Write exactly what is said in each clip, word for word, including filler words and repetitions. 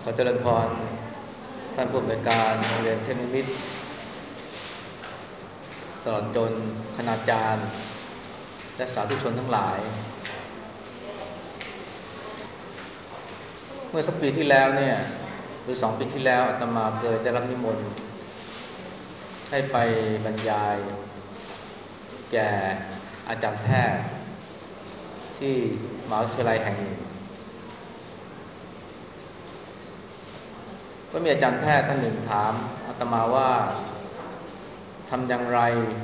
ขอเจริญพรท่านผู้อำนวยการโรงเรียนเทพนิมิตรตลอดจนคณาจารย์และสาธุชนทั้งหลายเมื่อสักปีที่แล้วเนี่ยหรือสองปีที่แล้วอาตมาเคยได้รับนิมนต์ให้ไปบรรยายแก่อาจารย์แพทย์ที่มหาวิทยาลัยแห่งหนึ่งก็มีอาจารย์แพทย์ท่านหนึ่งถามอาตมาว่าทำอย่างไร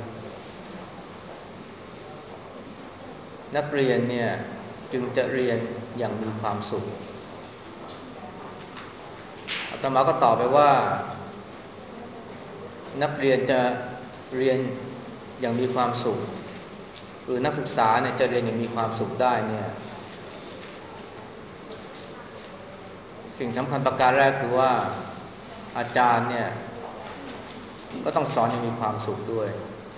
นักเรียนเนี่ยจึงจะเรียนอย่างมีความสุขอาตมาก็ตอบไปว่านักเรียนจะเรียนอย่างมีความสุขหรือนักศึกษาเนี่ยจะเรียนอย่างมีความสุขได้เนี่ยสิ่งสำคัญประการแรกคือว่าอาจารย์เนี่ยก็ต้องสอนอย่างมีความสุขด้วย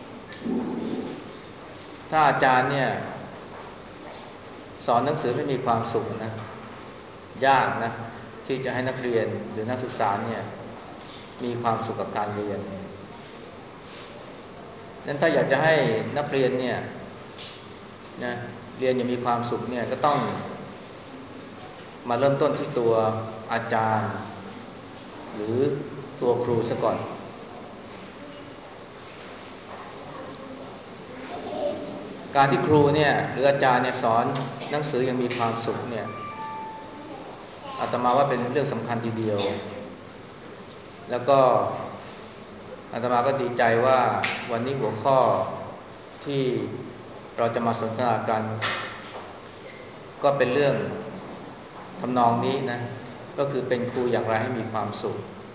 ถ้าอาจารย์เนี่ยสอนหนังสือไม่มีความสุขนะยากนะที่จะให้นักเรียนหรือนักศึกษาเนี่ยมีความสุขกับการเรียนนั้นถ้าอยากจะให้นักเรียนเนี่ยนะเรียนอย่างมีความสุขเนี่ยก็ต้องมาเริ่มต้นที่ตัวอาจารย์หรือตัวครูซะก่อนการที่ครูเนี่ยหรืออาจารย์เนี่ยสอนหนังสืออย่างมีความสุขเนี่ยอาตมาว่าเป็นเรื่องสำคัญทีเดียวแล้วก็อาตมาก็ดีใจว่าวันนี้หัวข้อที่เราจะมาสนทนากันก็เป็นเรื่องทำนองนี้นะก็คือเป็นครูอย่างไรให้มีความสุข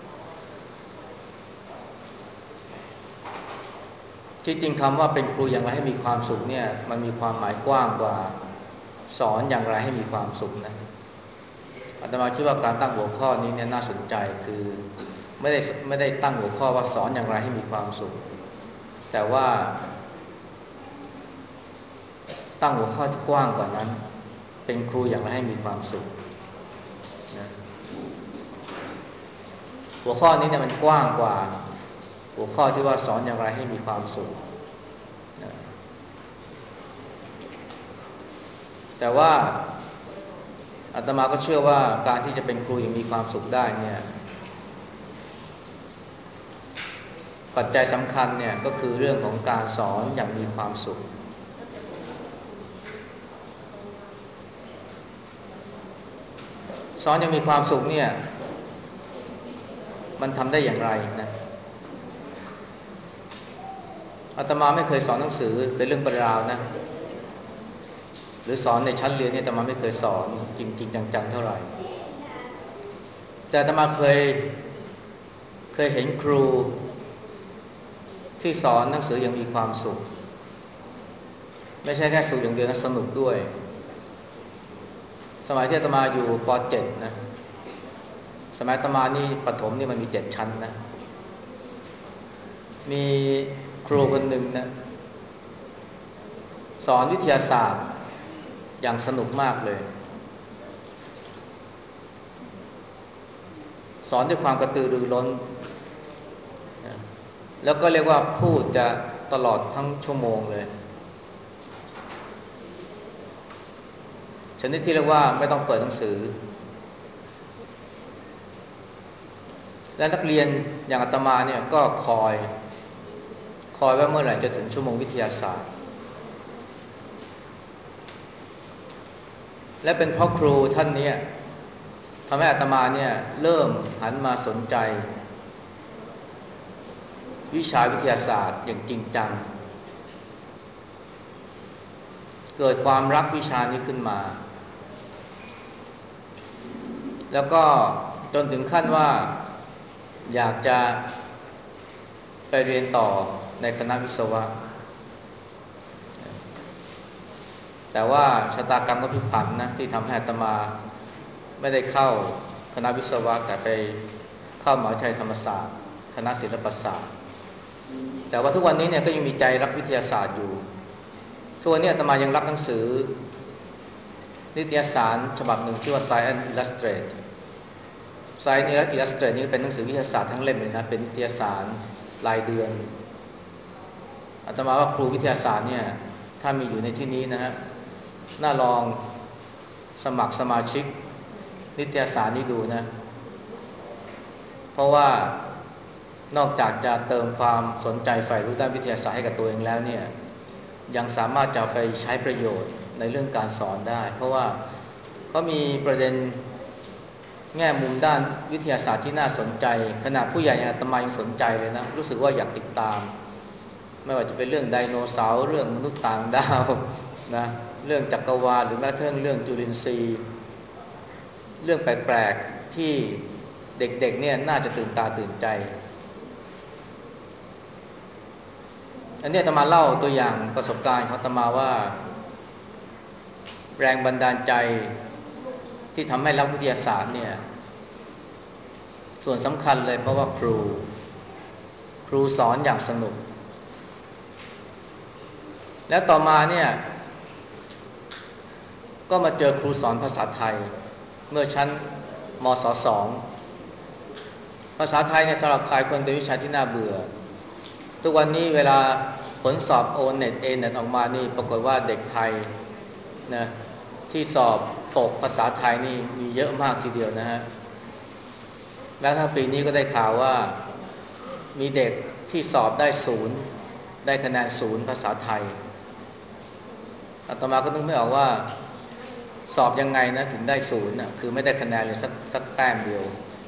ที่จริงคำว่าเป็นครูอย่างไรให้มีความสุขเนี่ยมันมีความหมายกว้างกว่าสอนอย่างไรให้มีความสุขนะอาตมาคิดว่าการตั้งหัวข้อนี้เนี่ยน่าสนใจคือไม่ได้ไม่ได้ตั้งหัวข้อว่าสอนอย่างไรให้มีความสุขแต่ว่าตั้งหัวข้อที่กว้างกว่านั้นเป็นครูอย่างไรให้มีความสุขนะหัวข้อนี้เนี่ยมันกว้างกว่าหัวข้อที่ว่าสอนอย่างไรให้มีความสุขนะแต่ว่าอาตมาก็เชื่อว่าการที่จะเป็นครูอย่างมีความสุขได้เนี่ยปัจจัยสำคัญเนี่ยก็คือเรื่องของการสอนอย่างมีความสุขสอนอย่างมีความสุขเนี่ยมันทำได้อย่างไรนะอาตมาไม่เคยสอนหนังสือเป็นเรื่องเป็นราวนะหรือสอนในชั้นเรียนเนี่ยอาตมาไม่เคยสอนจริงๆจังๆเท่าไหร่แต่อาตมาเคยเคยเห็นครูที่สอนหนังสืออย่างมีความสุขไม่ใช่แค่สุขอย่างเดียวนะสนุกด้วยสมัยที่อาตมาอยู่ป .เจ็ด นะสมัยอาตมานี่ประถมนี่มันมีเจ็ดชั้นนะมีครูคนหนึ่งนะสอนวิทยาศาสตร์อย่างสนุกมากเลยสอนด้วยความกระตือรือร้นนะแล้วก็เรียกว่าพูดจะตลอดทั้งชั่วโมงเลยชนิดที่เรียกว่าไม่ต้องเปิดหนังสือและนักเรียนอย่างอาตมาเนี่ยก็คอยคอยว่าเมื่อไหร่จะถึงชั่วโมงวิทยาศาสตร์และเป็นเพราะครูท่านนี้ทำให้อาตมาเนี่ยเริ่มหันมาสนใจวิชาวิทยาศาสตร์อย่างจริงจังเกิดความรักวิชานี้ขึ้นมาแล้วก็จนถึงขั้นว่าอยากจะไปเรียนต่อในคณะวิศวะแต่ว่าชะตากรรมก็พลิกผันนะที่ทำให้อาตมาไม่ได้เข้าคณะวิศวะแต่ไปเข้ามหาวิทยาลัยธรรมศาสตร์คณะศิลปศาสตร์แต่ว่าทุกวันนี้เนี่ยก็ยังมีใจรักวิทยาศาสตร์อยู่ทุกวันนี้อาตมายังรับหนังสือนิตยสารฉบับหนึ่งชื่อว่า Science Illustrated Science Illustrated นี่เป็นหนังสือวิทยาศาสตร์ทั้งเล่มเลยนะเป็นนิตยสารรายเดือนอาตมาว่าครูวิทยาศาสตร์เนี่ยถ้ามีอยู่ในที่นี้นะฮะน่าลองสมัครสมาชิกนิตยสารนี้ดูนะเพราะว่านอกจากจะเติมความสนใจใฝ่รู้ด้านวิทยาศาสตร์ให้กับตัวเองแล้วเนี่ยยังสามารถจะไปใช้ประโยชน์ในเรื่องการสอนได้เพราะว่าเขามีประเด็นแง่มุมด้านวิทยาศาสตร์ที่น่าสนใจขนาดผู้ใหญ่อาตมายังสนใจเลยนะรู้สึกว่าอยากติดตามไม่ว่าจะเป็นเรื่องไดโนเสาร์เรื่องมนุษย์ต่างดาวนะเรื่องจักรวาลหรือแม้กระทั่งเรื่องจุลินทรีย์เรื่องแปลกๆที่เด็กๆเนี่ยน่าจะตื่นตาตื่นใจอันนี้อาตมาเล่าตัวอย่างประสบการณ์ของอาตมาว่าแรงบันดาลใจที่ทำให้รักวิทยาศาสตร์เนี่ยส่วนสำคัญเลยเพราะว่าครูครูสอนอย่างสนุกแล้วต่อมาเนี่ยก็มาเจอครูสอนภาษาไทยเมื่อชั้นมศสองภาษาไทยเนี่ยสำหรับใครคนเป็นวิชาที่น่าเบื่อทุกวันนี้เวลาผลสอบโอเน็ตเอเน็ตออกมานี่ปรากฏว่าเด็กไทยนะที่สอบตกภาษาไทยนี่มีเยอะมากทีเดียวนะฮะแล้วถ้าปีนี้ก็ได้ข่าวว่ามีเด็กที่สอบได้ศูนย์ได้คะแนนศูนย์ภาษาไทยอาตมาก็นึกไม่ออกว่าสอบยังไงนะถึงได้ศูนย์น่ะคือไม่ได้คะแนนเลยสักสักแต้มเดียว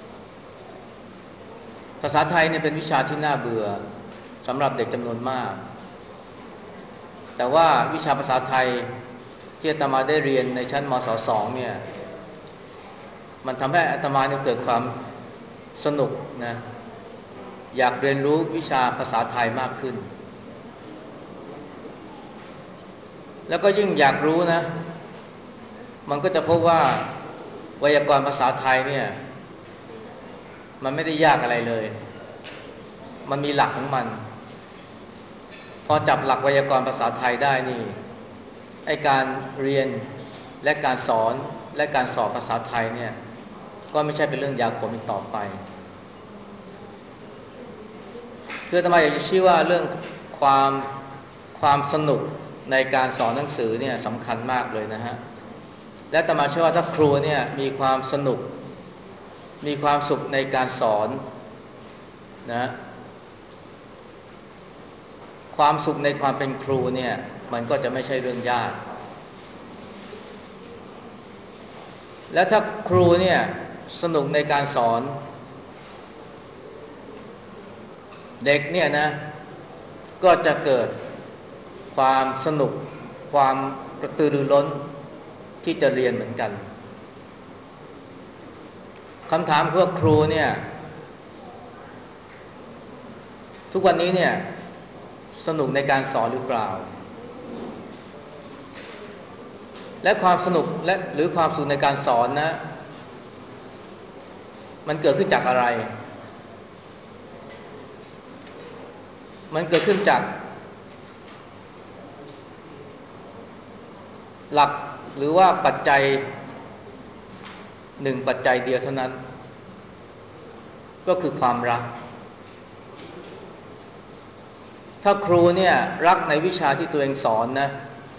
ภาษาไทยเนี่ยเป็นวิชาที่น่าเบื่อสำหรับเด็กจำนวนมากแต่ว่าวิชาภาษาไทยที่อาตมาได้เรียนในชั้นมศสองเนี่ยมันทำให้อาตมาเนี่ยเกิดความสนุกนะอยากเรียนรู้วิชาภาษาไทยมากขึ้นแล้วก็ยิ่งอยากรู้นะมันก็จะพบว่าไวยากรณ์ภาษาไทยเนี่ยมันไม่ได้ยากอะไรเลยมันมีหลักของมันพอจับหลักไวยากรณ์ภาษาไทยได้นี่ไอ้การเรียนและการสอนและการสอบภาษาไทยเนี่ยก็ไม่ใช่เป็นเรื่องยากขมอีกต่อไปคือทำไมอยากจะชี้ว่าเรื่องความความสนุกในการสอนหนังสือเนี่ยสำคัญมากเลยนะฮะและอาตมาเชื่อว่าถ้าครูเนี่ยมีความสนุกมีความสุขในการสอนนะความสุขในความเป็นครูเนี่ยมันก็จะไม่ใช่เรื่องยากและถ้าครูเนี่ยสนุกในการสอนเด็กเนี่ยนะก็จะเกิดความสนุกความกระตือรือร้นที่จะเรียนเหมือนกันคำถามคือว่าครูเนี่ยทุกวันนี้เนี่ยสนุกในการสอนหรือเปล่าและความสนุกและหรือความสุขในการสอนนะมันเกิดขึ้นจากอะไรมันเกิดขึ้นจากหลักหรือว่าปัจจัยหนึ่งปัจจัยเดียวเท่านั้นก็คือความรักถ้าครูเนี่ยรักในวิชาที่ตัวเองสอนนะ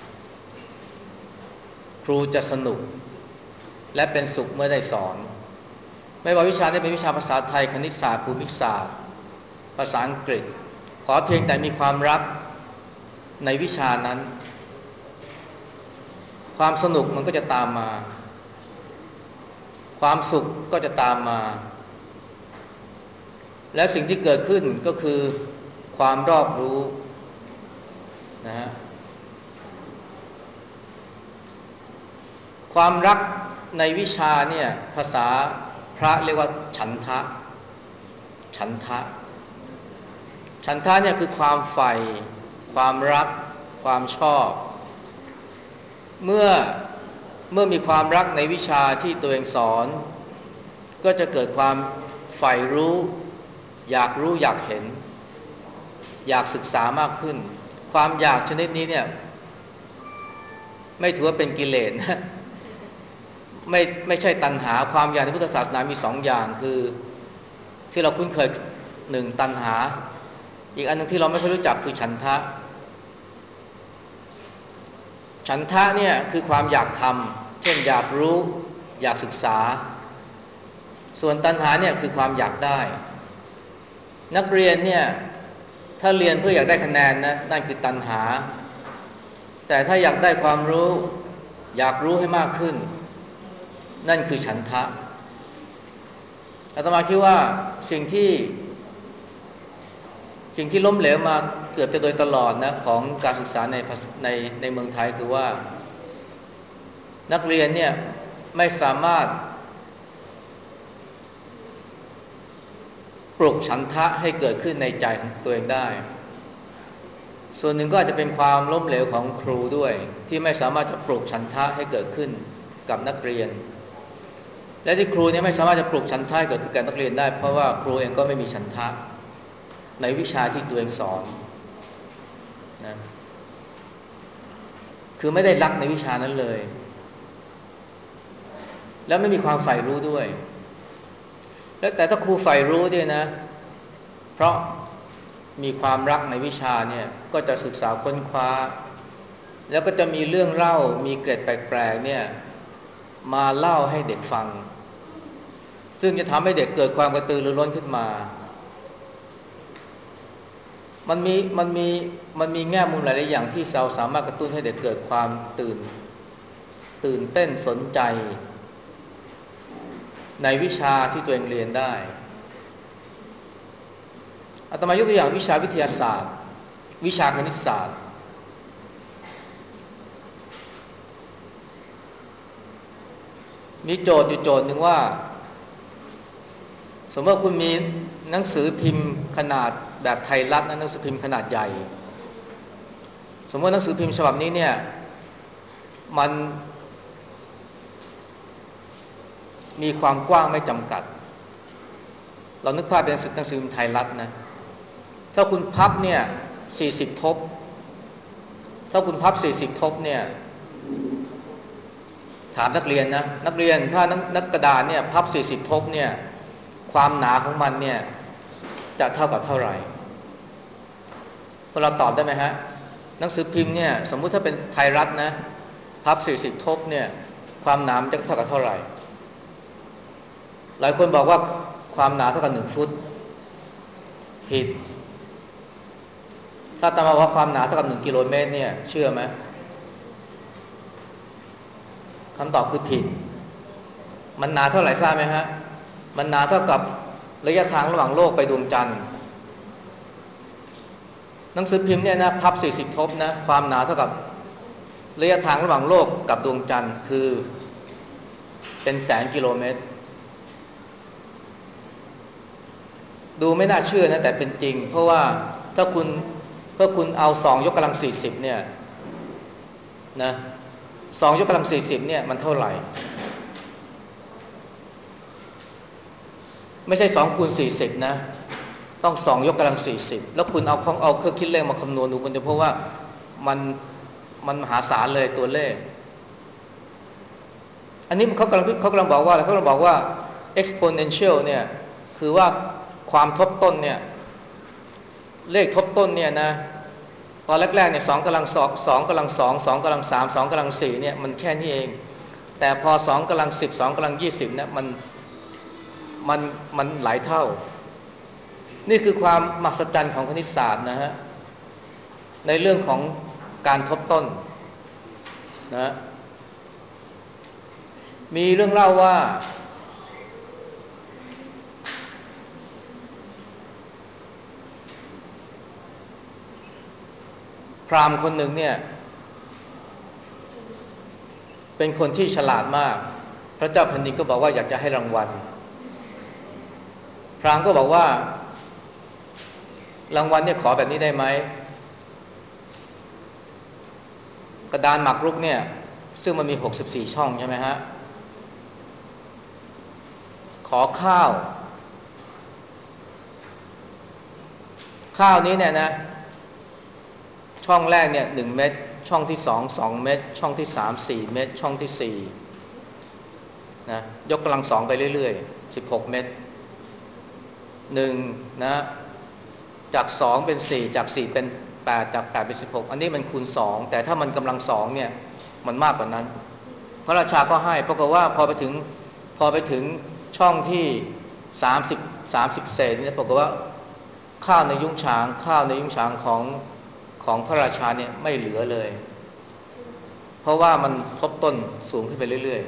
ครูจะสนุกและเป็นสุขเมื่อได้สอนไม่ว่าวิชานี้เป็นวิชาภาษาไทยคณิตศาสตร์ภูมิศาสตร์ภาษาอังกฤษขอเพียงแต่มีความรักในวิชานั้นความสนุกมันก็จะตามมาความสุขก็จะตามมาและสิ่งที่เกิดขึ้นก็คือความรอบรู้นะฮะความรักในวิชาเนี่ยภาษาพระเรียกว่าฉันทะฉันทะฉันทะเนี่ยคือความใฝ่ความรักความชอบเมื่อเมื่อมีความรักในวิชาที่ตัวเองสอนก็จะเกิดความใฝ่รู้อยากรู้อยากเห็นอยากศึกษามากขึ้นความอยากชนิดนี้เนี่ยไม่ถือว่าเป็นกิเลสนะไม่ไม่ใช่ตัณหาความอยากในพุทธศาสนามีสองอย่างคือที่เราคุ้นเคยหนึ่งตัณหาอีกอันนึงที่เราไม่ค่อยรู้จักคือฉันทะฉันทะเนี่ยคือความอยากทำเช่นอยากรู้อยากศึกษาส่วนตัณหาเนี่ยคือความอยากได้นักเรียนเนี่ยถ้าเรียนเพื่ออยากได้คะแนนนะนั่นคือตัณหาแต่ถ้าอยากได้ความรู้อยากรู้ให้มากขึ้นนั่นคือฉันทะอาตมาคิดว่าสิ่งที่สิ่งที่ล้มเหลวมาเกือบจะโดยตลอดนะของการศึกษาในในในเมืองไทยคือว่านักเรียนเนี่ยไม่สามารถปลุกฉันทะให้เกิดขึ้นในใจของตัวเองได้ส่วนหนึ่งก็อาจจะเป็นความล้มเหลวของครูด้วยที่ไม่สามารถจะปลุกฉันทะให้เกิดขึ้นกับนักเรียนและที่ครูเนี่ยไม่สามารถจะปลุกฉันทะให้เกิดขึ้นกับนักเรียนได้เพราะว่าครูเองก็ไม่มีฉันทะในวิชาที่ตัวเองสอนนะคือไม่ได้รักในวิชานั้นเลยแล้วไม่มีความใฝ่รู้ด้วยแล้วแต่ถ้าครูใฝ่รู้เนี่ยนะเพราะมีความรักในวิชาเนี่ยก็จะศึกษาค้นคว้าแล้วก็จะมีเรื่องเล่ามีเกร็ดแปลกๆเนี่ยมาเล่าให้เด็กฟังซึ่งจะทำให้เด็กเกิดความกระตือรือร้นขึ้นมามันมีมันมีมันมีแง่มุมหลายๆอย่างที่เราสามารถกระตุ้นให้เด็กเกิดความตื่นตื่นเต้นสนใจในวิชาที่ตัวเองเรียนได้อาตมายกตัวอย่างวิชาวิทยาศาสตร์วิชาคณิตศาสตร์มีโจทย์อยู่โจทย์หนึ่งว่าสมมติว่าคุณมีหนังสือพิมพ์ขนาดแบบไทยรัฐนะหนังสือพิมพ์ขนาดใหญ่สมมติว่าหนังสือพิมพ์ฉบับนี้เนี่ยมันมีความกว้างไม่จำกัดเรานึกภาพเป็นหนังสือพิมพ์ไทยรัฐนะถ้าคุณพับเนี่ยสี่สิบทบถ้าคุณพับสี่สิบทบเนี่ยถามนักเรียนนะนักเรียนถ้านักกระดาษเนี่ยพับสี่สิบทบเนี่ยความหนาของมันเนี่ยจะเท่ากับเท่าไหร่พวกเราตอบได้ไหมฮะหนังสือพิมพ์เนี่ยสมมุติถ้าเป็นไทยรัฐนะพับสี่สิบทบเนี่ยความหนาจะเท่ากับเท่าไหร่หลายคนบอกว่าความหนาเท่ากับหนึ่งฟุตผิดถ้าตามมาว่าความหนาเท่ากับหนึ่งกิโลเมตรเนี่ยเชื่อไหมคำตอบคือผิดมันหนาเท่าไหร่ทราบไหมฮะมันหนาเท่ากับระยะทางระหว่างโลกไปดวงจันทร์หนังสือพิมพ์เนี่ยนะพับสี่สิบทบนะความหนาเท่ากับระยะทางระหว่างโลกกับดวงจันทร์คือเป็นแสนกิโลเมตรดูไม่น่าเชื่อนะแต่เป็นจริงเพราะว่าถ้าคุณถ้าคุณเอาสองยกกำลังสี่สิบเนี่ยนะสองยกกำลังสี่สิบเนี่ยมันเท่าไหร่ไม่ใช่สองคูณสี่สิบนะต้องสองยกกำลังสี่สิบแล้วคุณเอาของเอาเครื่องคิดเลขมาคำนวณดูคุณจะพบว่ามันมันมหาศาลเลยตัวเลขอันนี้เขากำลังเขากำลังบอกว่าอะไรเขากำลังบอกว่า exponential เนี่ยคือว่าความทบต้นเนี่ยเลขทบต้นเนี่ยนะตอนแรกๆเนี่ยสองกำลังสองสองกำลังสองสองกำลังสามสองกำลังสี่เนี่ยมันแค่นี้เองแต่พอสองกำลังสิบสองกำลังยี่สิบเนี่ยมันมันมันหลายเท่านี่คือความมหัศจรรย์ของคณิตศาสตร์นะฮะในเรื่องของการทบต้นนะมีเรื่องเล่าว่าพราหมณ์คนหนึ่งเนี่ยเป็นคนที่ฉลาดมากพระเจ้าแผ่นดินก็บอกว่าอยากจะให้รางวัลพราหมณ์ก็บอกว่ารางวัลเนี่ยขอแบบนี้ได้ไหมกระดานหมากรุกเนี่ยซึ่งมันมีหกสิบสี่ช่องใช่ไหมฮะขอข้าวข้าวนี้เนี่ยนะช่องแรกเนี่ยหนึ่งเม็ดช่องที่สองสองเม็ดช่องที่สามสี่เม็ดช่องที่สี่นะยกกำลังสองไปเรื่อยๆสิบหกเม็ดหนึ่งนะจากสองเป็นสี่จากสี่เป็นแปดจากแปดเป็นสิบหกอันนี้มันคูณสองแต่ถ้ามันกำลังสองเนี่ยมันมากกว่านั้นพระราชาก็ให้ปรากฏว่าพอไปถึงพอไปถึงช่องที่สามสิบ สามสิบเศษเนี่ยปรากฏว่าข้าวในยุ้งฉางข้าวในยุ้งฉางของของพระราชาเนี่ยไม่เหลือเลยเพราะว่ามันทบต้นสูงขึ้นไปเรื่อย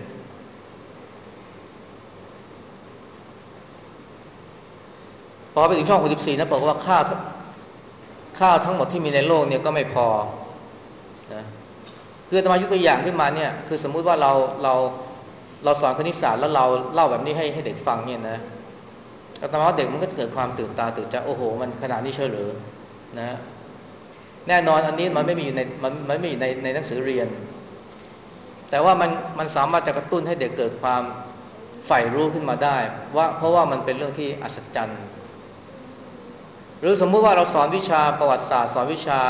ๆพอไปถึงช่องหกสิบสี่นะบอกว่าข้าวข้าวทั้งหมดที่มีในโลกเนี่ยก็ไม่พอนะคืออาตมายกตัวอย่างขึ้นมาเนี่ยคือสมมุติว่าเราเราเราสอนคณิตศาสตร์แล้วเราเล่าแบบนี้ให้ให้เด็กฟังเนี่ยนะอาตมาว่าเด็กมันก็จะเกิดความตื่นตาตื่นใจโอ้โหมันขนาดนี้เชียวหรือนะแน่นอนอันนี้มันไม่มีอยู่ในมันไม่มีในในหนังสือเรียนแต่ว่ามันมันสามารถจะกระตุ้นให้เด็กเกิดความใฝ่รู้ขึ้นมาได้ว่าเพราะว่ามันเป็นเรื่องที่อัศจรรย์หรือสมมุติว่าเราสอนวิชาประวัติศาสตร์สอนวิชา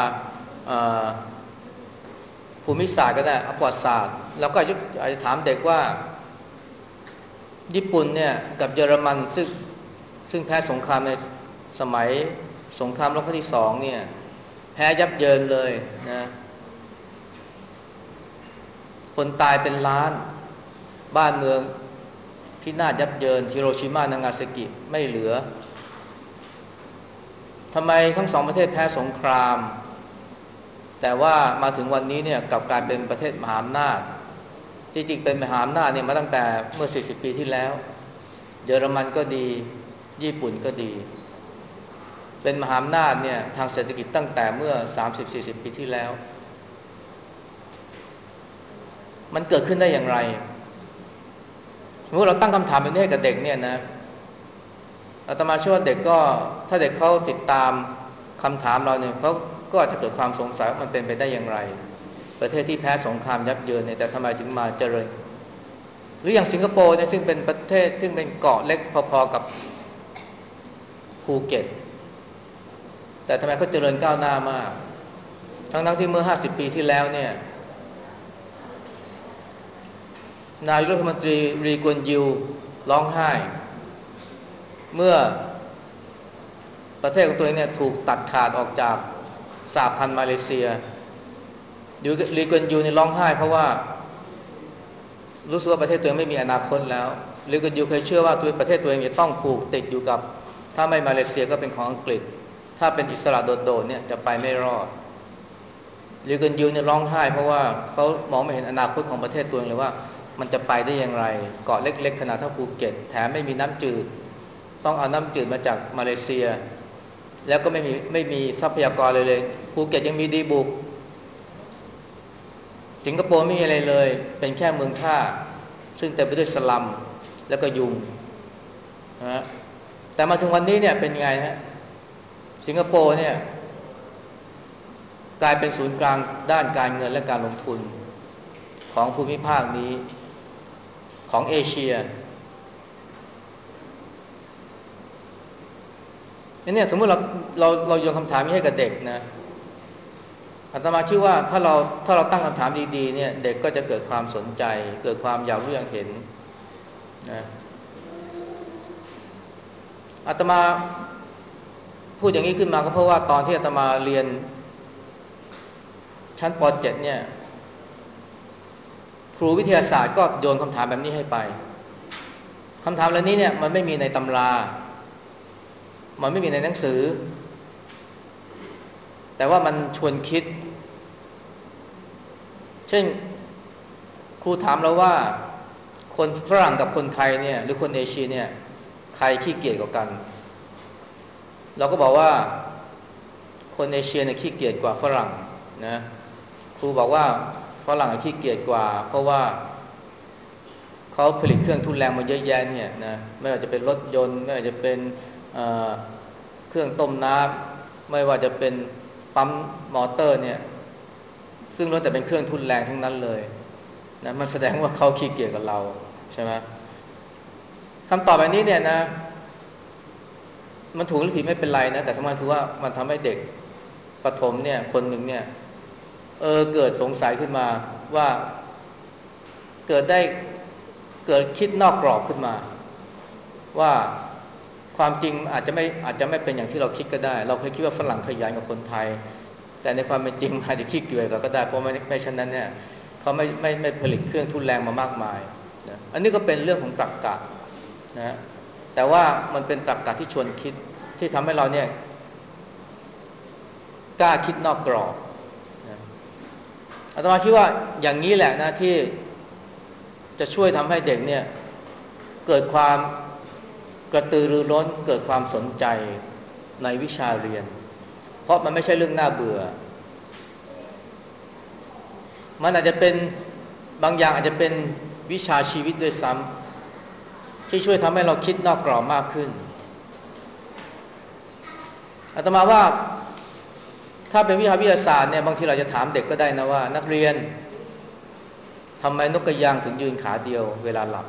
ภูมิศาสตร์ก็ได้ประวัติศาสตร์แล้วก็อาจจะถามเด็กว่าญี่ปุ่นเนี่ยกับเยอรมันซึ่งซึ่งแพ้สงครามในสมัยสงครามโลกครั้งที่สองเนี่ยแพ้ยับเยินเลยนะคนตายเป็นล้านบ้านเมืองที่น่ายับเยินฮิโรชิมานางาซากิไม่เหลือทำไมทั้งสองประเทศแพ้สงครามแต่ว่ามาถึงวันนี้เนี่ยกลับกลายเป็นประเทศมหาอำนาจที่จริงเป็นมหาอำนาจเนี่ยมาตั้งแต่เมื่อสี่สิบปีที่แล้วเยอรมันก็ดีญี่ปุ่นก็ดีเป็นมหาอำนาจเนี่ยทางเศรษฐกิจตั้งแต่เมื่อ สามสิบถึงสี่สิบ ปีที่แล้วมันเกิดขึ้นได้อย่างไรสมมติเราตั้งคำถามแบบนี้ให้กับเด็กเนี่ยนะอาตมาเชื่อว่าเด็กก็ถ้าเด็กเขาติดตามคำถามเราเนี่ยเขาก็อาจจะเกิดความสงสัยว่ามันเป็นไปได้อย่างไรประเทศที่แพ้สงครามยับเยินเนี่ยแต่ทำไมถึงมาเจริญหรืออย่างสิงคโปร์เนี่ยซึ่งเป็นประเทศซึ่งเป็นเกาะเล็กพอๆกับภูเก็ตแต่ทำไมเขาเจริญก้าวหน้ามากทั้งๆที่เมื่อห้าสิบปีที่แล้วเนี่ยนายกรัฐมนตรีรีกวนยิวร้องไห้เมื่อประเทศของตัวเองเนี่ยถูกตัดขาดออกจากสหพันธ์มาเลเซียยูรีกวนยูนี่ร้องไห้เพราะว่ารู้สึกว่าประเทศตัวเองไม่มีอนาคตแล้วรีกวนยูเคยเชื่อว่าตัวประเทศตัวเองจะต้องผูกติดอยู่กับถ้าไม่มาเลเซียก็เป็นของอังกฤษถ้าเป็นอิสระโดดๆเนี่ยจะไปไม่รอดรีกวนยูเนี่ยร้องไห้เพราะว่าเขามองไม่เห็นอนาคตของประเทศตัวเองเลยว่ามันจะไปได้อย่างไรเกาะเล็กๆขนาดเท่าภูเก็ตแถมไม่มีน้ำจืดต้องเอาน้ำจืดมาจากมาเลเซียแล้วก็ไม่มีไม่มีทรัพยากรเลยเลยภูเก็ตยังมีดีบุกสิงคโปร์ไม่มีอะไรเลยเป็นแค่เมืองท่าซึ่งเต็มไปด้วยสลัมแล้วก็ยุงนะแต่มาถึงวันนี้เนี่ยเป็นไงฮะสิงคโปร์เนี่ยกลายเป็นศูนย์กลางด้านการเงินและการลงทุนของภูมิภาคนี้ของเอเชียเนี่ยสมมติเราเราเราโยนคำถามนี้ให้กับเด็กนะอาตมาคิดว่าถ้าเราถ้าเราตั้งคำถามดีๆเนี่ยเด็กก็จะเกิดความสนใจเกิดความอยากรู้อยากเห็นนะอาตมาพูดอย่างนี้ขึ้นมาก็เพราะว่าตอนที่อาตมาเรียนชั้นป .เจ็ด เนี่ยครูวิทยาศาสตร์ก็โยนคำถามแบบนี้ให้ไปคำถามเหล่านี้เนี่ยมันไม่มีในตำรามันไม่มีในหนังสือแต่ว่ามันชวนคิดเช่นครูถามเราว่าคนฝรั่งกับคนไทยเนี่ยหรือคนเอเชียเนี่ยใครขี้เกียจกว่ากันเราก็บอกว่าคนเอเชียเนี่ยขี้เกียจกว่าฝรั่งนะครูบอกว่าฝรั่งขี้เกียจกว่าเพราะว่าเขาผลิตเครื่องทุนแรงมาเยอะแยะเนี่ยนะไม่ว่าจะเป็นรถยนต์ไม่ว่าจะเป็นเอ่อเครื่องต้มน้ำไม่ว่าจะเป็นปั๊มมอเตอร์เนี่ยซึ่งล้วนแต่เป็นเครื่องทุนแรงทั้งนั้นเลยนะมันแสดงว่าเขาขี้เกียจกับเราใช่ไหมคำตอบแบบนี้เนี่ยนะมันถูกหรือผิดไม่เป็นไรนะแต่สำคัญคือว่ามันทำให้เด็กประถมเนี่ยคนหนึ่งเนี่ยเออเกิดสงสัยขึ้นมาว่าเกิดได้เกิดคิดนอกกรอบขึ้นมาว่าความจริงอาจจะไม่อาจจะไม่เป็นอย่างที่เราคิดก็ได้เราเคยคิดว่าฝรั่งขยันกับคนไทยแต่ในความเป็นจริงอาจจะขี้เกียจก็ได้เพราะไม่ไม่เช่นนั้นเนี่ยเขาไม่ไม่ไม่ผลิตเครื่องทุนแรงมามากมายนะอันนี้ก็เป็นเรื่องของตรรกะนะแต่ว่ามันเป็นตรรกะที่ชวนคิดที่ทำให้เราเนี่ยกล้าคิดนอกกรอบนะอาตมาคิดว่าอย่างนี้แหละนะที่จะช่วยทำให้เด็กเนี่ยเกิดความกระตือรือร้นเกิดความสนใจในวิชาเรียนเพราะมันไม่ใช่เรื่องน่าเบื่อมันอาจจะเป็นบางอย่างอาจจะเป็นวิชาชีวิตด้วยซ้ำที่ช่วยทำให้เราคิดนอกกรอบมากขึ้นอาตมาว่าถ้าเป็นวิชาวิทยาศาสตร์เนี่ยบางทีเราจะถามเด็กก็ได้นะว่านักเรียนทำไมนกกระยางถึงยืนขาเดียวเวลาหลับ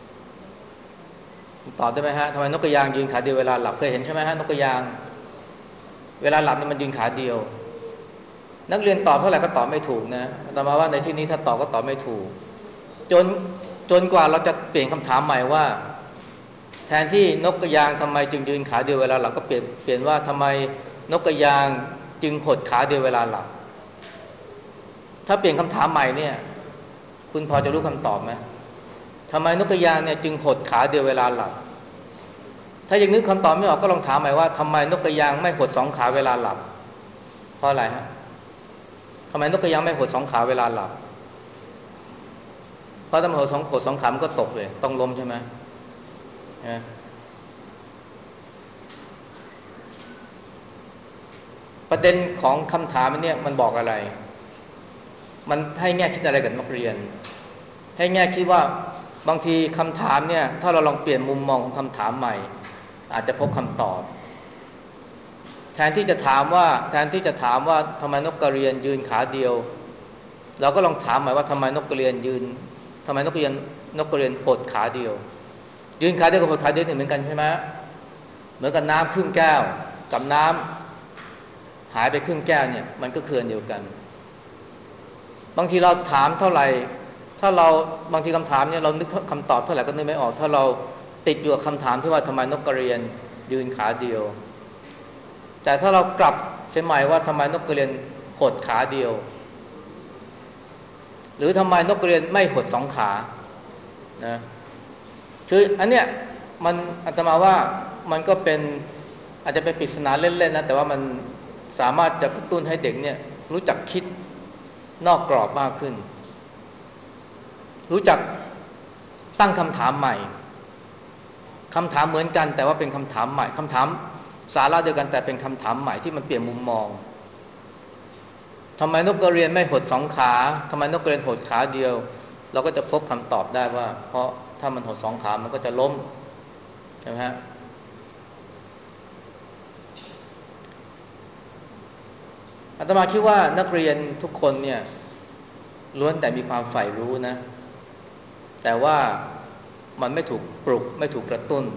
ตอบได้ไหมฮะทำไมนกกระยางยืนขาเดียวเวลาหลับเคยเห็นใช่ไหมฮะนกกระยางเวลาหลับเนี่ยมันยืนขาเดียวนักเรียนตอบเท่าไหร่ก็ตอบไม่ถูกนะแต่มาว่าในที่นี้ถ้าตอบก็ตอบไม่ถูกจนจนกว่าเราจะเปลี่ยนคำถามใหม่ว่าแทนที่นกกระยางทำไมจึงยืนขาเดียวเวลาหลับก็เปลี่ยนเปลี่ยนว่าทำไมนกกระยางจึงหดขาเดียวเวลาหลับถ้าเปลี่ยนคำถามใหม่เนี่ยคุณพอจะรู้คำตอบไหมทำไมนกกระยางเนี่ยจึงหดขาเดียวเวลาหลับถ้ายังนึกคำตอบไม่ออกก็ลองถามใหม่ว่าทำไมนกกระยางไม่หดสองขาเวลาหลับเพราะอะไรฮะทำไมนกกระยางไม่หดสองขาเวลาหลับเพราะถ้ามันหดสองหดสองขามันก็ตกเลยต้องล้มใช่ไหมนะประเด็นของคำถามเนี่ยมันบอกอะไรมันให้แง่คิดอะไรกับนักเรียนให้แง่คิดว่าบางทีคำถามเนี่ยถ้าเราลองเปลี่ยนมุมมองของคำถามใหม่อาจจะพบคำตอบแทนที่จะถามว่าแทนที่จะถามว่าทำไมนกกระเรียนยืนขาเดียวเราก็ลองถามใหม่ว่าทำไมนกกระเรียนยืนทำไมนกกระเรียนนกกระเรียนหดขาเดียวยืนขาเดียวกับหดขาเดียวเหมือนกันใช่ไหมเหมือนกับน้ำครึ่งแก้วกับน้ำหายไปครึ่งแก้วเนี่ยมันก็คืออันเดียวกันบางทีเราถามเท่าไหร่ถ้าเราบางทีคำถามเนี่ยเรานึกคำตอบเท่าไหร่ก็นึกไม่ออกถ้าเราติดอยู่กับคำถามที่ว่าทำไมนกกระเรียนยืนขาเดียวแต่ถ้าเรากลับเสียใหม่ว่าทำไมนกกระเรียนหดขาเดียวหรือทำไมนกกระเรียนไม่หดสองขานะคืออันเนี้ยมันอาตมาว่ามันก็เป็นอาจจะเป็นปริศนาเล่นๆนะแต่ว่ามันสามารถจะกระตุ้นให้เด็กเนี่ยรู้จักคิดนอกกรอบมากขึ้นรู้จักตั้งคำถามใหม่คำถามเหมือนกันแต่ว่าเป็นคำถามใหม่คำถามสาระเดียวกันแต่เป็นคำถามใหม่ที่มันเปลี่ยนมุมมองทำไมนกกระเรียนไม่หดสองขาทำไมนกกระเรียนหดขาเดียวเราก็จะพบคำตอบได้ว่าเพราะถ้ามันหดสองขามันก็จะล้มใช่ไหมฮะอาตมาคิดว่านักเรียนทุกคนเนี่ยล้วนแต่มีความใฝ่รู้นะแต่ว่ามันไม่ถูกปลุกไม่ถูกกระตุ้น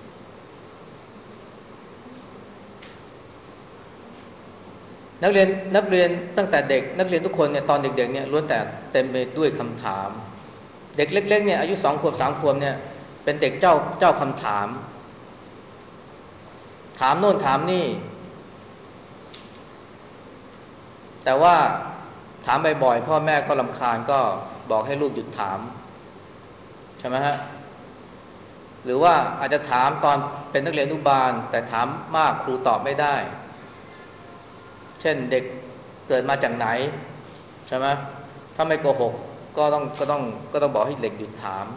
นักเรียนนักเรียนตั้งแต่เด็กนักเรียนทุกคนเนี่ยตอนเด็กๆเนี่ยล้วนแต่เต็มไปด้วยคำถามเด็กเล็กๆเนี่ยอายุสองขวบสามขวบเนี่ยเป็นเด็กเจ้าเจ้าคำถามถามโน่นถามนี่แต่ว่าถามบ่อยๆพ่อแม่ก็รำคาญก็บอกให้ลูกหยุดถามใช่ไหมฮะหรือว่าอาจจะถามตอนเป็นนักเรียนอนุบาลแต่ถามมากครูตอบไม่ได้เช่นเด็กเกิดมาจากไหนใช่ไหมถ้าไม่โกหกก็ต้องก็ต้องก็ต้องบอกให้เด็กหยุดถาม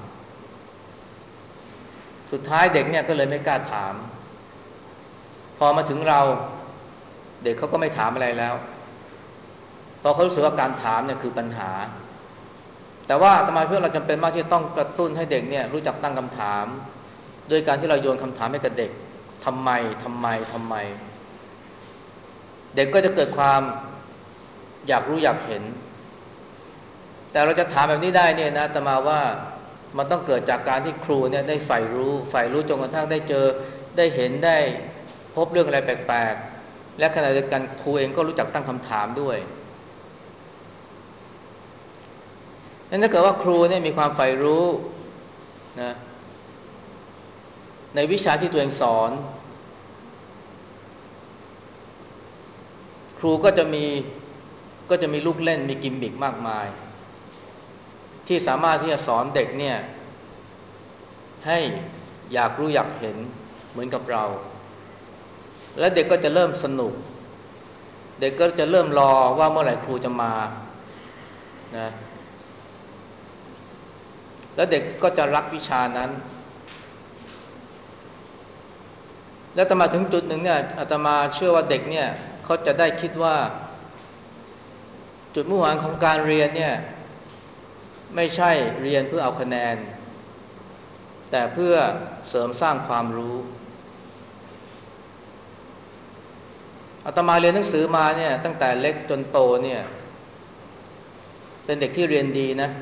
สุดท้ายเด็กเนี่ยก็เลยไม่กล้าถามพอมาถึงเราเด็กเขาก็ไม่ถามอะไรแล้วเพราะเขารู้สึกว่าการถามเนี่ยคือปัญหาแต่ว่าทำไมเพื่อเราจำเป็นมากที่ต้องกระตุ้นให้เด็กเนี่ยรู้จักตั้งคำถามโดยการที่เราโยนคำถามให้กับเด็กทำไมทำไมทำไมเด็กก็จะเกิดความอยากรู้อยากเห็นแต่เราจะถามแบบนี้ได้เนี่ยนะอาตมาว่ามันต้องเกิดจากการที่ครูเนี่ยได้ใฝ่รู้ใฝ่รู้จนกระทั่งได้เจอได้เห็นได้พบเรื่องอะไรแปลกๆและขณะเดียวกันครูเองก็รู้จักตั้งคำถามด้วยนั้นถ้าเกิดว่าครูเนี่ยมีความใฝ่รู้นะในวิชาที่ตัวเองสอนครูก็จะมีก็จะมีลูกเล่นมีกิมมิกมากมายที่สามารถที่จะสอนเด็กเนี่ยให้อยากรู้อยากเห็นเหมือนกับเราและเด็กก็จะเริ่มสนุกเด็กก็จะเริ่มรอว่าเมื่อไหร่ครูจะมานะแล้วเด็กก็จะรักวิชานั้นแล้วต่อมาถึงจุดหนึ่งเนี่ยอาตมาเชื่อว่าเด็กเนี่ยเขาจะได้คิดว่าจุดมุ่งหมายของการเรียนเนี่ยไม่ใช่เรียนเพื่อเอาคะแนนแต่เพื่อเสริมสร้างความรู้อาตมาเรียนหนังสือมาเนี่ยตั้งแต่เล็กจนโตเนี่ยเป็นเด็กที่เรียนดีนะ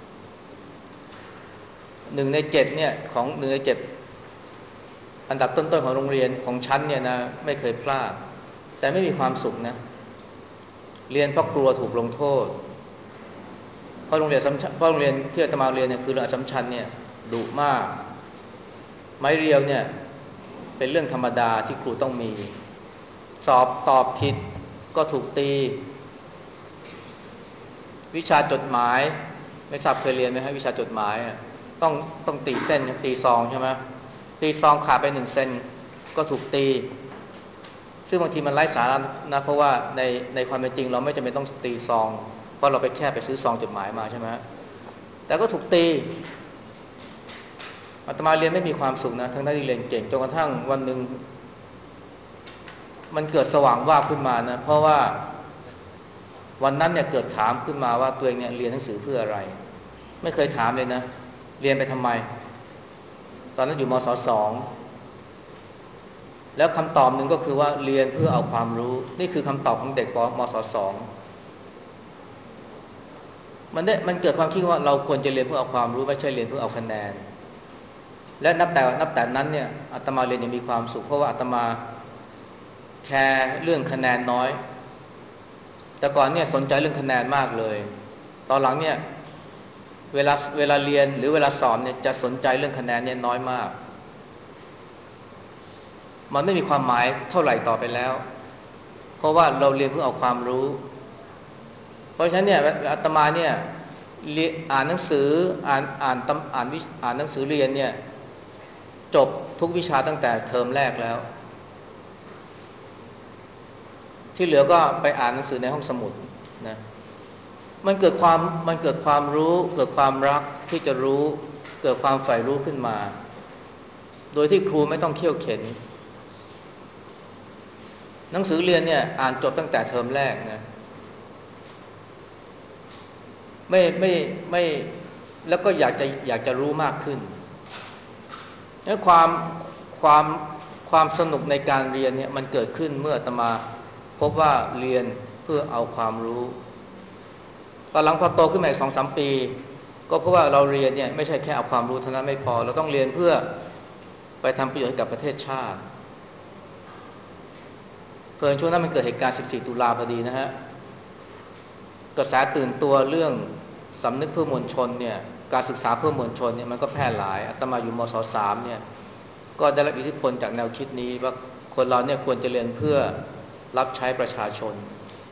หนึ่งในเจ็ดเนี่ยของหนึ่งในเจ็ดอันดับต้นๆของโรงเรียนของชั้นเนี่ยนะไม่เคยพลาดแต่ไม่มีความสุขนะเรียนเพราะกลัวถูกลงโทษเพราะโรงเรียนเพราะโรงเรียนที่อาตมาเรียนเนี่ยคือโรงเรียนอัสสัมชัญเนี่ยดุมากไม้เรียวเนี่ยเป็นเรื่องธรรมดาที่ครูต้องมีสอบตอบผิดก็ถูกตีวิชาจดหมายไม่ทราบเคยเรียนไหมฮะวิชาจดหมายต้องต้องตีเส้นตีซองใช่ไหมตีซองขาดไปหนึ่งเซนก็ถูกตีซึ่งบางทีมันไร้สาระนะเพราะว่าในในความเป็นจริงเราไม่จำเป็นต้องตีซองเพราะเราไปแค่ไปซื้อซองจดหมายมาใช่ไหมแต่ก็ถูกตีอาตมาเรียนไม่มีความสุขนะทั้งที่เรียนเก่งจนกระทั่งวันหนึ่งมันเกิดสว่างว่าขึ้นมานะเพราะว่าวันนั้นเนี่ยเกิดถามขึ้นมาว่าตัวเองเนี่ยเรียนหนังสือเพื่ออะไรไม่เคยถามเลยนะเรียนไปทำไมตอนนั้นอยู่มศสองแล้วคำตอบหนึ่งก็คือว่าเรียนเพื่อเอาความรู้นี่คือคำตอบของเด็กปมศสองมันได้มันเกิดความคิดว่าเราควรจะเรียนเพื่อเอาความรู้ไม่ใช่เรียนเพื่อเอาคะแนนและนับแต่นับแต่นั้นเนี่ยอาตมาเรียนยังมีความสุขเพราะว่าอาตมาแคร์เรื่องคะแนนน้อยแต่ก่อนเนี่ยสนใจเรื่องคะแนนมากเลยตอนหลังเนี่ยเวลาเวลาเรียนหรือเวลาสอนเนี่ยจะสนใจเรื่องคะแนนเนี่ยน้อยมากมันไม่มีความหมายเท่าไหร่ต่อไปแล้วเพราะว่าเราเรียนเพื่อเอาความรู้เพราะฉะนั้นเนี่ยอาตมาเนี่ยอ่านหนังสืออ่านอ่านอ่านวิอ่านหนังสือเรียนเนี่ยจบทุกวิชาตั้งแต่เทอมแรกแล้วที่เหลือก็ไปอ่านหนังสือในห้องสมุดนะมันเกิดความมันเกิดความรู้เกิดความรักที่จะรู้เกิดความใฝ่รู้ขึ้นมาโดยที่ครูไม่ต้องเคี่ยวเข็นหนังสือเรียนเนี่ยอ่านจบตั้งแต่เทอมแรกนะไม่ไม่ไม่แล้วก็อยากจะอยากจะรู้มากขึ้นแล้วความความความสนุกในการเรียนเนี่ยมันเกิดขึ้นเมื่ออาตมาพบว่าเรียนเพื่อเอาความรู้ตอนหลังพอโตขึ้นมาอีกสองสามปีก็เพราะว่าเราเรียนเนี่ยไม่ใช่แค่เอาความรู้เท่านั้นไม่พอเราต้องเรียนเพื่อไปทำประโยชน์ให้กับประเทศชาติเพิ่นช่วงนั้นมันเกิดเหตุการณ์สิบสี่ตุลาพอดีนะฮะกระแสตื่นตัวเรื่องสำนึกเพื่อมวลชนเนี่ยการศึกษาเพื่อมวลชนเนี่ยมันก็แพร่หลายอาตมาอยู่มศสามเนี่ยก็ได้รับอิทธิพลจากแนวคิดนี้ว่าคนเราเนี่ยควรจะเรียนเพื่อรับใช้ประชาชน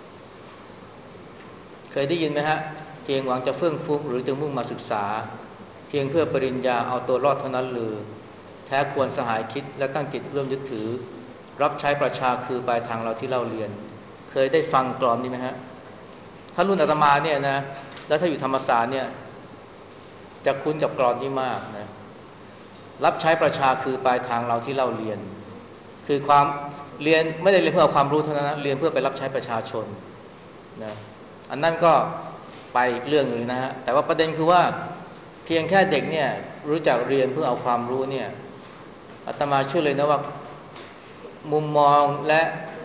เคยได้ยินไหมฮะเพียงหวังจะเฟื่องฟุ้งหรือจะมุ่งมาศึกษาเพียงเพื่อปริญญาเอาตัวรอดเท่านั้นหรือแท้ควรสหายคิดและตั้งจิตร่วมยึดถือรับใช้ประชาคือปลายทางเราที่เราเรียนเคยได้ฟังกลอนนี้ไหมฮะถ้ารุ่นอาตมาเนี่ยนะแล้วถ้าอยู่ธรรมศาสตร์เนี่ยจะคุ้นกับกลอนนี้มากนะรับใช้ประชาคือปลายทางเราที่เราเรียนคือความเรียนไม่ได้เรียนเพื่อความรู้เท่านั้นนะเรียนเพื่อไปรับใช้ประชาชนนะอันนั้นก็ไปอีกเรื่องนึงนะฮะแต่ว่าประเด็นคือว่าเพียงแค่เด็กเนี่ยรู้จักเรียนเพื่อเอาความรู้เนี่ยอาตมาเชื่อเลยนะว่ามุมมองและ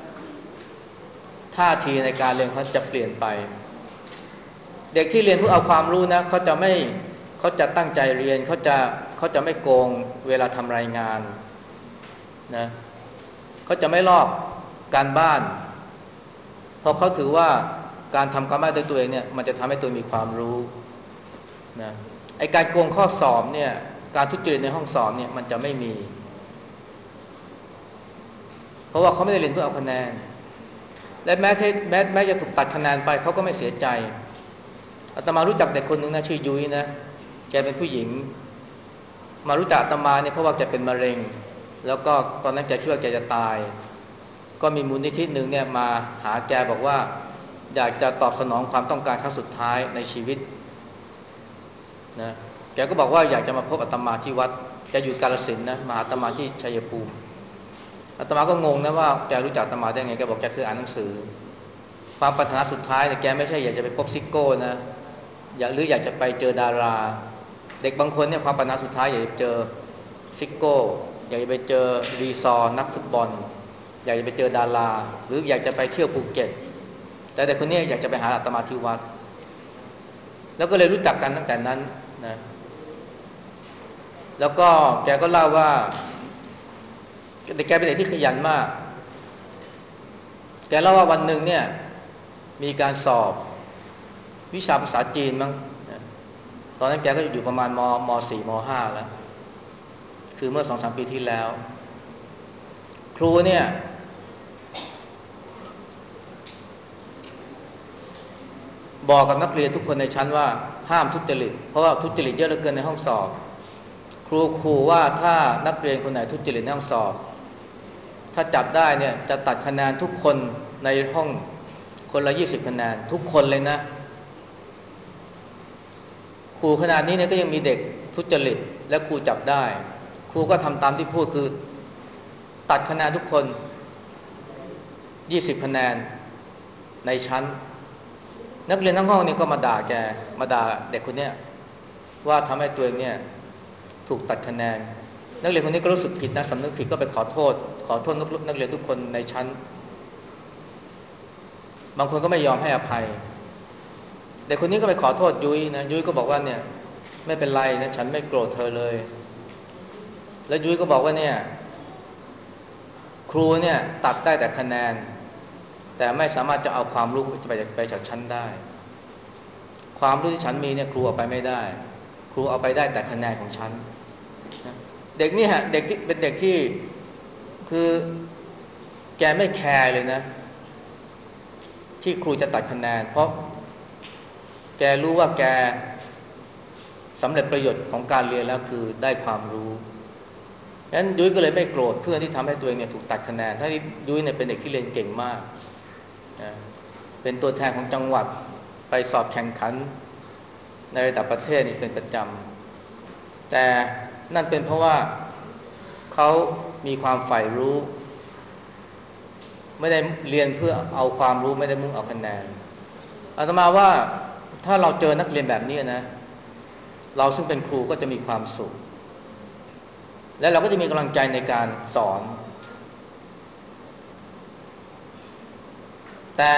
ท่าทีในการเรียนเขาจะเปลี่ยนไปเด็กที่เรียนเพื่อเอาความรู้นะเขาจะไม่เขาจะตั้งใจเรียนเขาจะเขาจะไม่โกงเวลาทำรายงานนะเขาจะไม่ลอกการบ้านเพราะเขาถือว่าการทำการบ้านด้วยตัวเองเนี่ยมันจะทำให้ตัวมีความรู้นะไอการโกงข้อสอบเนี่ยการทุจริตในห้องสอบเนี่ยมันจะไม่มีเพราะว่าเขาไม่ได้เรียนเพื่อเอาคะแนนและแม้ที่แม้แม้จะถูกตัดคะแนนไปเขาก็ไม่เสียใจอาตมารู้จักเด็กคนหนึ่งนะชื่อยุ้ยนะแกเป็นผู้หญิงมารู้จักอาตมาเนี่ยเพราะว่าแกเป็นมะเร็งแล้วก็ตอนนั้นแกคิดว่าแกจะตายก็มีมูลนิธิหนึ่งเนี่ยมาหาแกบอกว่าอยากจะตอบสนองความต้องการครั้งสุดท้ายในชีวิตนะแกก็บอกว่าอยากจะมาพบอาตมาที่วัดแกอยู่กาฬสินธุ์นะมาหาอาตมาที่ชัยภูมิอาตมาก็งงนะว่าแกรู้จักอาตมาได้ไงแกบอกแกคืออ่านหนังสือความปรารถนาสุดท้ายเนี่ยแกไม่ใช่อยากจะไปพบซิโก้นะอยากหรืออยากจะไปเจอดาราเด็กบางคนเนี่ยความปรารถนาสุดท้ายอยากจะเจอซิโก้อยากจะไปเจอรีซอร์นักฟุตบอลอยากจะไปเจอดาราหรืออยากจะไปเที่ยวภูเก็ตแต่เด็กคนนี้อยากจะไปหาอาตมาที่วัดแล้วก็เลยรู้จักกันตั้งแต่นั้นนะแล้วก็แกก็เล่าว่าแต่แกเป็นเด็กที่ขยันมากแกเล่าว่าวันหนึ่งเนี่ยมีการสอบวิชาภาษาจีนมั้งตอนนั้นแกก็อยู่ประมาณมมสี่มห้าแล้วคือเมื่อสองสามปีที่แล้วครูเนี่ยบอกกับนักเรียนทุกคนในชั้นว่าห้ามทุจริตเพราะว่าทุจริตเยอะเหลือเกินในห้องสอบครูขู่ว่าถ้านักเรียนคนไหนทุจริตในห้องสอบถ้าจับได้เนี่ยจะตัดคะแนนทุกคนในห้องคนละยี่สิบคะแนนทุกคนเลยนะครูขนาดนี้เนี่ยก็ยังมีเด็กทุจริตและครูจับได้ครูก็ทำตามที่พูดคือตัดคะแนนทุกคนยี่สิบคะแนนในชั้นนักเรียนทั้งห้องเนี่ยก็มาด่าแกมาด่าเด็กคนเนี้ยว่าทำให้ตัวเองเนี่ยถูกตัดคะแนนนักเรียนคนนี้ก็รู้สึกผิดนะสำนึกผิดก็ไปขอโทษขอโทษนักเรียนทุกคนในชั้นบางคนก็ไม่ยอมให้อภัยเด็กคนนี้ก็ไปขอโทษยุ้ยนะยุ้ยก็บอกว่าเนี่ยไม่เป็นไรนะฉันไม่โกรธเธอเลยแล้วยุ้ยก็บอกว่าเนี่ยครูเนี่ยตัดได้แต่คะแนนแต่ไม่สามารถจะเอาความรู้ไปไปจากฉันได้ความรู้ที่ฉันมีเนี่ยครูเอาไปไม่ได้ครูเอาไปได้แต่คะแนนของฉันนะเด็กนี่ฮะเด็กที่เป็นเด็กที่คือแกไม่แคร์เลยนะที่ครูจะตัดคะแนนเพราะแกรู้ว่าแกสำเร็จประโยชน์ของการเรียนแล้วคือได้ความรู้ฉะนั้นยุ้ยก็เลยไม่โกรธเพื่อนที่ทำให้ตัวเองเนี่ยถูกตัดคะแนนถ้ายุ้ยเนี่ยเป็นเด็กที่เรียนเก่งมากนะเป็นตัวแทนของจังหวัดไปสอบแข่งขันในระดับประเทศนี่เป็นประจำแต่นั่นเป็นเพราะว่าเขามีความใฝ่รู้ไม่ได้เรียนเพื่อเอาความรู้ไม่ได้มุ่งเอาคะแนนอาตมาว่าถ้าเราเจอนักเรียนแบบนี้นะเราซึ่งเป็นครูก็จะมีความสุขและเราก็จะมีกำลังใจในการสอนแต่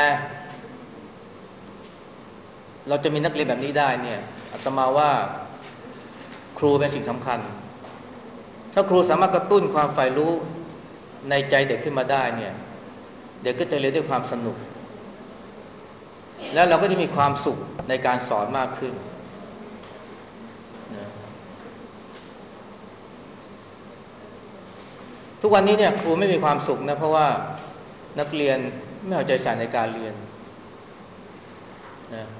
เราจะมีนักเรียนแบบนี้ได้เนี่ยอาตมาว่าครูเป็นสิ่งสำคัญถ้าครูสามารถกระตุ้นความใฝ่รู้ในใจเด็กขึ้นมาได้เนี่ยเด็กก็จะเรียนด้วยความสนุกแล้วเราก็จะมีความสุขในการสอนมากขึ้นนะทุกวันนี้เนี่ยครูไม่มีความสุขนะเพราะว่านักเรียนไม่เอาใจใส่ในการเรียนนะ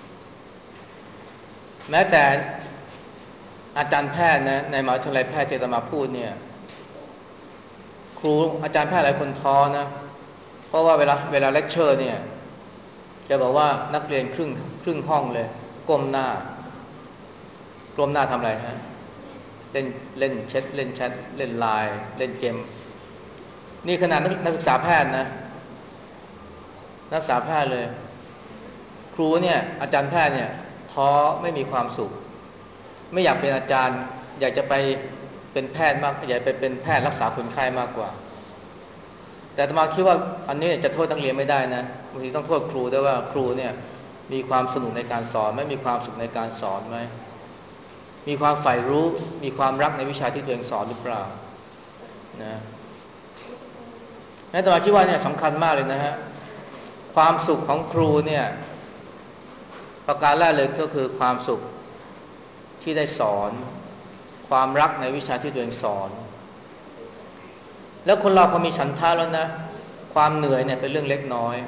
แม้แต่อาจารย์แพทย์นะในมหาวิทยาลัยแพทย์ที่อาตมาพูดเนี่ยครูอาจารย์แพทย์หลายคนท้อนะเพราะว่าเวลาเวลาเลคเชอร์เนี่ยจะบอกว่านักเรียนครึ่งครึ่งห้องเลยก้มหน้าก้มหน้าทำอะไรฮะเล่นเล่นแชทเล่นแชทเล่นไลน์เล่นเกมนี่ขนาดนักนักศึกษาแพทย์นะนักศึกษาแพทย์เลยครูเนี่ยอาจารย์แพทย์เนี่ยท้อไม่มีความสุขไม่อยากเป็นอาจารย์อยากจะไปเป็นแพทย์มากอยากไปเป็นแพทย์รักษาคนไข้มากกว่าแต่อาตมาคิดว่าอันนี้จะโทษนักเรียนไม่ได้นะบางทีต้องโทษครูด้วยว่าครูเนี่ยมีความสนุกในการสอนไม่มีความสุขในการสอนไหมมีความใฝ่รู้มีความรักในวิชาที่ตัวเองสอนหรือเปล่านะอาตมาคิดว่าเนี่ยสำคัญมากเลยนะฮะความสุขของครูเนี่ยประการแรกเลยก็คือความสุขที่ได้สอนความรักในวิชาที่ตัวเองสอนแล้วคนเราพอมีฉันทะแล้วนะความเหนื่อยเนี่ยเป็นเรื่องเล็กน้อย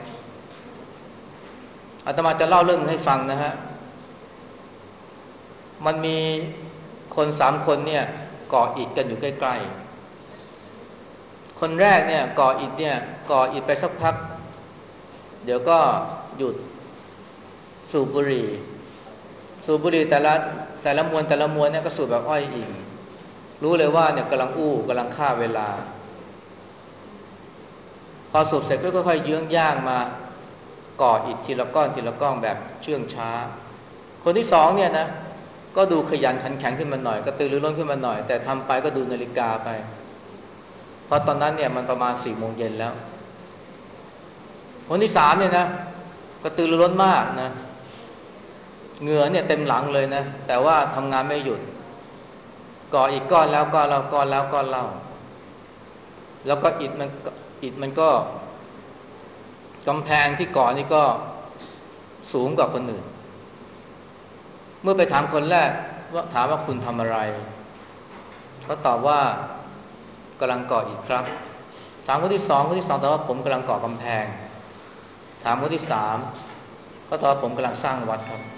อาตมาจะเล่าเรื่องนึงให้ฟังนะฮะมันมีคนสามคนเนี่ยก่ออิฐกันอยู่ใกล้ๆคนแรกเนี่ยก่ออิฐเนี่ยก่ออิฐไปสักพักเดี๋ยวก็หยุดสูบบุหรี่สูบบุหรี่แต่ละแต่ละมวนแต่ละมวนเนี่ยก็สูบแบบอ้อยอิงรู้เลยว่าเนี่ยกำลังอู้กำลังฆ่าเวลาพอสูบเสร็จก็ค่อยๆเยื้องย่างมาก่ออิฐทีละก้อนทีละก้อนแบบเชื่องช้าคนที่สองเนี่ยนะก็ดูขยันขันแข็งขึ้นมาหน่อยก็ตื่นรือร้นขึ้นมาหน่อยแต่ทำไปก็ดูนาฬิกาไปเพราะตอนนั้นเนี่ยมันประมาณสี่โมงเย็นแล้วคนที่สามเนี่ยนะก็ตื่นรือร้นมากนะเหงื่อเนี่ยเต็มหลังเลยนะแต่ว่าทำงานไม่หยุดก่ออีกก้อนแล้วก้อนแล้วก้อนแล้วก้อนเล่าแล้วก็อิฐมันอิฐมันก็กำแพงที่ก่อนี่ก็สูงกว่าคนอื่นเมื่อไปถามคนแรกว่าถามว่าคุณทำอะไรเขาตอบว่ากำลังก่ออิฐครับถามคนที่สองคนที่สองตอบว่าผมกำลังก่อกำแพงถามคนที่สามก็ตอบว่าผมกำลังสร้างวัดครับ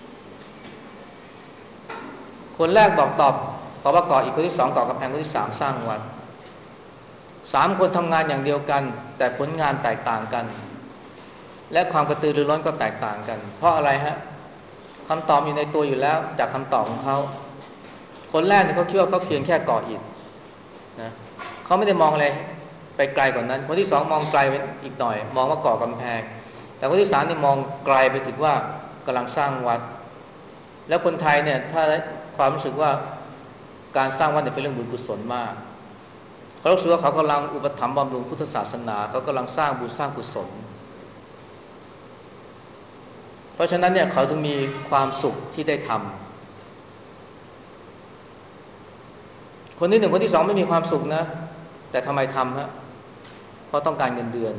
คนแรกบอกตอบตอบว่าก่ออิฐคนที่สองก่อกำแพงคนที่สามสร้างวัดสามคนทำงานอย่างเดียวกันแต่ผลงานแตกต่างกันและความกระตือรือร้นก็แตกต่างกันเพราะอะไรฮะคำตอบอยู่ในตัวอยู่แล้วจากคำตอบของเขาคนแรกเนี่ยเขาคิดว่าเขาเพียงแค่ก่ออิฐนะเขาไม่ได้มองอะไรไปไกลกว่านั้นคนที่สองมองไกลไปอีกหน่อยมองว่าก่อกำแพงแต่คนที่สามนี่มองไกลไปถึงว่ากำลังสร้างวัดแล้วคนไทยเนี่ยถ้าความรู้สึกว่าการสร้างวัดเนี่ยเป็นเรื่องบุญกุศลมากเขารู้สึกว่าเขากำลังอุปถัมภ์บำรุงพุทธศาสนาเขากำลังสร้างบุญสร้างกุศลเพราะฉะนั้นเนี่ยเขาจึงมีความสุขที่ได้ทำคนที่หนึ่งคนที่สองไม่มีความสุขนะแต่ทำไมทำฮะเพราะต้องการเงินเดือน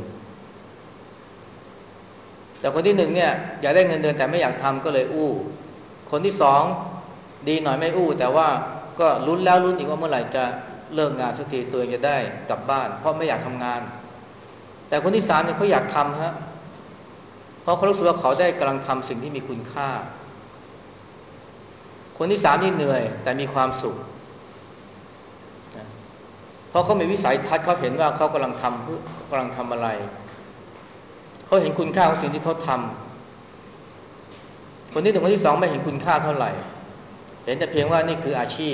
แต่คนที่หนึ่งเนี่ยอยากได้เงินเดือนแต่ไม่อยากทำก็เลยอู้คนที่สองดีหน่อยไม่อู้แต่ว่าก็ลุ้นแล้วลุ้นอีกว่าเมื่อไหร่จะเลิกงานสักทีตัวเองจะได้กลับบ้านเพราะไม่อยากทำงานแต่คนที่สามเนี่ยเขาอยากทำฮะเพราะเขารู้สึกว่าเขาได้กำลังทำสิ่งที่มีคุณค่าคนที่สามนี่เหนื่อยแต่มีความสุขเพราะเขามีวิสัยทัศน์เขาเห็นว่าเขากำลังทำเพื่อกำลังทำอะไรเขาเห็นคุณค่าของสิ่งที่เขาทำคนที่หนึ่งคนที่สองไม่เห็นคุณค่าเท่าไหร่เห็นแต่เพียงว่านี่คืออาชีพ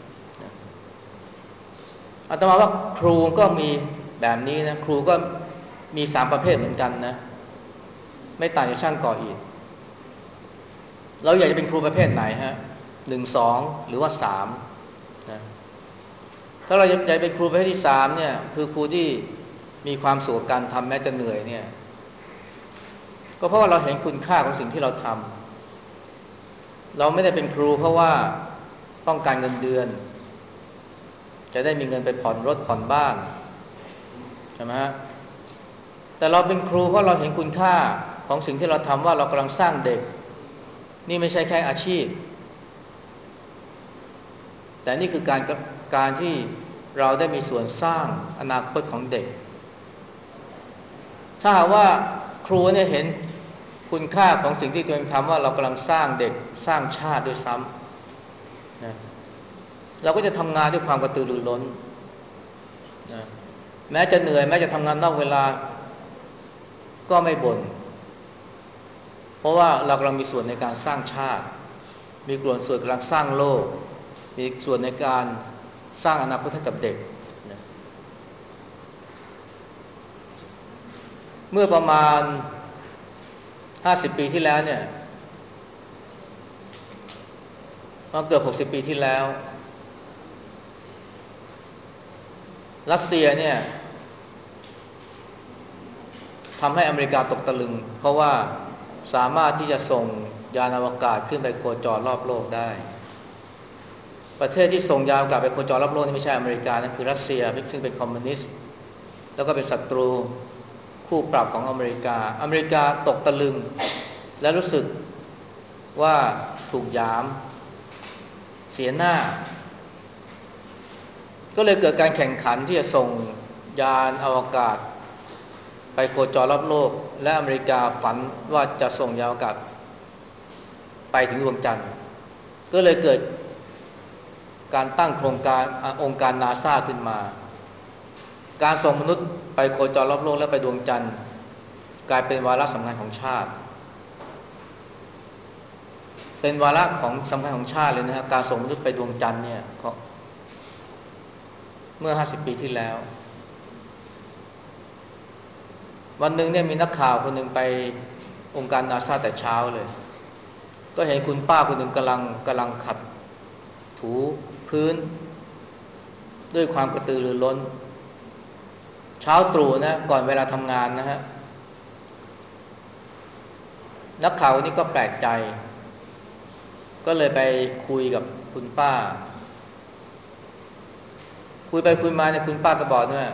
อาตมาว่าครูก็มีแบบนี้นะครูก็มีสามประเภทเหมือนกันนะไม่ต่างจากช่างก่ออิฐเราอยากจะเป็นครูประเภทไหนฮะหนึ่งสองหรือว่าสามนะถ้าเราอยากเป็นครูประเภทที่สามเนี่ยคือครูที่มีความสุขกับการทำแม้จะเหนื่อยเนี่ยก็เพราะว่าเราเห็นคุณค่าของสิ่งที่เราทำเราไม่ได้เป็นครูเพราะว่าต้องการเงินเดือนจะได้มีเงินไปผ่อนรถผ่อนบ้านใช่ไหมฮะแต่เราเป็นครูเพราะเราเห็นคุณค่าของสิ่งที่เราทำว่าเรากำลังสร้างเด็กนี่ไม่ใช่แค่อาชีพแต่นี่คือการการที่เราได้มีส่วนสร้างอนาคตของเด็กถ้าหากว่าครูเนี่ยเห็นคุณค่าของสิ่งที่ตัวเองทำว่าเรากำลังสร้างเด็กสร้างชาติด้วยซ้ำนะเราก็จะทำงานด้วยความกระตือรือร้นนะแม้จะเหนื่อยแม้จะทำงานนอกเวลาก็ไม่บ่นเพราะว่าเรากำลังมีส่วนในการสร้างชาติมีส่วนส่วนกำลังสร้างโลกมีส่วนในการสร้างอนาคตให้กับเด็กนะเมื่อประมาณห้าสิบปีที่แล้วเนี่ยเกือบหกสิบปีที่แล้วรัสเซียเนี่ยทำให้อเมริกาตกตะลึงเพราะว่าสามารถที่จะส่งยานอวกาศขึ้นไปโคจรรอบโลกได้ประเทศที่ส่งยานอวกาศไปโคจรรอบโลกนี่ไม่ใช่อเมริกานะคือรัสเซียซึ่งเป็นคอมมิวนิสต์แล้วก็เป็นศัตรูคู่ปรับของอเมริกาอเมริกาตกตะลึงและรู้สึกว่าถูกหยามเสียหน้าก็เลยเกิดการแข่งขันที่จะส่งยานอวกาศไปโคจรรอบโลกและอเมริกาฝันว่าจะส่งยานอวกาศไปถึงดวงจันทร์ก็เลยเกิดการตั้งโครงการองค์การนาซาขึ้นมาการส่งมนุษย์ไปโคจรรอบโลกและไปดวงจันทร์กลายเป็นวาระสำคัญของชาติเป็นวาระของสำคัญของชาติเลยนะฮะการส่งมนุษย์ไปดวงจันทร์เนี่ยเมื่อห้าสิบปีที่แล้ววันหนึ่งเนี่ยมีนักข่าวคนหนึ่งไปองค์การนาซาแต่เช้าเลยก็เห็นคุณป้าคนหนึ่งกำลังกำลังขัดถูพื้นด้วยความกระตือรือร้นเช้าตรู่นะก่อนเวลาทำงานนะฮะนักข่าวนี่ก็แปลกใจก็เลยไปคุยกับคุณป้าคุยไปคุยมาเนี่ยคุณป้าก็บอกว่า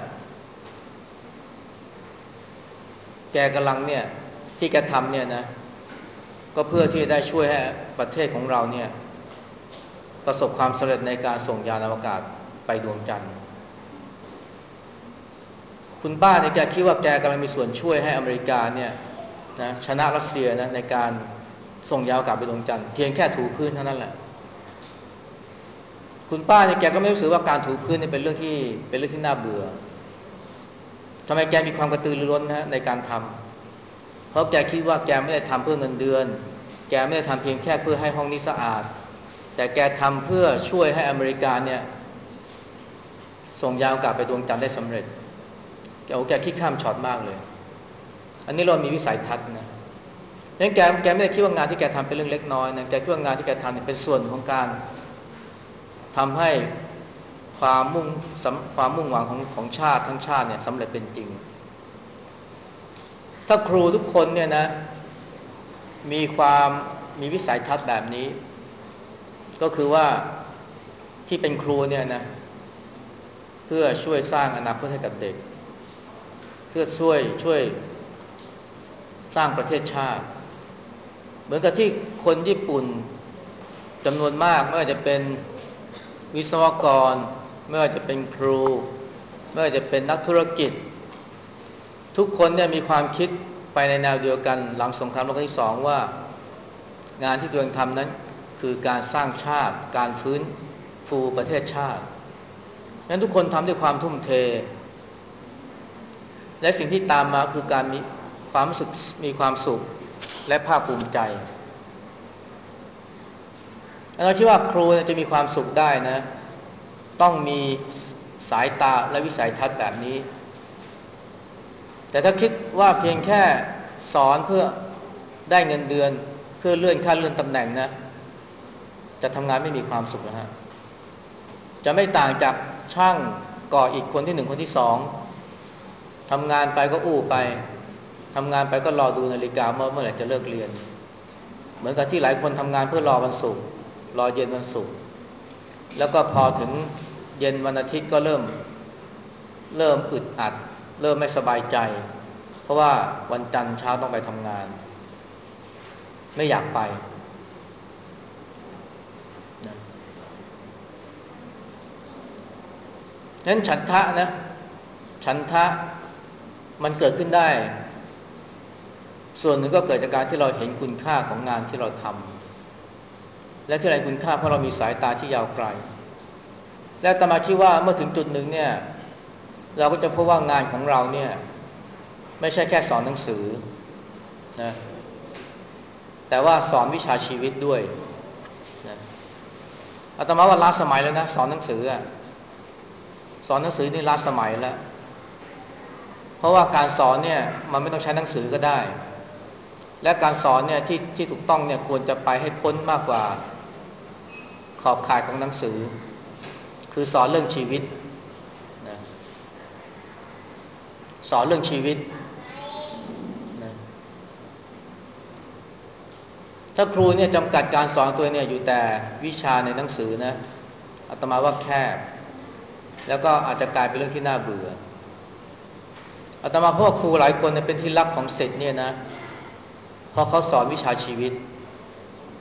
แกกำลังเนี่ยที่แกทำเนี่ยนะก็เพื่อที่จะได้ช่วยให้ประเทศของเราเนี่ยประสบความสำเร็จในการส่งยานอวกาศไปดวงจันทร์คุณป้าเนี่ยแกคิดว่าแกกำลังมีส่วนช่วยให้อเมริกาเนี่ยนะชนะรัสเซียนะในการส่งยานอวกาศไปดวงจันทร์เพียงแค่ถูพื้นเท่านั้นแหละคุณป้าเนี่ยแกก็ไม่รู้สึกว่าการถูพื้นเนี่ยเป็นเรื่องที่เป็นเรื่องที่น่าเบื่อทำไมแกมีความกระตือรือร้นนะในการทำเพราะแกคิดว่าแกไม่ได้ทำเพื่อเงินเดือนแกไม่ได้ทำเพียงแค่เพื่อให้ห้องนี้สะอาดแต่แกทำเพื่อช่วยให้อเมริกาเนี่ยส่งยานอวกาศไปดวงจันทร์ได้สำเร็จแกโอ้แกคิดข้ามช็อตมากเลยอันนี้เรามีวิสัยทัศน์นะงั้นแกแกไม่ได้คิดว่างานที่แกทำเป็นเรื่องเล็กน้อยนะแกคิดว่างานที่แกทำเป็นส่วนของการทำให้ความมุ่งความมุ่งหวังของของชาติทั้งชาติเนี่ยสำเร็จเป็นจริงถ้าครูทุกคนเนี่ยนะมีความมีวิสัยทัศน์แบบนี้ก็คือว่าที่เป็นครูเนี่ยนะเพื่อช่วยสร้างอนาคตให้กับเด็กเพื่อช่วยช่วยสร้างประเทศชาติเหมือนกับที่คนญี่ปุ่นจำนวนมากไม่ว่าจะเป็นวิศวกรไม่ว่าจะเป็นครูไม่ว่าจะเป็นนักธุรกิจทุกคนเนี่ยมีความคิดไปในแนวเดียวกันหลังสงครามโลกครั้งที่สองว่างานที่ตัวเองทำนั้นคือการสร้างชาติการฟื้นฟูประเทศชาตินั้นทุกคนทำด้วยความทุ่มเทและสิ่งที่ตามมาคือการมีความรู้สึกมีความสุขและภาคภูมิใจเราคิดว่าครูจะมีความสุขได้นะต้องมีสายตาและวิสัยทัศน์แบบนี้แต่ถ้าคิดว่าเพียงแค่สอนเพื่อได้เงินเดือนเพื่อเลื่อนขั้นเลื่อนตำแหน่งนะจะทำงานไม่มีความสุขนะฮะจะไม่ต่างจากช่างก่ออิฐคนที่หนึ่งคนที่สองทำงานไปก็อู้ไปทำงานไปก็รอดูนาฬิกาเมื่อเมื่อไหร่จะเลิกเรียนเหมือนกับที่หลายคนทำงานเพื่อรอวันศุกร์รอเย็นวันศุกร์แล้วก็พอถึงเย็นวันอาทิตย์ก็เริ่มเริ่มอึดอัดเริ่มไม่สบายใจเพราะว่าวันจันทร์เช้าต้องไปทำงานไม่อยากไปนะงั้นฉันทะนะฉันทะมันเกิดขึ้นได้ส่วนหนึ่งก็เกิดจากการที่เราเห็นคุณค่าของงานที่เราทำและที่เราเห็นคุณค่าเพราะเรามีสายตาที่ยาวไกลและอาตมาคิดว่าเมื่อถึงจุดหนึ่งเนี่ยเราก็จะพบว่างานของเราเนี่ยไม่ใช่แค่สอนหนังสือนะแต่ว่าสอนวิชาชีวิตด้วยนะอาตมาว่าล้าสมัยแล้วนะสอนหนังสืออะสอนหนังสือนี่ล้าสมัยแล้วเพราะว่าการสอนเนี่ยมันไม่ต้องใช้หนังสือก็ได้และการสอนเนี่ยที่ที่ถูกต้องเนี่ยควรจะไปให้พ้นมากกว่าขอบข่ายของหนังสือคือสอนเรื่องชีวิตนะสอนเรื่องชีวิตนะถ้าครูเนี่ยจำกัดการสอนตัวเนี่ยอยู่แต่วิชาในหนังสือนะอาตมาว่าแคบแล้วก็อาจจะกลายเป็นเรื่องที่น่าเบื่ออาตมาพวกครูหลายคนเนี่ยเป็นที่รักของศิษย์เนี่ยนะเพราะเขาสอนวิชาชีวิต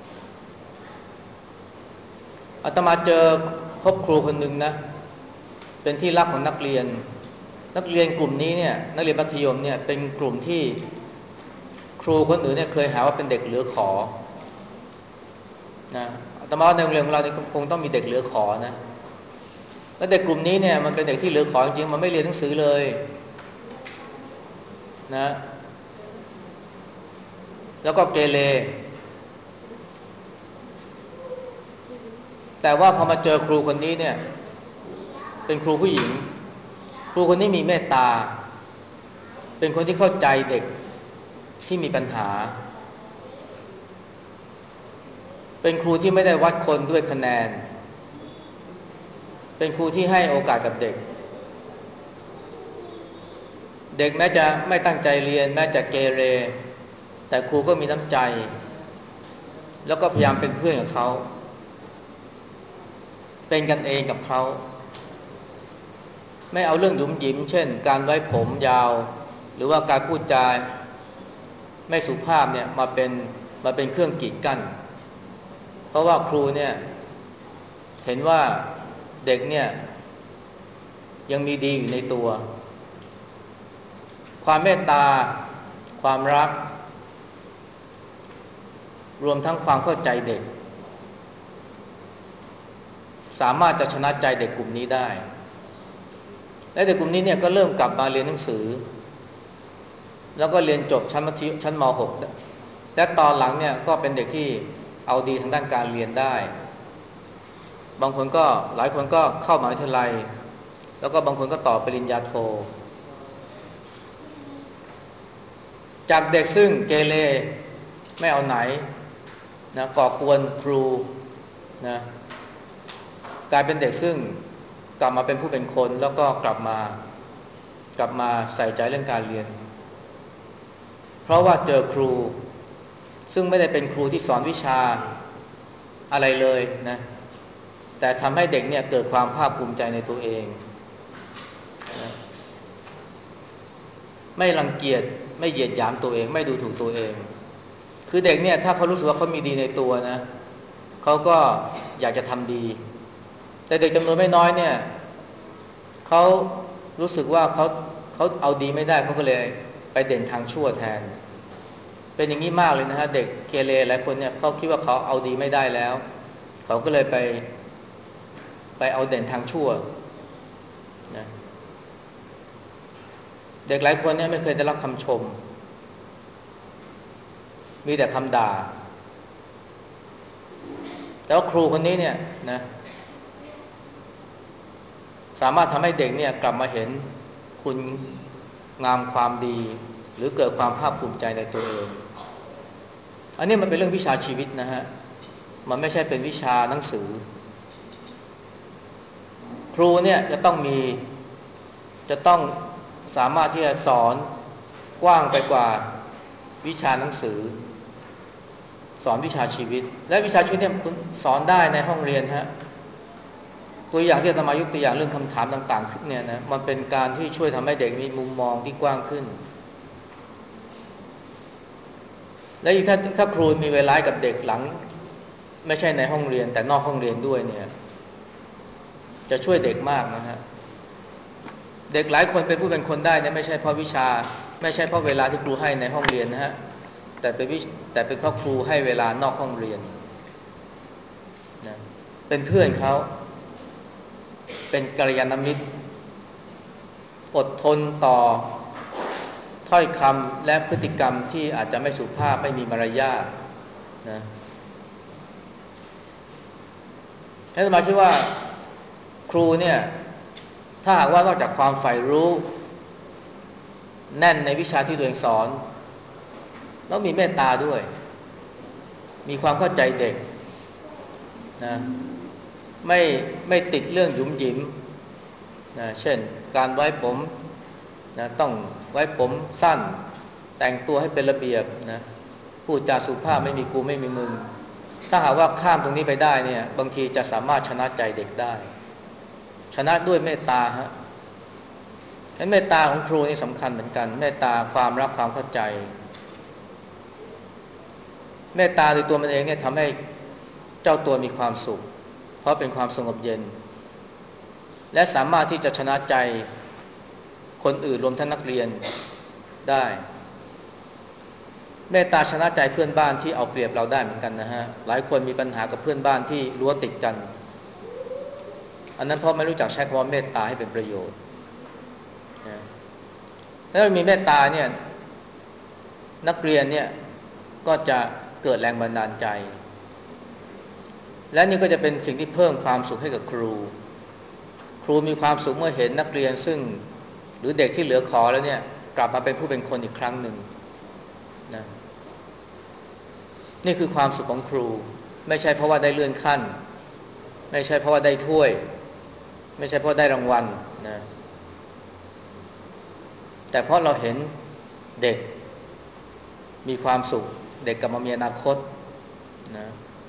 อาตมาเจอพบครูคนหนึ่งนะเป็นที่รักของนักเรียนนักเรียนกลุ่มนี้เนี่ยนักเรียนมัธยมเนี่ยเป็นกลุ่มที่ครูคนอื่นเนี่ยเคยหาว่าเป็นเด็กเหลือขอนะแต่มาในโรงเรียนของเราเนี่ยคงต้องมีเด็กเหลือขอนะแล้วเด็กกลุ่มนี้เนี่ยมันเป็นเด็กที่เหลือขอจริงๆมันไม่เรียนหนังสือเลยนะแล้วก็เกเรแต่ว่าพอมาเจอครูคนนี้เนี่ยเป็นครูผู้หญิงครูคนนี้มีเมตตาเป็นคนที่เข้าใจเด็กที่มีปัญหาเป็นครูที่ไม่ได้วัดคนด้วยคะแนนเป็นครูที่ให้โอกาสกับเด็กเด็กแม้จะไม่ตั้งใจเรียนแม้จะเกเรแต่ครูก็มีน้ำใจแล้วก็พยายามเป็นเพื่อนกับเขาเป็นกันเองกับเขาไม่เอาเรื่องหยุมหยิมเช่นการไว้ผมยาวหรือว่าการพูดจาไม่สุภาพเนี่ยมาเป็นมาเป็นเครื่องกีดกั้นเพราะว่าครูเนี่ยเห็นว่าเด็กเนี่ยยังมีดีอยู่ในตัวความเมตตาความรักรวมทั้งความเข้าใจเด็กสามารถจะชนะใจเด็กกลุ่มนี้ได้และเด็กกลุ่มนี้เนี่ยก็เริ่มกลับมาเรียนหนังสือแล้วก็เรียนจบชั้นมัธยมชั้นม .หก และตอนหลังเนี่ยก็เป็นเด็กที่เอาดีทางด้านการเรียนได้บางคนก็หลายคนก็เข้ามหาวิทยาลัยแล้วก็บางคนก็ต่อปริญญาโทจากเด็กซึ่งเกเรไม่เอาไหนนะก่อกวนครูนะกลายเป็นเด็กซึ่งกลับมาเป็นผู้เป็นคนแล้วก็กลับมากลับมาใส่ใจเรื่องการเรียนเพราะว่าเจอครูซึ่งไม่ได้เป็นครูที่สอนวิชาอะไรเลยนะแต่ทำให้เด็กเนี่ยเกิดความภาคภูมิใจในตัวเองนะไม่รังเกียจไม่เหยียดหยามตัวเองไม่ดูถูกตัวเองคือเด็กเนี่ยถ้าเขารู้สึกว่าเขามีดีในตัวนะเขาก็อยากจะทำดีแต่เด็กจำนวนไม่น้อยเนี่ยเขารู้สึกว่าเขาเขาเอาดีไม่ได้เขาก็เลยไปเด่นทางชั่วแทนเป็นอย่างนี้มากเลยนะฮะเด็กเกเรหลายคนเนี่ยเขาคิดว่าเขาเอาดีไม่ได้แล้วเขาก็เลยไปไปเอาเด่นทางชั่วนะเด็กหลายคนเนี่ยไม่เคยได้รับคำชมมีแต่คำด่าแต่ว่าครูคนนี้เนี่ยนะสามารถทำให้เด็กเนี่ยกลับมาเห็นคุณงามความดีหรือเกิดความภาคภูมิใจในตัวเองอันนี้มันเป็นเรื่องวิชาชีวิตนะฮะมันไม่ใช่เป็นวิชาหนังสือครูเนี่ยจะต้องมีจะต้องสามารถที่จะสอนกว้างไปกว่าวิชาหนังสือสอนวิชาชีวิตและวิชาชีวิตเนี่ยคุณสอนได้ในห้องเรียนฮะตัวอย่างที่อาตมายกตัวอย่างเรื่องคำถามต่างๆเนี่ยนะมันเป็นการที่ช่วยทำให้เด็กมีมุมมองที่กว้างขึ้นและอีกถ้าถ้าครูมีเวลากับเด็กหลังไม่ใช่ในห้องเรียนแต่นอกห้องเรียนด้วยเนี่ยจะช่วยเด็กมากนะฮะเด็กหลายคนเป็นผู้เป็นคนได้เนี่ยไม่ใช่เพราะวิชาไม่ใช่เพราะเวลาที่ครูให้ในห้องเรียนนะฮะแต่เป็นวิแต่เป็นเพราะครูให้เวลานอกห้องเรียนนะเป็นเพื่อนเขาเป็นกัลยาณมิตรอดทนต่อถ้อยคำและพฤติกรรมที่อาจจะไม่สุภาพไม่มีมารยาทนะท่านสมาคิดว่าครูเนี่ยถ้าหากว่านอกจากความใฝ่รู้แน่นในวิชาที่ตัวเองสอนแล้วมีเมตตาด้วยมีความเข้าใจเด็กนะไม่ไม่ติดเรื่องหยุมหยิมนะเช่นการไว้ผมนะต้องไว้ผมสั้นแต่งตัวให้เป็นระเบียบนะพูดจาสุภาพไม่มีกูไม่มีมึงถ้าหากว่าข้ามตรงนี้ไปได้เนี่ยบางทีจะสามารถชนะใจเด็กได้ชนะด้วยเมตตาฮะฉะนั้นเมตตาของครูนี่สำคัญเหมือนกันเมตตาความรักความเข้าใจเมตตาโดยตัวมันเองเนี่ยทำให้เจ้าตัวมีความสุขเพราะเป็นความสงบเย็นและสามารถที่จะชนะใจคนอื่นรวมทั้งนักเรียนได้เมตตาชนะใจเพื่อนบ้านที่เอาเปรียบเราได้เหมือนกันนะฮะหลายคนมีปัญหากับเพื่อนบ้านที่รั้วติดกันอันนั้นเพราะไม่รู้จักใช้คำว่าเมตตาให้เป็นประโยชน์นะถ้ามีเมตตาเนี่ยนักเรียนเนี่ยก็จะเกิดแรงบันดาลใจและนี่ก็จะเป็นสิ่งที่เพิ่มความสุขให้กับครูครูมีความสุขเมื่อเห็นนักเรียนซึ่งหรือเด็กที่เหลือขอแล้วเนี่ยกลับมาเป็นผู้เป็นคนอีกครั้งหนึ่งนะนี่คือความสุขของครูไม่ใช่เพราะว่าได้เลื่อนขั้นไม่ใช่เพราะว่าได้ถ้วยไม่ใช่เพราะได้รางวัลนะแต่เพราะเราเห็นเด็กมีความสุขเด็กกลับมามีอนาคตนะ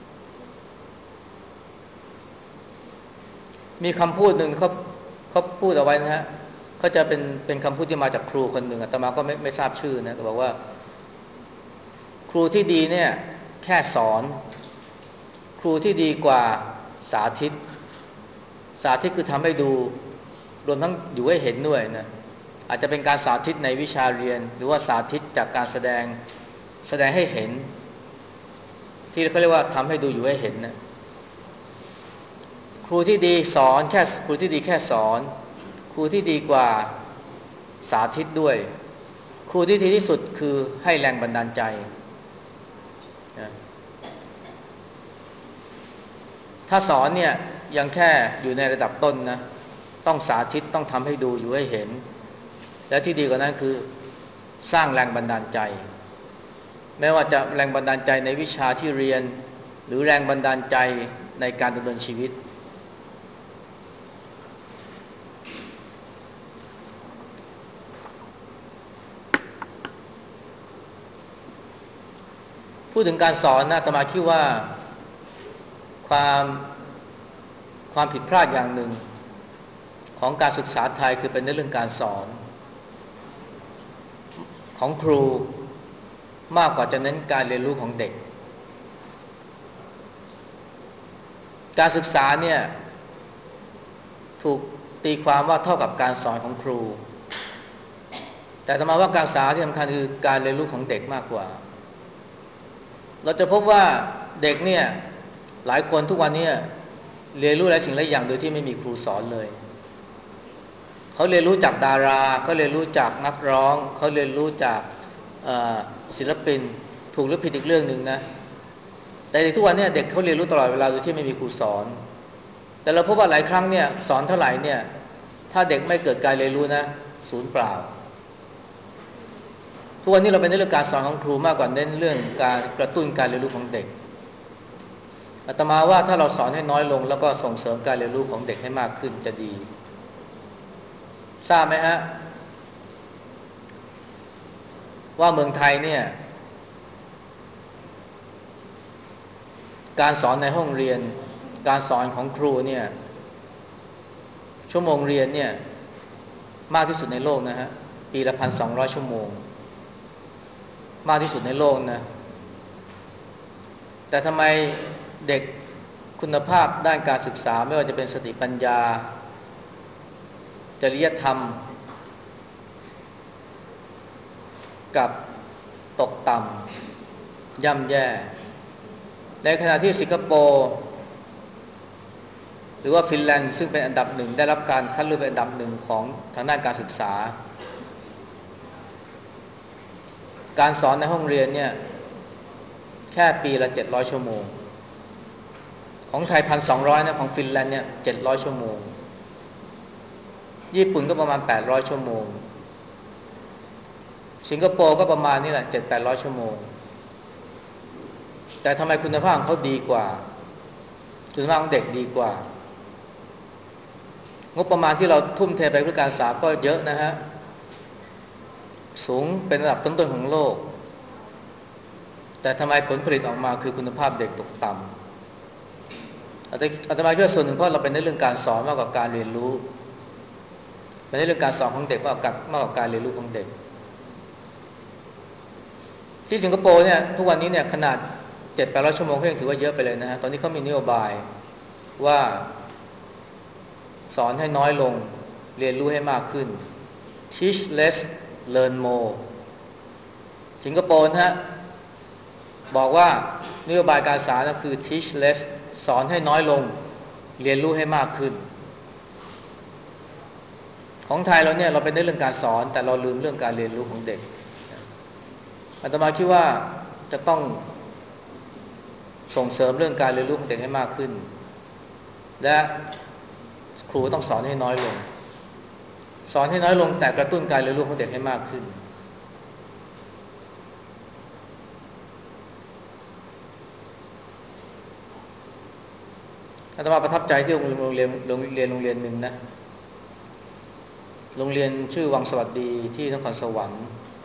มีคำพูดหนึ่งเขาเขาพูดเอาไว้นะฮะเขาจะเป็นเป็นคำพูดที่มาจากครูคนหนึ่งอาตมาก็ไม่ไม่ทราบชื่อนะเขาบอกว่าครูที่ดีเนี่ยแค่สอนครูที่ดีกว่าสาธิตสาธิตคือทำให้ดูรวมทั้งอยู่ให้เห็นด้วยนะอาจจะเป็นการสาธิตในวิชาเรียนหรือว่าสาธิตจากการแสดงแสดงให้เห็นที่เขาเรียกว่าทำให้ดูอยู่ให้เห็นนะครูที่ดีสอนแค่ครูที่ดีแค่สอนครูที่ดีกว่าสาธิตด้วยครูที่ดีที่สุดคือให้แรงบันดาลใจนะถ้าสอนเนี่ยยังแค่อยู่ในระดับต้นนะต้องสาธิตต้องทำให้ดูอยู่ให้เห็นและที่ดีกว่านั้นคือสร้างแรงบันดาลใจไม่ว่าจะแรงบันดาลใจในวิชาที่เรียนหรือแรงบันดาลใจในการดำเนินชีวิตพูดถึงการสอนนะอาตมาคิดว่าความความผิดพลาดอย่างหนึ่งของการศึกษาไทยคือเป็นในเรื่องการสอนของครูมากกว่าจะเน้นการเรียนรู้ของเด็กการศึกษาเนี่ยถูกตีความว่าเท่ากับการสอนของครูแต่ธรรมะว่าการศึกษาที่สำคัญคือการเรียนรู้ของเด็กมากกว่าเราจะพบว่าเด็กเนี่ยหลายคนทุกวันนี้เรียนรู้หลายสิ่งหลายอย่างโดยที่ไม่มีครูสอนเลยเขาเรียนรู้จากดาราเขาเรียนรู้จากนักร้องเขาเรียนรู้จากศิลปินถูกหรือผิดอีกเรื่องหนึ่งนะแต่ในทุกวันนี้เด็กเขาเรียนรู้ตลอดเวลาโดยที่ไม่มีครูสอนแต่เราพบว่าหลายครั้งเนี่ยสอนเท่าไหร่เนี่ยถ้าเด็กไม่เกิดการเรียนรู้นะศูนย์เปล่าทุกวันนี้เราเป็นเรื่องการสอนของครูมากกว่าเน้นเรื่องการกระตุ้นการเรียนรู้ของเด็กอาตมาว่าถ้าเราสอนให้น้อยลงแล้วก็ส่งเสริมการเรียนรู้ของเด็กให้มากขึ้นจะดีทราบไหมฮะว่าเมืองไทยเนี่ยการสอนในห้องเรียนการสอนของครูเนี่ยชั่วโมงเรียนเนี่ยมากที่สุดในโลกนะฮะปีละพันสองร้อยชั่วโมงมากที่สุดในโลกนะแต่ทำไมเด็กคุณภาพด้านการศึกษาไม่ว่าจะเป็นสติปัญญาจริยธรรมกับตกต่ำย่ำแย่ในขณะที่สิงคโปร์หรือว่าฟินแลนด์ซึ่งเป็นอันดับหนึ่งได้รับการคัดเลือกเป็นอันดับหนึ่งของทางด้านการศึกษาการสอนในห้องเรียนเนี่ยแค่ปีละเจ็ดร้อยชั่วโมงของไทย หนึ่งพันสองร้อย นะของฟินแลนด์เนี่ยเจ็ดร้อยชั่วโมงญี่ปุ่นก็ประมาณแปดร้อยชั่วโมงสิงคโปร์ก็ประมาณนี่แหละ เจ็ดถึงแปดร้อย ชั่วโมงแต่ทำไมคุณภาพของเขาดีกว่าคุณภาพของเด็กดีกว่างบประมาณที่เราทุ่มเทไปเพื่อการศึกษาก็เยอะนะฮะสูงเป็นระดับต้นๆของโลกแต่ทำไมผลผลิตออกมาคือคุณภาพเด็กตกต่ำอาตมาคิดว่าส่วนหนึ่งเพราะเราเป็นในเรื่องการสอนมากกว่าการเรียนรู้เป็นในเรื่องการสอนของเด็กมากกว่ามากกว่าการเรียนรู้ของเด็กที่สิงคโปร์เนี่ยทุกวันนี้เนี่ยขนาด เจ็ดถึงแปดร้อย ชั่วโมงก็ยังถือว่าเยอะไปเลยนะฮะตอนนี้เขามีนโยบายว่าสอนให้น้อยลงเรียนรู้ให้มากขึ้น teach less learn more สิงคโปร์นะฮะบอกว่านโยบายการศึกษานะคือ teach less สอนให้น้อยลงเรียนรู้ให้มากขึ้นของไทยเราเนี่ยเราเป็นในเรื่องการสอนแต่เราลืมเรื่องการเรียนรู้ของเด็กอาตมาคิดว่าจะต้องส่งเสริมเรื่องการเรียนรู้ของเด็กให้มากขึ้นและครูต้องสอนให้น้อยลงสอนให้น้อยลงแต่กระตุ้นการเรียนรู้ของเด็กให้มากขึ้นอาตมาประทับใจที่โรงเรียนโรงเรียนโรงเรียนหนึ่งนะโรงเรียนชื่อวังสวัสดีที่นครสวรรค์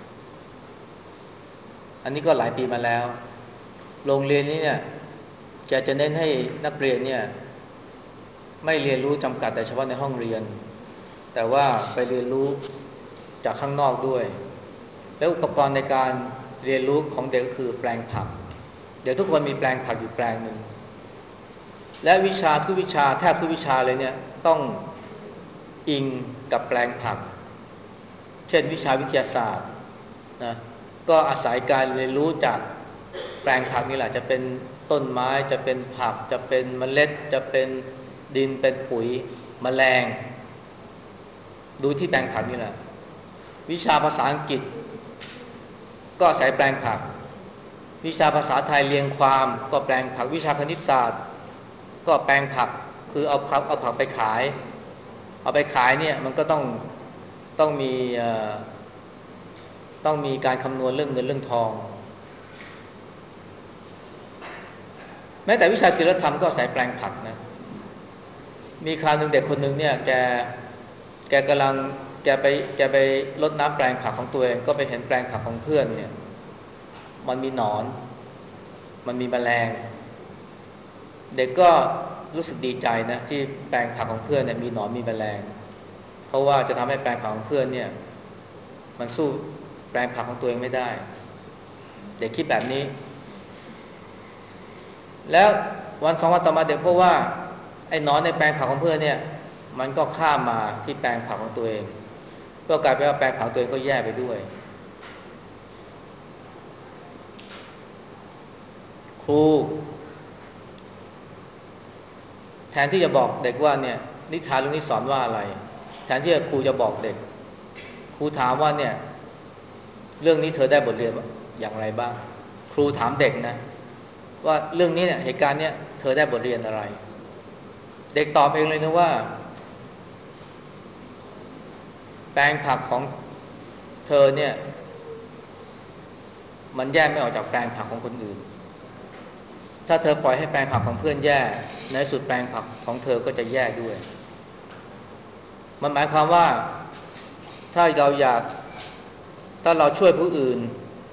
อันนี้ก็หลายปีมาแล้วโรงเรียนนี้เนี่ยจะจะเน้นให้นักเรียนเนี่ยไม่เรียนรู้จำกัดแต่เฉพาะในห้องเรียนแต่ว่าไปเรียนรู้จากข้างนอกด้วยและอุปกรณ์ในการเรียนรู้ของเด็กก็คือแปลงผักเดี๋ยวทุกคนมีแปลงผักอยู่แปลงหนึ่งและวิชาทุกวิชาแทบทุกวิชาเลยเนี่ยต้องอิงกับแปลงผักเช่นวิชาวิทยาศาสตร์นะก็อาศัยการเรียนรู้จากแปลงผักนี่แหละจะเป็นต้นไม้จะเป็นผักจะเป็นเมล็ดจะเป็นดินเป็นปุ๋ยแมลงดูที่แปลงผักนี่แหละวิชาภาษาอังกฤษก็อาศัยแปลงผักวิชาภาษาไทยเรียงความก็แปลงผักวิชาคณิตศาสตร์ก็แปลงผักคือเอาผักเอาผักไปขายเอาไปขายเนี่ยมันก็ต้องต้องมีต้องมีการคำนวณเรื่องเงินเรื่องทองแม้แต่วิชาศิลธรรมก็อาศัยแปลงผักนะมีคราวหนึ่งเด็กคนหนึ่งเนี่ยแกแกกำลังแกไปแกไปรดน้ำแปลงผักของตัวเองก็ไปเห็นแปลงผักของเพื่อนเนี่ยมันมีหนอนมันมีแมลงเด็กก็รู้สึกดีใจนะที่แปลงผักของเพื่อนเนี่ยมีหนอนมีแมลงเพราะว่าจะทำให้แปลงผักของเพื่อนเนี่ยมันสู้แปลงผักของตัวเองไม่ได้เด็กคิดแบบนี้แล้ววันสองวันต่อมาเด็กพบว่าไอ้หนอนในแปลงผักของเพื่อนเนี่ยมันก็ข้ามมาที่แปลงผักของตัวเองก็กลายเป็นว่าแปลงผักตัวเองก็แย่ไปด้วยครูแทนที่จะบอกเด็กว่าเนี่ยนิทานเรื่องนี้สอนว่าอะไรแทนที่ครูจะบอกเด็กครูถามว่าเนี่ยเรื่องนี้เธอได้บทเรียนอย่างไรบ้างครูถามเด็กนะว่าเรื่องนี้เนี่ยเหตุการณ์เนี่ยเธอได้บทเรียนอะไรเด็กตอบเองเลยนะว่าแปลงผักของเธอเนี่ยมันแยกไม่ออกจากแปลงผักของคนอื่นถ้าเธอปล่อยให้แปลงผักของเพื่อนแย่ในสุดแปลงผักของเธอก็จะแย่ด้วยมันหมายความว่าถ้าเราอยากถ้าเราช่วยผู้อื่น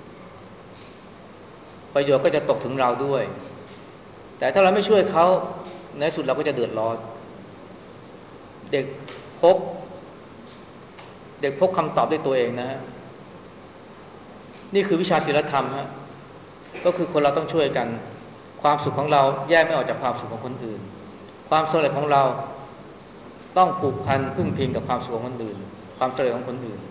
ประโยชน์ก็จะตกถึงเราด้วยแต่ถ้าเราไม่ช่วยเขาในสุดเราก็จะเดือดร้อนเด็กพบเด็กพบคำตอบด้วยตัวเองนะฮะนี่คือวิชาศีลธรรมฮะก็คือคนเราต้องช่วยกันความสุขของเราแยกไม่ออกจากความสุขของคนอื่นความสำเร็จของเราต้องผูกพันพึ่งพิงกับความสุขของคนอื่นความสำเร็จของคนอื่น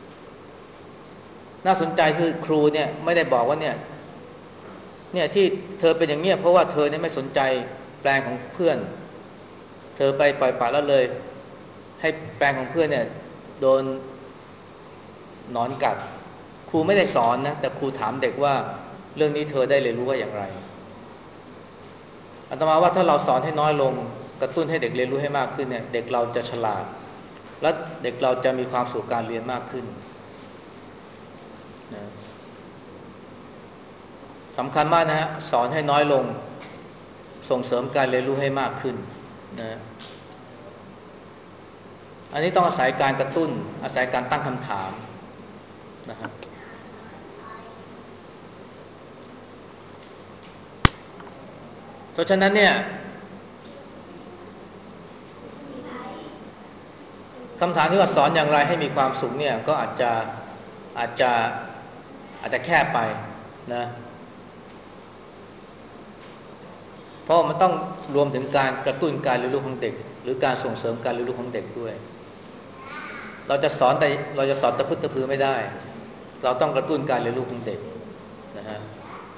น่าสนใจคือครูเนี่ยไม่ได้บอกว่าเนี่ยเนี่ยที่เธอเป็นอย่างเงี้ยเพราะว่าเธอเนี่ยไม่สนใจแปลงของเพื่อนเธอไปปล่อยปละละเลยให้แปลงของเพื่อนเนี่ยโดนหนอนกัดครูไม่ได้สอนนะแต่ครูถามเด็กว่าเรื่องนี้เธอได้เรียนรู้ว่าอย่างไรอาตมาว่าถ้าเราสอนให้น้อยลงกระตุ้นให้เด็กเรียนรู้ให้มากขึ้นเนี่ยเด็กเราจะฉลาดและเด็กเราจะมีความสุขการเรียนมากขึ้นนะสำคัญมากนะฮะสอนให้น้อยลงส่งเสริมการเรียนรู้ให้มากขึ้นนะอันนี้ต้องอาศัยการกระตุ้นอาศัยการตั้งคำถามนะฮะเพราะฉะนั้นเนี่ยคำถามที่ว่าสอนอย่างไรให้มีความสุขเนี่ยก็อาจจะอาจจะอาจจะแคบไปนะเพราะมันต้องรวมถึงการกระตุ้นการเรียนรู้ของเด็กหรือการส่งเสริมการเรียนรู้ของเด็กด้วยเราจะสอนแต่เราจะสอนตะพึดตะพือไม่ได้เราต้องกระตุ้นการเรียนรู้ของเด็กนะฮะ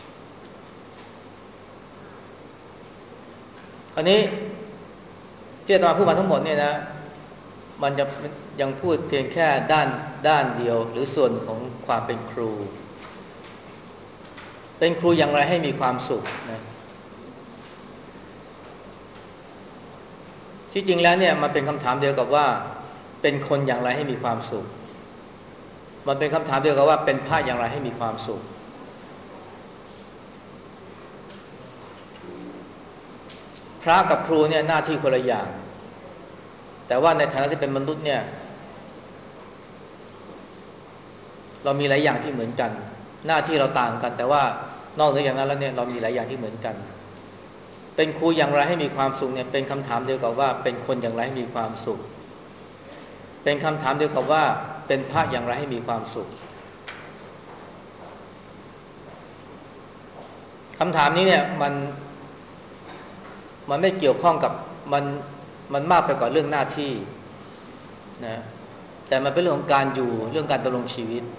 คราวนี้ที่อาตมาพูดมาทั้งหมดเนี่ยนะมันจะยังพูดเพียงแค่ด้านด้านเดียวหรือส่วนของความเป็นครูเป็นครูอย่างไรให้มีความสุขนะที่จริงแล้วเนี่ยมันเป็นคำถามเดียวกับว่าเป็นคนอย่างไรให้มีความสุขมันเป็นคำถามเดียวกับว่าเป็นพระอย่างไรให้มีความสุขพระกับครูเนี่ยหน้าที่คนละอย่างแต่ว่าในฐานะที่เป็นมนุษย์เนี่ยเรามีหลายอย่างที่เหมือนกันหน้าที่เราต่างกันแต่ว่านอกเหนือจากนั้นแล้วเนี่ยเรามีหลายอย่างที่เหมือนกันเป็นครูอย่างไรให้มีความสุขเนี่ยเป็นคำถามเดียวกับว่าเป็นคนอย่างไรให้มีความสุขเป็นคำถามเดียวกับว่าเป็นพระอย่างไรให้มีความสุขคำถามนี้เนี่ยมันมันไม่เกี่ยวข้องกับมันมันมากไปกว่าเรื่องหน้าที่นะแต่มันเป็นเรื่องของการอยู่เรื่องการดำรงชีวิต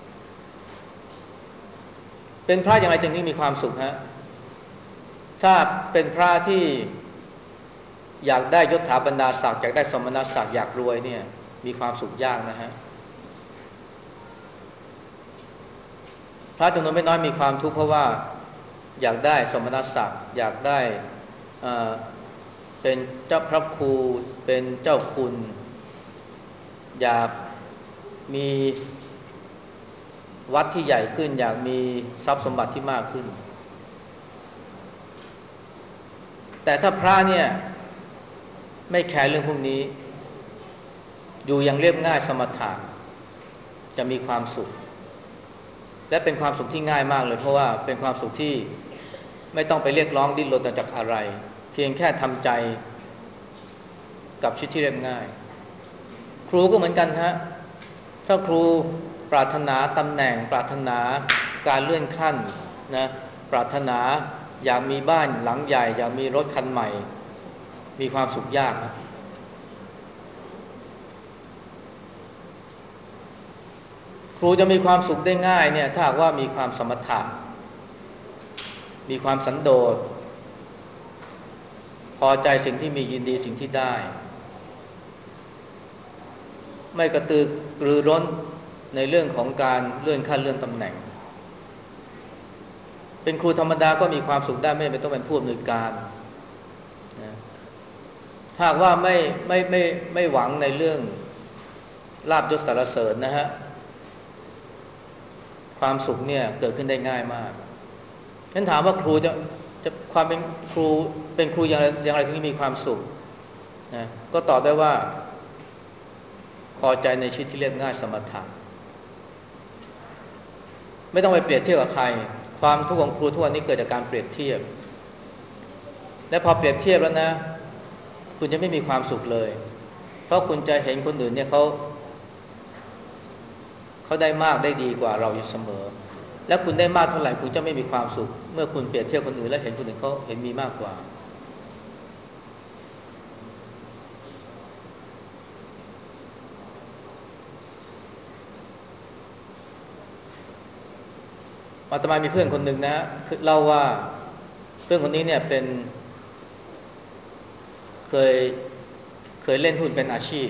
เป็นพระอย่างไรจึงมีความสุขฮะถ้าเป็นพระที่อยากได้ยศถาบรรดาศักดิ์อยากได้สมณศักดิ์อยากรวยเนี่ยมีความสุขยากนะฮะพระจำนวนไม่น้อยมีความทุกข์เพราะว่าอยากได้สมณศักดิ์อยากได้เป็นเจ้าพระครูเป็นเจ้าคุณอยากมีวัดที่ใหญ่ขึ้นอยากมีทรัพย์สมบัติที่มากขึ้นแต่ถ้าพระเนี่ยไม่แคร์เรื่องพวกนี้อยู่อย่างเรียบง่ายสมถะจะมีความสุขและเป็นความสุขที่ง่ายมากเลยเพราะว่าเป็นความสุขที่ไม่ต้องไปเรียกร้องดิ้นรนจากอะไรเพียงแค่ทำใจกับชีวิตที่เรียบง่ายครูก็เหมือนกันฮะถ้าครูปรารถนาตำแหน่งปรารถนาการเลื่อนขั้นนะปรารถนาอยากมีบ้านหลังใหญ่อยากมีรถคันใหม่มีความสุขยากครูจะมีความสุขได้ง่ายเนี่ยถ้าหากว่ามีความสมถะมีความสันโดษพอใจสิ่งที่มียินดีสิ่งที่ได้ไม่กระตือรือร้นในเรื่องของการเลื่อนขั้นเลื่อนตำแหน่งเป็นครูธรรมดาก็มีความสุขได้ไม่ต้องเป็นผู้อำนวยการนะถ้าว่าไม่ไม่ไม่ไม่หวังในเรื่องลาภยศสรรเสริญนะฮะความสุขเนี่ยเกิดขึ้นได้ง่ายมากฉันถามว่าครูจะจะความเป็นครูเป็นครูอย่างไรอย่างไรถึงจะมีความสุขนะก็ตอบได้ว่าพอใจในชีวิตที่เรียบง่ายสมถะไม่ต้องไปเปรียบเทียบกับใครความทุกข์ของครูทุกวันนี้เกิดจากการเปรียบเทียบและพอเปรียบเทียบแล้วนะคุณจะไม่มีความสุขเลยเพราะคุณจะเห็นคนอื่นเนี่ยเขาเขาได้มากได้ดีกว่าเราอยู่เสมอและคุณได้มากเท่าไหร่คุณจะไม่มีความสุขเมื่อคุณเปรียบเทียบคนอื่นแล้วเห็นคนอื่นเขาเห็นมีมากกว่าอาตมามีเพื่อนคนหนึ่งนะคือเล่าว่าเพื่อนคนนี้เนี่ยเป็นเคยเคยเล่นหุ้นเป็นอาชีพ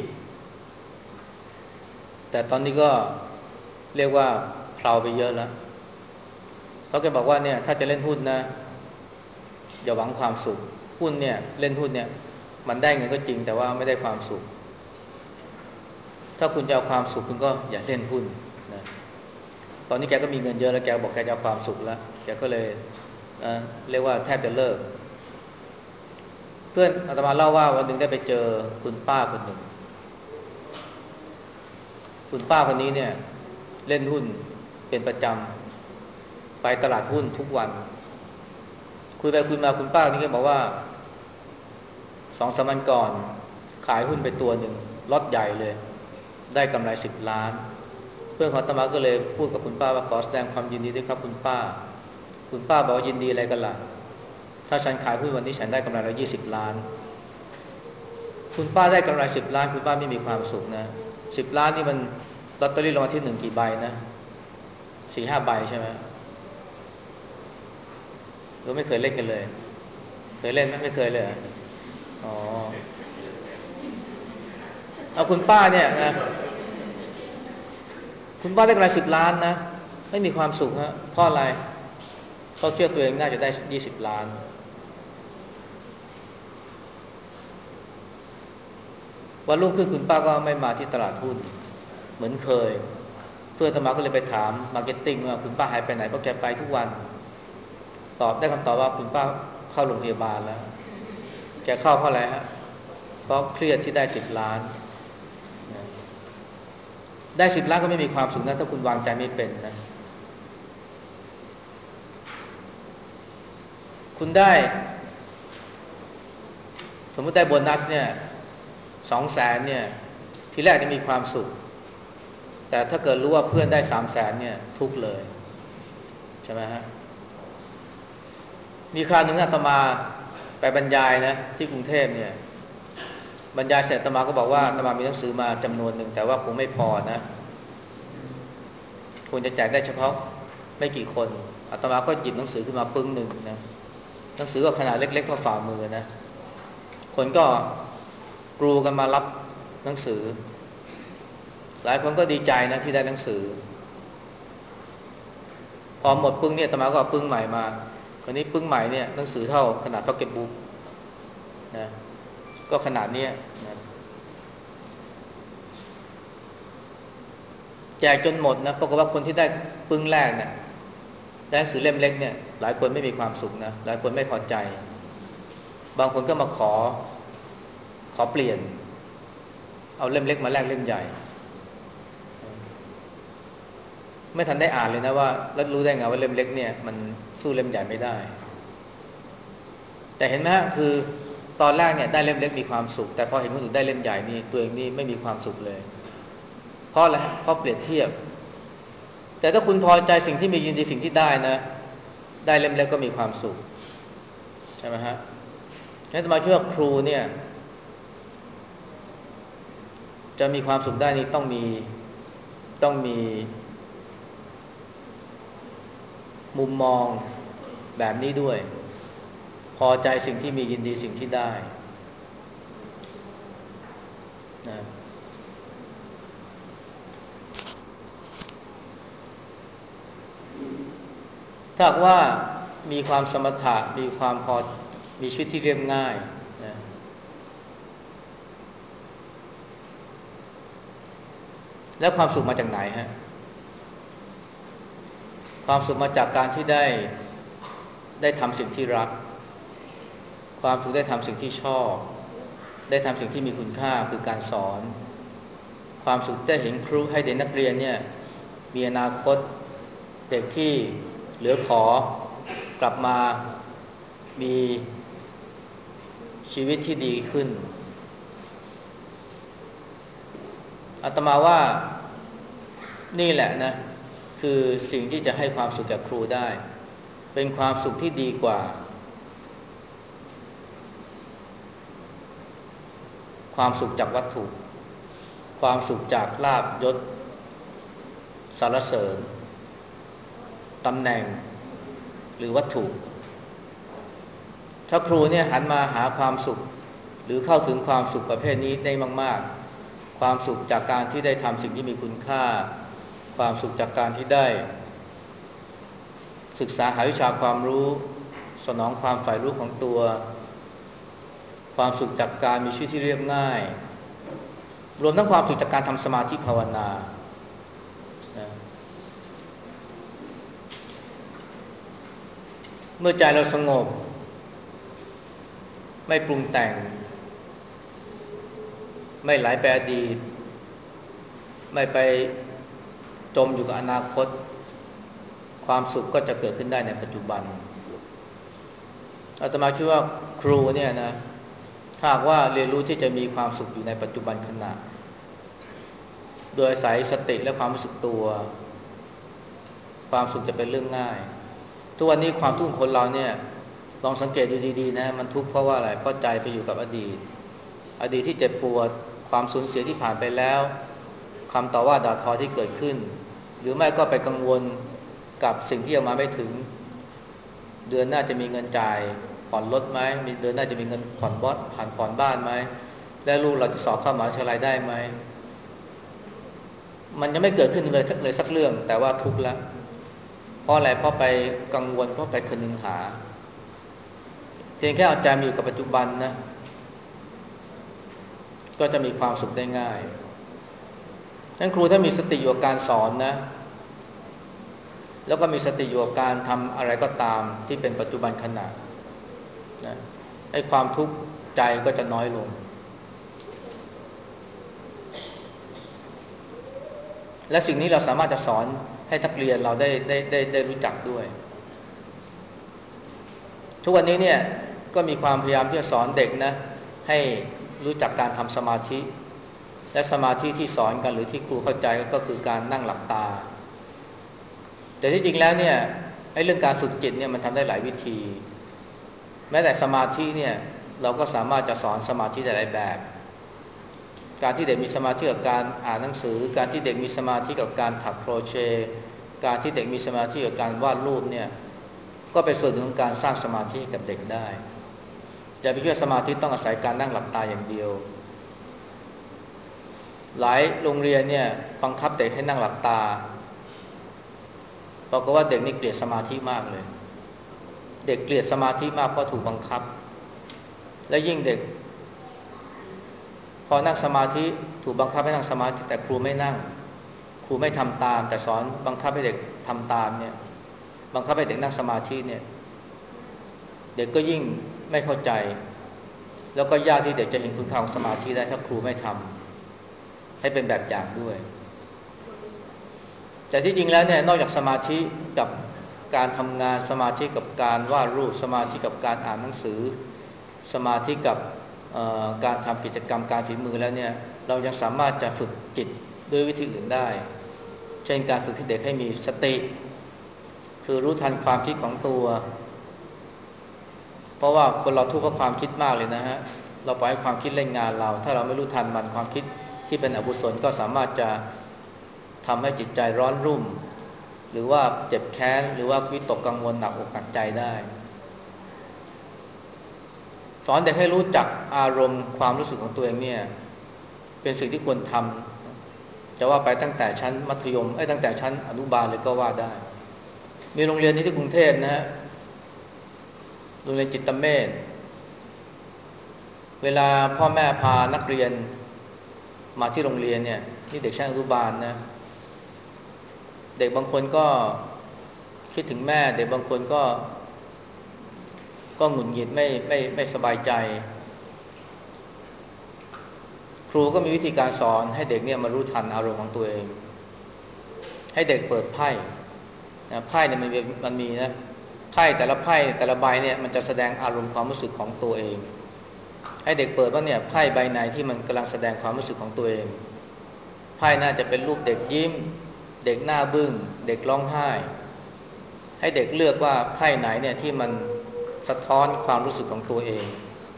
แต่ตอนนี้ก็เรียกว่าเพลาไปเยอะแล้วเขาแกบอกว่าเนี่ยถ้าจะเล่นหุ้นนะอย่าหวังความสุขหุ้นเนี่ยเล่นหุ้นเนี่ยมันได้เงินก็จริงแต่ว่าไม่ได้ความสุขถ้าคุณจะเอาความสุขคุณก็อย่าเล่นหุ้นนะตอนนี้แกก็มีเงินเยอะแล้วแกบอกแกจะเอาความสุขแล้วแกก็เลยเอ่อเรียกว่าแทบจะเลิกเพื่อนอาตมาเล่าว่าวันหนึ่งได้ไปเจอคุณป้าคนหนึ่งคุณป้าคนนี้เนี่ยเล่นหุ้นเป็นประจำไปตลาดหุ้นทุกวันคุยไปคุยมาคุณป้าคนนี้ก็บอกว่าสองสามวันก่อนขายหุ้นไปตัวหนึ่งล็อตใหญ่เลยได้กำไรสิบล้านเพื่อนของอาตมาก็เลยพูดกับคุณป้าว่าขอแสดงความยินดีด้วยครับคุณป้าคุณป้าบอกยินดีอะไรกันล่ะถ้าฉันขายหุ้นวันนี้ฉันได้กำไรแล้วยี่สิบล้านคุณป้าได้กำไรสิบล้านคุณป้าไม่มีความสุขนะสิบล้านนี่มันลอตเตอรี่รางวัลที่หนึ่งกี่ใบนะสี่ห้าใบใช่ไหมเราไม่เคยเล่นกันเลยเคยเล่นไหมไม่เคยเลยอ๋อเอาคุณป้าเนี่ยนะคุณป้าได้กำไรสิบล้านนะไม่มีความสุขฮะเพราะอะไรเขาเชื่อตัวเองน่าจะได้ยี่สิบล้านวันรุ่งขึ้นคุณป้าก็ไม่มาที่ตลาดหุ้นเหมือนเคยเพื่อนตมาก็เลยไปถามมาร์เก็ตติ้งว่าคุณป้าหายไปไหนเพราะแกไปทุกวันตอบได้คำตอบว่าคุณป้าเข้าโรงพยาบาลแล้วแกเข้าเพราะอะไรฮะเพราะเครียดที่ได้สิบล้านได้สิบล้านก็ไม่มีความสุขนะถ้าคุณวางใจไม่เป็นนะคุณได้สมมติได้โบนัสเนี่ยสองแสนเนี่ยทีแรกจะมีความสุขแต่ถ้าเกิดรู้ว่าเพื่อนได้สามแสนเนี่ยทุกเลยใช่ไหมฮะมีคราวหนึ่งอาตมาไปบรรยายนะที่กรุงเทพเนี่ยบรรยายเสร็จอาตมาก็บอกว่าอาตมามีหนังสือมาจำนวนหนึ่งแต่ว่าคงไม่พอนะควรจะแจกได้เฉพาะไม่กี่คนอาตมาก็หยิบหนังสือขึ้นมาปึ้งหนึ่งนะหนังสือก็ขนาดเล็กๆเท่าฝ่ามือนะคนก็กรูกันมารับหนังสือหลายคนก็ดีใจนะที่ได้หนังสือพอหมดปึ้งเนี่ยอาตมาก็เอาปึ้งใหม่มาคราวนี้ปึ้งใหม่เนี่ยหนังสือเท่าขนาดพ็อกเก็ตบุ๊กนะก็ขนาดเนี้ยนะแจกจนหมดนะปรากฏว่าคนที่ได้ปึ้งแรกเนี่ยได้หนังสือเล่มเล็กเนี่ยหลายคนไม่มีความสุขนะหลายคนไม่พอใจบางคนก็มาขอขอเปลี่ยนเอาเล่มเล็กมาแลกเล่มใหญ่ไม่ทันได้อ่านเลยนะว่าแล้วรู้ได้ไงว่าเล่มเล็กเนี่ยมันสู้เล่มใหญ่ไม่ได้แต่เห็นไหมฮะคือตอนแรกเนี่ยได้เล่มเล็กมีความสุขแต่พอเห็นคนอื่นได้เล่มใหญ่นี่ตัวเองนี่ไม่มีความสุขเลยเพราะอะไรเพราะเปรียบเทียบแต่ถ้าคุณพอใจสิ่งที่มียินดีสิ่งที่ได้นะได้เล่มเล็กก็มีความสุขใช่ไหมฮะงั้นอาตมาคิดว่าครูเนี่ยจะมีความสุขได้นี่ต้องมีต้องมีมุมมองแบบนี้ด้วยพอใจสิ่งที่มียินดีสิ่งที่ได้นะถ้าว่ามีความสมถะมีความพอมีชีวิตที่เรียบง่ายนะแล้วความสุขมาจากไหนฮะความสุขมาจากการที่ได้ได้ทำสิ่งที่รักความสุขได้ทำสิ่งที่ชอบได้ทำสิ่งที่มีคุณค่าคือการสอนความสุขได้เห็นครูให้เด็กนักเรียนเนี่ยมีอนาคตเด็กที่เหลือขอกลับมามีชีวิตที่ดีขึ้นอาตมาว่านี่แหละนะคือสิ่งที่จะให้ความสุขแก่ครูได้เป็นความสุขที่ดีกว่าความสุขจากวัตถุความสุขจากลาภยศสรรเสริญตำแหน่งหรือวัตถุถ้าครูเนี่ยหันมาหาความสุขหรือเข้าถึงความสุขประเภทนี้ได้มากๆความสุขจากการที่ได้ทำสิ่งที่มีคุณค่าความสุขจากการที่ได้ศึกษาหาวิชาความรู้สนองความใฝ่รู้ของตัวความสุขจากการมีชีวิตที่เรียบง่ายรวมทั้งความสุขจากการทำสมาธิภาวนานะเมื่อใจเราสงบไม่ปรุงแต่งไม่ไหลไปอดีตไม่ไปจมอยู่กับอนาคตความสุขก็จะเกิดขึ้นได้ในปัจจุบันอาตมาคิดว่าครูเนี่ยนะถ้าหากว่าเรียนรู้ที่จะมีความสุขอยู่ในปัจจุบันขณะโดยอาศัยสติและความรู้สึกตัวความสุขจะเป็นเรื่องง่ายทุกวันนี้ความทุกข์ของคนเราเนี่ยลองสังเกตดูดีๆนะมันทุกข์เพราะว่าอะไรเพราะใจไปอยู่กับอดีตอดีตที่เจ็บปวดความสูญเสียที่ผ่านไปแล้วคำต่อว่าด่าทอที่เกิดขึ้นหรือไม่ก็ไปกังวลกับสิ่งที่ยังมาไม่ถึงเดือนหน้าจะมีเงินจ่ายผ่อนรถไหมมีเดือนหน้าจะมีเงินผ่อนบอสผ่านผ่อนบ้านไหมและลูกเราจะสอบเข้ามหาวิทยาลัยได้ไหมมันยังไม่เกิดขึ้นเลยเลยสักเรื่องแต่ว่าทุกข์แล้วเพราะอะไรเพราะไปกังวลเพราะไปคนึงหาเพียงแค่เอาใจมาอยู่กับปัจจุบันนะก็จะมีความสุขได้ง่ายท่านครูถ้ามีสติอยู่กับการสอนนะแล้วก็มีสติอยู่กับการทำอะไรก็ตามที่เป็นปัจจุบันขณะนะให้ความทุกข์ใจก็จะน้อยลงและสิ่งนี้เราสามารถจะสอนให้นักเรียนเราได้ได้ได้ได้รู้จักด้วยทุกวันนี้เนี่ยก็มีความพยายามที่จะสอนเด็กนะให้รู้จักการทำสมาธิและสมาธิที่สอนกันหรือที่ครูเข้าใจก็คือการนั่งหลับตาแต่ที่จริงแล้วเนี่ยไอ้เรื่องการฝึกจิตเนี่ยมันทำได้หลายวิธีแม้แต่สมาธิเนี่ยเราก็สามารถจะสอนสมาธิได้หลายแบบการที่เด็กมีสมาธิกับการอ่านหนังสือการที่เด็กมีสมาธิกับการถักโครเชต์การที่เด็กมีสมาธิกับการวาดรูปเนี่ยก็เป็นส่วนหนึ่งของการสร้างสมาธิกับเด็กได้อย่าไปคิดว่าสมาธิต้องอาศัยการนั่งหลับตาอย่างเดียวหลายโรงเรียนเนี่ยบังคับเด็กให้นั่งหลับตาบอกว่าเด็กนี่เกลียดสมาธิมากเลยเด็กเกลียดสมาธิมากเพราะถูกบังคับและยิ่งเด็กพอนั่งสมาธิถูกบังคับให้นั่งสมาธิแต่ครูไม่นั่งครูไม่ทำตามแต่สอนบังคับให้เด็กทำตามเนี่ยบังคับให้เด็กนั่งสมาธิเนี่ยเด็กก็ยิ่งไม่เข้าใจแล้วก็ยากที่เด็กจะเห็นคุณค่าของสมาธิได้ถ้าครูไม่ทำให้เป็นแบบอย่างด้วยแต่ที่จริงแล้วเนี่ยนอกจากสมาธิกับการทำงานสมาธิกับการวาดรูปสมาธิกับการอ่านหนังสือสมาธิกับการทำกิจกรรมการฝีมือแล้วเนี่ยเรายังสามารถจะฝึกจิตด้วยวิธีอื่นได้เช่นการฝึกให้เด็กให้มีสติคือรู้ทันความคิดของตัวเพราะว่าคนเราทุกข์เพราะความคิดมากเลยนะฮะเราปล่อยให้ความคิดเล่นงานเราถ้าเราไม่รู้ทันมันความคิดที่เป็นอกุศลก็สามารถจะทำให้จิตใจร้อนรุ่มหรือว่าเจ็บแค้นหรือว่าวิตกกังวลหนักอกหนักใจได้สอนเด็กให้รู้จักอารมณ์ความรู้สึกของตัวเองเนี่ยเป็นสิ่งที่ควรทำจะว่าไปตั้งแต่ชั้นมัธยมไอ้ตั้งแต่ชั้นอนุบาลเลยก็ว่าได้มีโรงเรียนนี้ที่กรุงเทพนะฮะโรงเรียนจิตเมธเวลาพ่อแม่พานักเรียนมาที่โรงเรียนเนี่ยนี่เด็กชั้นอนุบาลนะเด็กบางคนก็คิดถึงแม่เด็กบางคนก็ก็หงุดหงิดไม่ไม่ไม่สบายใจครูก็มีวิธีการสอนให้เด็กเนี่ยมารู้ทันอารมณ์ของตัวเองให้เด็กเปิดไพ่นะไพ่เนี่ยมันมันมีนะไพ่แต่ละไพ่แต่ละใบเนี่ยมันจะแสดงอารมณ์ความรู้สึกของตัวเองให้เด็กเปิดว่าเนี่ยไพ่ใบไหนที่มันกำลังแสดงความรู้สึกของตัวเองไพ่น่าจะเป็นรูปเด็กยิ้มเด็กหน้าบึ้งเด็กร้องไห้ให้เด็กเลือกว่าไพ่ไหนเนี่ยที่มันสะท้อนความรู้สึกของตัวเอง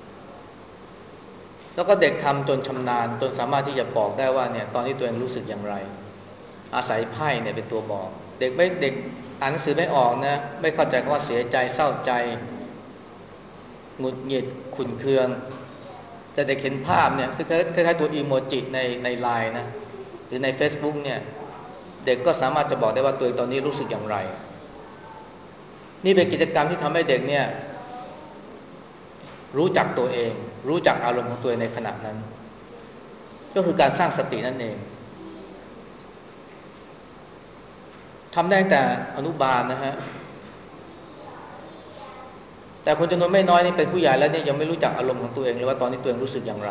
แล้วก็เด็กทำจนชำนาญจนสามารถที่จะบอกได้ว่าเนี่ยตอนนี้ตัวเองรู้สึกอย่างไรอาศัยไพ่เนี่ยเป็นตัวบอกเด็กไม่เด็กอ่านหนังสือไม่ออกนะไม่เข้าใจว่าเสียใจเศร้าใจหงุดหงิดขุ่นเคืองแต่เด็กเห็นภาพเนี่ยซึ่งคล้ายๆตัวอีโมจิในในไลน์นะหรือใน Facebook เนี่ยเด็กก็สามารถจะบอกได้ว่าตัวเองตอนนี้รู้สึกอย่างไรนี่เป็นกิจกรรมที่ทำให้เด็กเนี่ยรู้จักตัวเองรู้จักอารมณ์ของตัวเองในขณะนั้นก็คือการสร้างสตินั่นเองทำได้ตั้งแต่อนุบาลนะฮะแต่คนจำนวนไม่น้อยนี่เป็นผู้ใหญ่แล้วเนี่ยยังไม่รู้จักอารมณ์ของตัวเองเลยว่าตอนนี้ตัวเองรู้สึกอย่างไร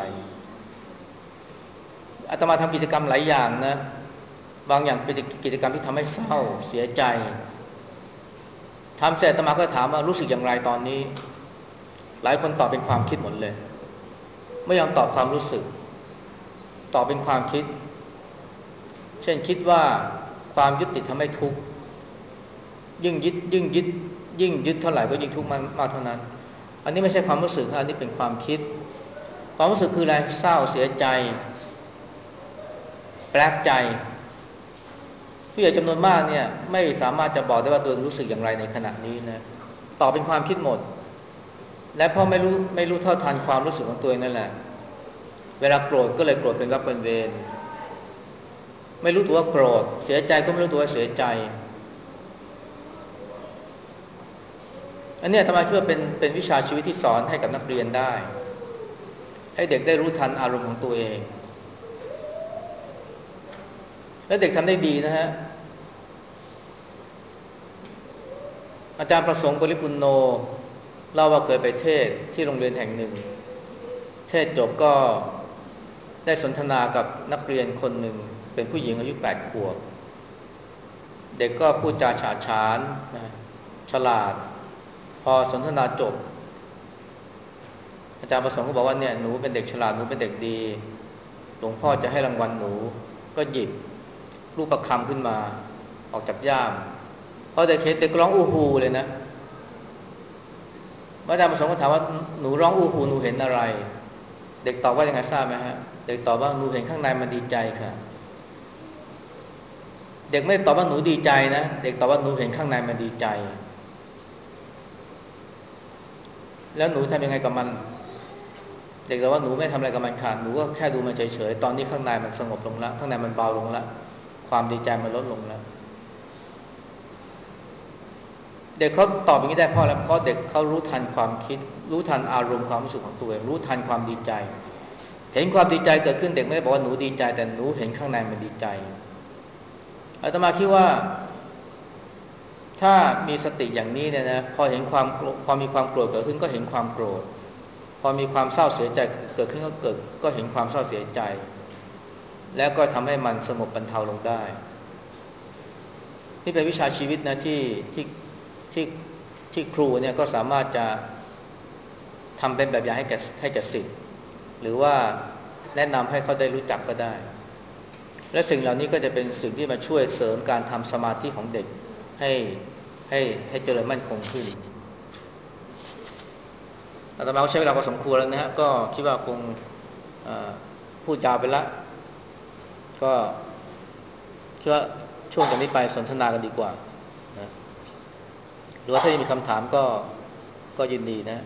อาตมาทำกิจกรรมหลายอย่างนะบางอย่างเป็นกิจกรรมที่ทำให้เศร้าเสียใจทำเสร็จอาตมาก็ถามว่ารู้สึกอย่างไรตอนนี้หลายคนตอบเป็นความคิดหมดเลยไม่ยอมตอบความรู้สึกตอบเป็นความคิดเช่นคิดว่าความยึดติดทำให้ทุกข์ยิ่งยึดยิ่งยึดยิ่งยึดเท่าไหร่ก็ยิ่งทุกข์มากมากเท่านั้นอันนี้ไม่ใช่ความรู้สึกอันนี้เป็นความคิดความรู้สึกคืออะไรเศร้าเสียใจแปลกใจผู้ใหญ่จำนวนมากเนี่ยไม่สามารถจะบอกได้ว่าตัวเองรู้สึกอย่างไรในขณะนี้นะตอบเป็นความคิดหมดและเพราะไม่รู้ไม่รู้เท่าทันความรู้สึกของตัวเองนั่นแหละเวลาโกรธก็เลยโกรธเป็นวักเป็นเวรไม่รู้ตัวว่าโกรธเสียใจก็ไม่รู้ตัวว่าเสียใจอันนี้อาตมาคิดว่าเป็นเป็นวิชาชีวิตที่สอนให้กับนักเรียนได้ให้เด็กได้รู้ทันอารมณ์ของตัวเองและเด็กทำได้ดีนะฮะอาจารย์ประสงค์ปริปุณโนเล่าว่าเคยไปเทศที่โรงเรียนแห่งหนึ่งเทศจบก็ได้สนทนากับนักเรียนคนหนึ่งเป็นผู้หญิงอายุแปดขวบเด็กก็พูดจาฉาฉานนะฉลาดพอสนทนาจบอาจารย์ประสงค์ก็บอกว่าเนี่ยหนูเป็นเด็กฉลาดหนูเป็นเด็กดีหลวงพ่อจะให้รางวัลหนูก็หยิบลูกประคำขึ้นมาออกจากย่ามพอเด็กเห็นเด็กร้องอู้ฮูเลยนะอาจารย์ประสงค์ก็ถามว่าหนูร้องอู้ฮูหนูเห็นอะไรเด็กตอบว่ายังไงทราบไหมฮะเด็กตอบว่าหนูเห็นข้างในมันดีใจค่ะเด็กไม่ตอบว่าหนูดีใจนะเด็กตอบว่าหนูเห็นข้างในมันดีใจแล้วหนูทำยังไงกับมันเด็กตอบว่าหนูไม่ทำอะไรกับมันค่ะหนูก็แค่ดูมันเฉยๆตอนนี้ข้างในมันสงบลงแล้วข้างในมันเบาลงแล้วความดีใจมันลดลงแล้วเด็กเขาตอบอย่างนี้ได้เพราะอะไรเพราะเด็กเขารู้ทันความคิดรู้ทันอารมณ์ความรู้สึกของตัวเองรู้ทันความดีใจเห็นความดีใจเกิดขึ้นเด็กไม่ได้บอกว่าหนูดีใจแต่หนูเห็นข้างในมันดีใจอาตมาคิดว่าถ้ามีสติอย่างนี้เนี่ยนะพอเห็นความพอมีความโกรธเกิดขึ้นก็เห็นความโกรธพอมีความเศร้าเสียใจเกิดขึ้นก็เกิดก็เห็นความเศร้าเสียใจแล้วก็ทำให้มันสงบบรรเทาลงได้นี่เป็นวิชาชีวิตนะที่ที่ที่ที่ครูเนี่ยก็สามารถจะทำเป็นแบบอย่างให้แก่ให้แก่ศิษย์หรือว่าแนะนำให้เขาได้รู้จักก็ได้และสิ่งเหล่านี้ก็จะเป็นสิ่งที่มาช่วยเสริมการทำสมาธิของเด็กให้ให้ให้เจริญมั่นคงขึ้นอาตมาใช้เวลาพอสมควรแล้วนะฮะก็คิดว่าคงพูดยาวไปละก็คิดว่าช่วงจากนี้ไปสนทนากันดีกว่านะหรือว่าถ้ามีคำถามก็ก็ยินดีนะ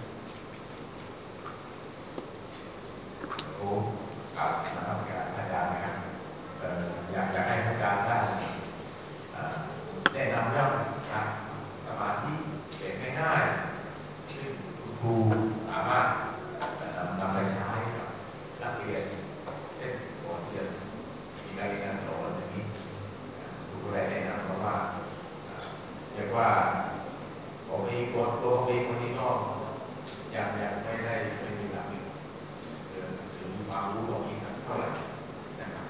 โอ้ครับนะครับอาจารย์นะครับอยากจะให้อาจารย์ได้แนะนำเรื่องการสมาธิเด็กง่ายๆซึ่งคุณครูสามารถนำนำไปใช้กับนักเรียนเช่นก่อนที่จะมีการเรียนการสอนอย่างนี้ครูก็ได้แนะนำเพราะว่าเรียกว่าผมเองตัวตัวผมเองวันนี้ก็ยังยังไม่ได้ไม่มีหลักหรือมีความรู้ตรงนี้เท่าไหร่นะครับ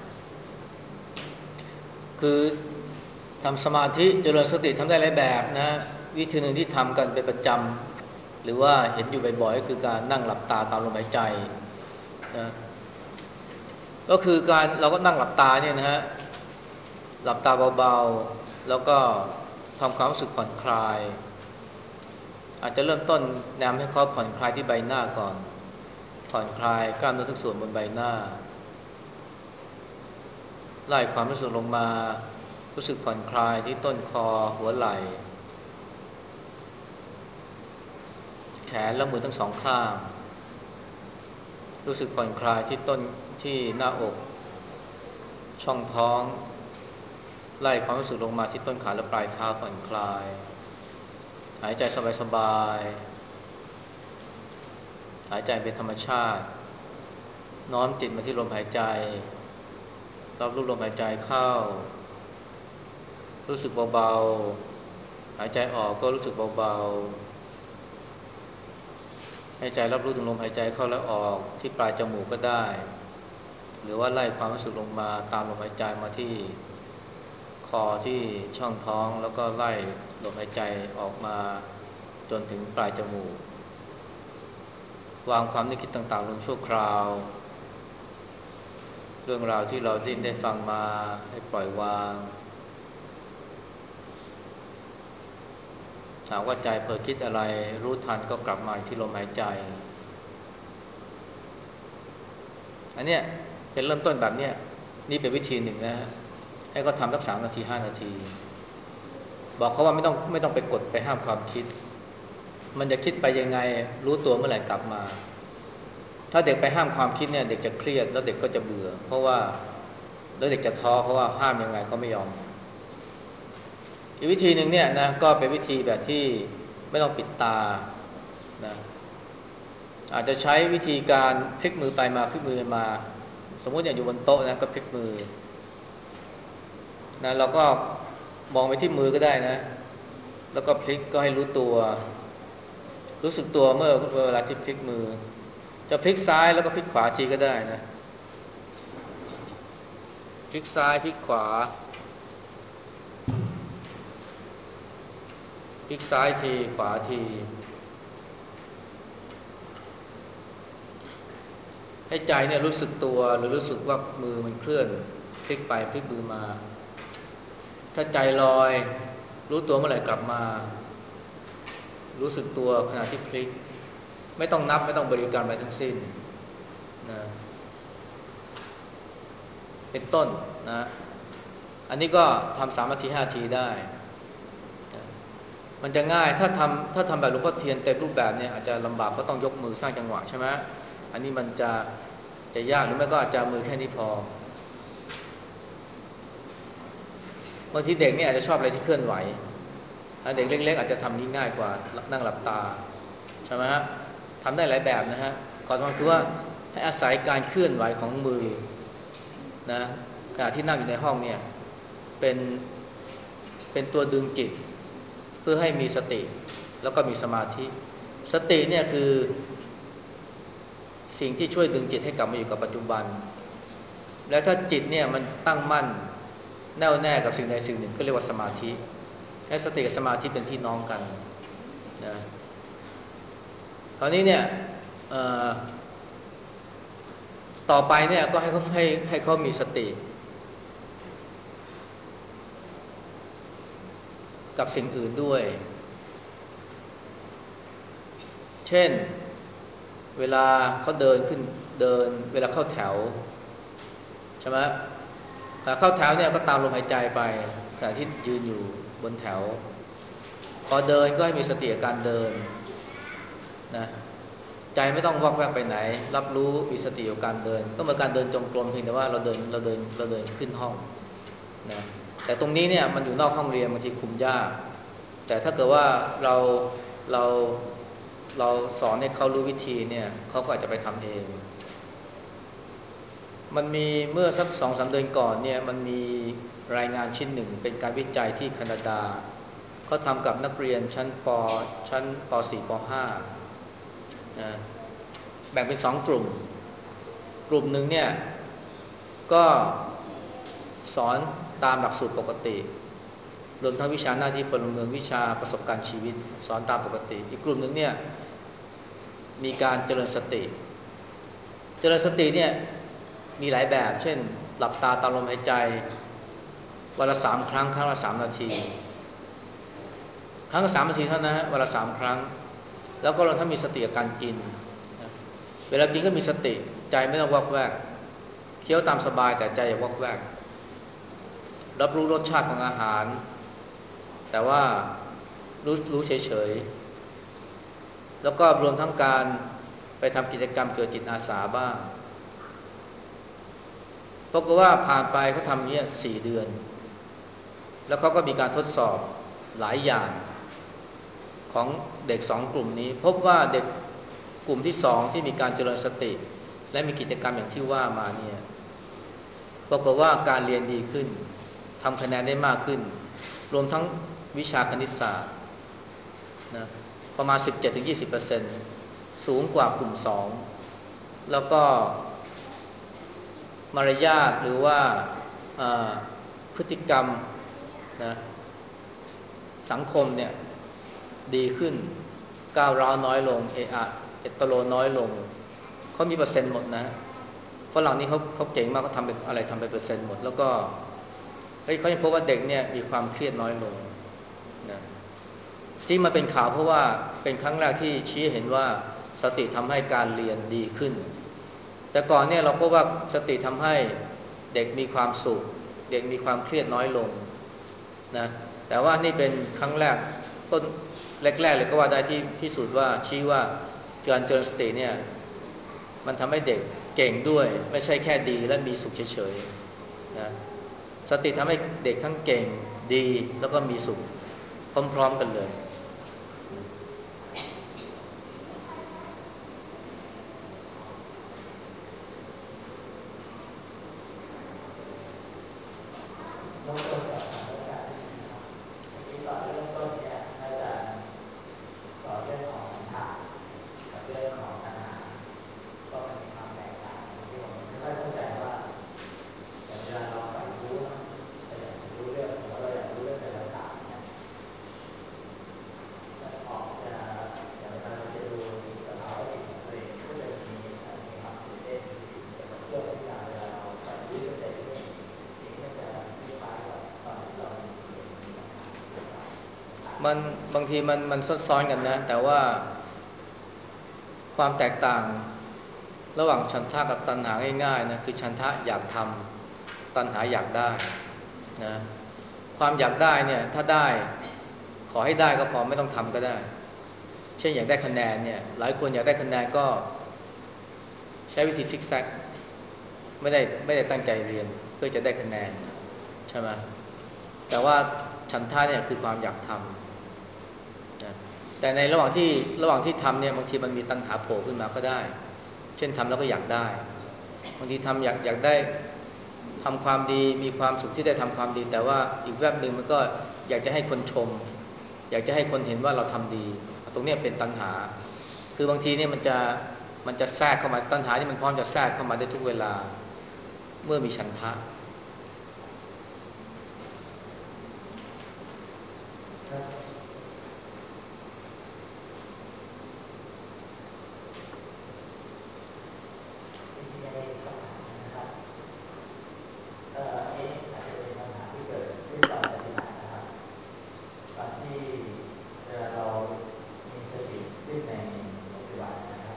คือทำสมาธิเจริญสติทำได้หลายแบบนะวิธีหนึ่งที่ทำกันเป็นประจำหรือว่าเห็นอยู่บ่อยๆก็คือการนั่งหลับตาตามลมหายใจนะก็คือการเราก็นั่งหลับตาเนี่ยนะฮะหลับตาเบาๆแล้วก็ทำความรู้สึกผ่อนคลายอาจจะเริ่มต้นแนมให้เขาผ่อนคลายที่ใบหน้าก่อนผ่อนคลายกล้ามเนื้อทุกส่วนบนใบหน้าไล่ความรู้สึกลงมารู้สึกผ่อนคลายที่ต้นคอหัวไหล่แขนและมือทั้งสองข้างรู้สึกผ่อนคลายที่ต้นที่หน้าอกช่องท้องไล่ความรู้สึกลงมาที่ต้นขาและปลายเท้าผ่อนคลายหายใจสบายๆหายใจเป็นธรรมชาติน้อมจิตมาที่ลมหายใจรับรู้ลมหายใจเข้ารู้สึกเบาๆหายใจออกก็รู้สึกเบาๆหายใจรับรู้ถึงลมหายใจเข้าและออกที่ปลายจมูกก็ได้หรือว่าไล่ความรู้สึกลงมาตามลมหายใจมาที่คอที่ช่องท้องแล้วก็ไล่ลมหายใจออกมาจนถึงปลายจมูกวางความนึกคิดต่างๆลงชั่วคราวเรื่องราวที่เราได้ได้ฟังมาให้ปล่อยวางหากว่าใจเผลอคิดอะไรรู้ทันก็กลับมาที่ลมหายใจอันเนี้ยเป็นเริ่มต้นแบบเนี้ยนี่เป็นวิธีหนึ่งนะฮะให้เขาทำสักสามนาทีห้านาทีบอกเขาว่าไม่ต้องไม่ต้องไปกดไปห้ามความคิดมันจะคิดไปยังไงรู้ตัวเมื่อไหร่กลับมาถ้าเด็กไปห้ามความคิดเนี่ยเด็กจะเครียดแล้วเด็กก็จะเบื่อเพราะว่าแล้วเด็กจะท้อเพราะว่าห้ามยังไงก็ไม่ยอมอีกวิธีหนึ่งเนี่ยนะก็เป็นวิธีแบบที่ไม่ต้องปิดตานะอาจจะใช้วิธีการพลิกมือไปมาพลิกมือมาสมมติอย่างอยู่บนโต๊ะนะก็พลิกมือนะเราก็มองไปที่มือก็ได้นะแล้วก็พลิกก็ให้รู้ตัวรู้สึกตัวเมื่อเวลาที่พลิกมือจะพลิกซ้ายแล้วก็พลิกขวาทีก็ได้นะพลิกซ้ายพลิกขวาพลิกซ้ายทีขวาทีให้ใจเนี่ยรู้สึกตัวหรือรู้สึกว่ามือมันเคลื่อนพลิกไปพลิกมือมาถ้าใจลอยรู้ตัวเมื่อไหร่กลับมารู้สึกตัวขณะที่พลิกไม่ต้องนับไม่ต้องบริกรรมอะไรทั้งสิ้นนะเป็นต้นนะอันนี้ก็ทำสามนาทีห้านาทีได้นะมันจะง่ายถ้าทำถ้าทำแบบหลวงพ่อเทียนเต็มรูปแบบเนี่ยอาจจะลำบากเพราะต้องยกมือสร้างจังหวะใช่ไหมอันนี้มันจะจะยากหรือไม่ก็อาจจะมือแค่นี้พอบางทีเด็กเนี่ยอาจจะชอบอะไรที่เคลื่อนไหวเด็กเล็กๆอาจจะทำนี้ง่ายกว่านั่งหลับตาใช่ไหมฮะทำได้หลายแบบนะฮะก่อนทำคือว่าให้อาศัยการเคลื่อนไหวของมือนะขณะที่นั่งอยู่ในห้องเนี่ยเป็นเป็นตัวดึงจิตเพื่อให้มีสติแล้วก็มีสมาธิสติเนี่ยคือสิ่งที่ช่วยดึงจิตให้กลับมาอยู่กับปัจจุบันและถ้าจิตเนี่ยมันตั้งมั่นแน่วแน่กับสิ่งใดสิ่งหนึ่งก็เรียกว่าสมาธิให้สติกับสมาธิเป็นพี่น้องกันนะคราวนี้เนี่ยต่อไปเนี่ยก็ให้เขาให้ให้เขามีสติกับสิ่งอื่นด้วยเช่นเวลาเขาเดินขึ้นเดินเวลาเข้าแถวใช่ไหมขาเข้าแถวเนี่ยก็ตามลมหายใจไปขณะที่ยืนอยู่บนแถวพอเดินก็ให้มีสติกับการเดินนะใจไม่ต้องวอกแวกไปไหนรับรู้มีสติกับการเดินก็เหมือนการเดินจงกรมเพียงแต่ว่าเราเดินเราเดินเราเดินขึ้นห้องนะแต่ตรงนี้เนี่ยมันอยู่นอกห้องเรียนบางทีคุมยากแต่ถ้าเกิดว่าเราเราเราสอนให้เขารู้วิธีเนี่ยเขาก็อาจจะไปทำเองมันมีเมื่อสักสองสามเดือนก่อนเนี่ยมันมีรายงานชิ้นหนึ่งเป็นการวิจัยที่แคนาดาเขาทำกับนักเรียนชั้นปชั้นป .สี่ ป .ห้า นะแบ่งเป็นสองกลุ่มกลุ่มหนึ่งเนี่ยก็สอนตามหลักสูตรปกติรวมทั้งวิชาหน้าที่พลเมืองวิชาประสบการณ์ชีวิตสอนตามปกติอีกกลุ่มหนึ่งเนี่ยมีการเจริญสติเจริญสติเนี่ยมีหลายแบบเช่นหลับตาตามลมหายใจวันละสามครั้งครั้งละสามนาทีครั้งละสามนาทีเท่านั้นฮะวันละสามครั้งแล้วก็เราถ้ามีสติกับการกินเวลากินก็มีสติใจไม่ต้องวอกแวกเคี้ยวตามสบายแต่ใจอย่าวอกแวกรับรู้รสชาติของอาหารแต่ว่ารู้รู้เฉยๆแล้วก็รวมทั้งการไปทำกิจกรรมเกิดจิตอาสาบ้างเพราะว่าผ่านไปเขาทำเนี้ยสี่เดือนแล้วเขาก็มีการทดสอบหลายอย่างของเด็กสองกลุ่มนี้พบว่าเด็กกลุ่มที่สองที่มีการเจริญสติและมีกิจกรรมอย่างที่ว่ามาเนี่ยปรากฏว่าการเรียนดีขึ้นทำคะแนนได้มากขึ้นรวมทั้งวิชาคณิตศาสตร์นะประมาณ สิบเจ็ดถึงยี่สิบเปอร์เซ็นต์ สูงกว่ากลุ่มสองแล้วก็มารยาทหรือว่าพฤติกรรมนะสังคมเนี่ยดีขึ้นก้าวร้าวน้อยลงเอะอะเอตโลน้อยลงเขามีเปอร์เซ็นต์หมดนะฝรั่งนี่เขาเขาเก่งมากเขาทำเป็นอะไรทำเป็นเปอร์เซ็นต์หมดแล้วก็เฮ้ยเขายังพบว่าเด็กเนี่ยมีความเครียดน้อยลงนะที่มาเป็นข่าวเพราะว่าเป็นครั้งแรกที่ชี้เห็นว่าสติทำให้การเรียนดีขึ้นแต่ก่อนเนี่ยเราพบว่าสติทำให้เด็กมีความสุขเด็กมีความเครียดน้อยลงนะแต่ว่านี่เป็นครั้งแรกต้นแรกๆเลยก็ว่าได้ที่พิสูจน์ว่าชี้ว่าการเจริญสติเนี่ยมันทำให้เด็กเก่งด้วยไม่ใช่แค่ดีและมีสุขเฉยๆนะสติทำให้เด็กทั้งเก่งดีแล้วก็มีสุขพร้อมๆกันเลยรบกวนสอบถามอาจารย์นิดนึงนะครับเมื่อกี้ตอนเริ่มต้นเนี่ยอาจารย์สอนเรื่องของฉันทะกับเรื่องของตัณหาก็มันมีความแตกต่างที่ผมไม่ค่อยเข้าใจว่าอย่างเวลาเราใฝ่รู้เนาะเราอยากจะรู้เรื่องสมมติเราอยากรู้เรื่องดาราศาสตร์เนี่ยมันออกจะอย่างเวลาเราจะดูสภาวะจิตของตัวเองก็จะมีมีความตื่นเต้นเกี่ยวกับช่วงที่เวลาเราใฝ่รู้เรื่องใดเรื่องสิ่งที่มันจะคล้ายกับตอนที่เรามีกิเลสมีปัญหาหรือเปล่ามันบางทีมันมันซับซ้อนกันนะแต่ว่าความแตกต่างระหว่างฉันทะกับตัณหาง่ายๆนะคือฉันทะอยากทำตัณหาอยากได้นะความอยากได้เนี่ยถ้าได้ขอให้ได้ก็พอไม่ต้องทำก็ได้เช่นอยากได้คะแนนเนี่ยหลายคนอยากได้คะแนนก็ใช้วิธีซิกแซกไม่ได้ไม่ได้ตั้งใจเรียนเพื่อจะได้คะแนนใช่ไหมแต่ว่าฉันทะเนี่ยคือความอยากทำนะแต่ในระหว่างที่ระหว่างที่ทำเนี่ยบางทีมันมีตัณหาโผล่ขึ้นมาก็ได้เช่นทำแล้วก็อยากได้บางทีทำอยากอยากได้ทำความดีมีความสุขที่ได้ทำความดีแต่ว่าอีกแวบหนึ่งมันก็อยากจะให้คนชมอยากจะให้คนเห็นว่าเราทำดีตรงนี้เป็นตัณหาคือบางทีเนี่ยมันจะมันจะแทรกเข้ามาตัณหาที่มันพร้อมจะแทรกเข้ามาได้ทุกเวลาเมื่อมีฉันทะจริงๆยังมีคำถามนะครับเอ่ออันนี้อาจจะเป็นคำถามที่เกิดขึ้นตอนปฏิบัตินะครับตอนที่เวลาเรามีสติขึ้นในปฏิบัตินะครับ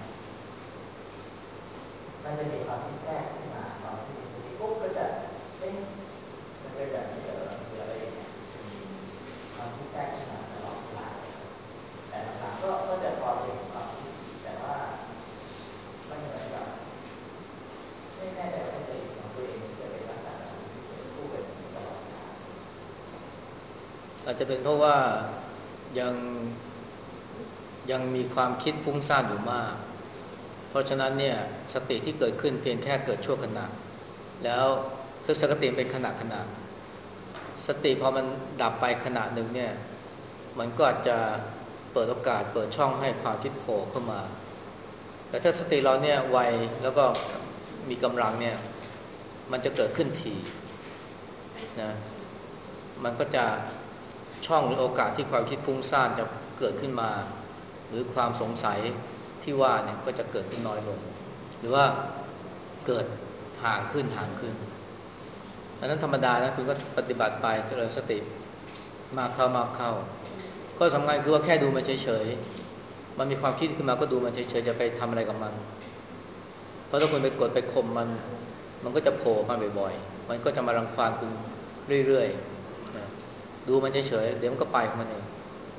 มันจะมีความคิดแทรกขึ้นมาตอนที่มีสติปุ๊บก็จะเอ๊ะมันเป็นแบบนี้เหรอหรืออะไรอย่างเงี้ยจะมีความคิดแทรกขึ้นมาตลอดเวลาเลยครับแต่หลังๆก็ก็จะพอจะเห็นความคิดแต่ว่ามันเหมือนกับไม่แน่ใจว่าสติของตัวเองจะเป็นลักษณะแบบนี้ที่เกิดคู่กันอย่างนี้ตลอดเวลาอาจจะเป็นเพราะว่ายังยังมีความคิดฟุ้งซ่านอยู่มากเพราะฉะนั้นเนี่ยสติที่เกิดขึ้นเพียงแค่เกิดชั่วขณะแล้วคือสติเป็นขณะขณะสติพอมันดับไปขณะหนึ่งเนี่ยมันก็อาจจะเปิดโอกาสเปิดช่องให้ความคิดโผล่เข้ามาแต่ถ้าสติเราเนี่ยไวแล้วก็มีกำลังเนี่ยมันจะเกิดขึ้นทีนะมันก็จะช่องหรือโอกาสที่ความคิดฟุ้งซ่านจะเกิดขึ้นมาหรือความสงสัยที่ว่าเนี่ยก็จะเกิดขึ้นน้อยลงหรือว่าเกิดห่างขึ้นห่างขึ้นดังนั้นธรรมดานะคุณก็ปฏิบัติไปเจริญสติมากเข้ามากเข้าก็สำคัญคือว่าแค่ดูมันเฉยๆมันมีความคิดขึ้นมาก็ดูมันเฉยๆจะไปทำอะไรกับมันเพราะถ้าคุณไปกดไปข่มมันมันก็จะโผล่มาบ่อยๆมันก็จะมารังควานคุณเรื่อยๆนะดูมันเฉยๆเดี๋ยวมันก็ไปของมันเอง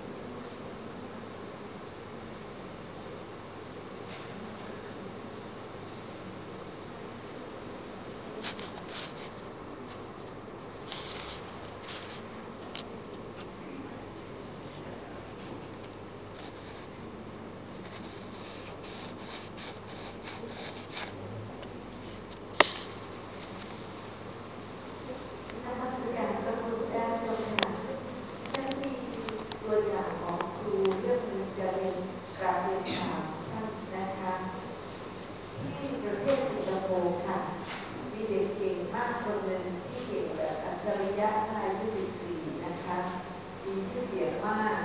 นมัสการพระคุณเจ้าเจ้าค่ะฉันมีตัวอย่างของครูเรื่องหนึ่งจะเป็นการเรียนข่าวท่านนะคะที่ประเทศสิงคโปร์ค่ะมีเด็กเก่งมากคนหนึ่งที่เก่งแบบอัจฉริยะอายุสิบสี่นะคะมีชื่อเสียงมาก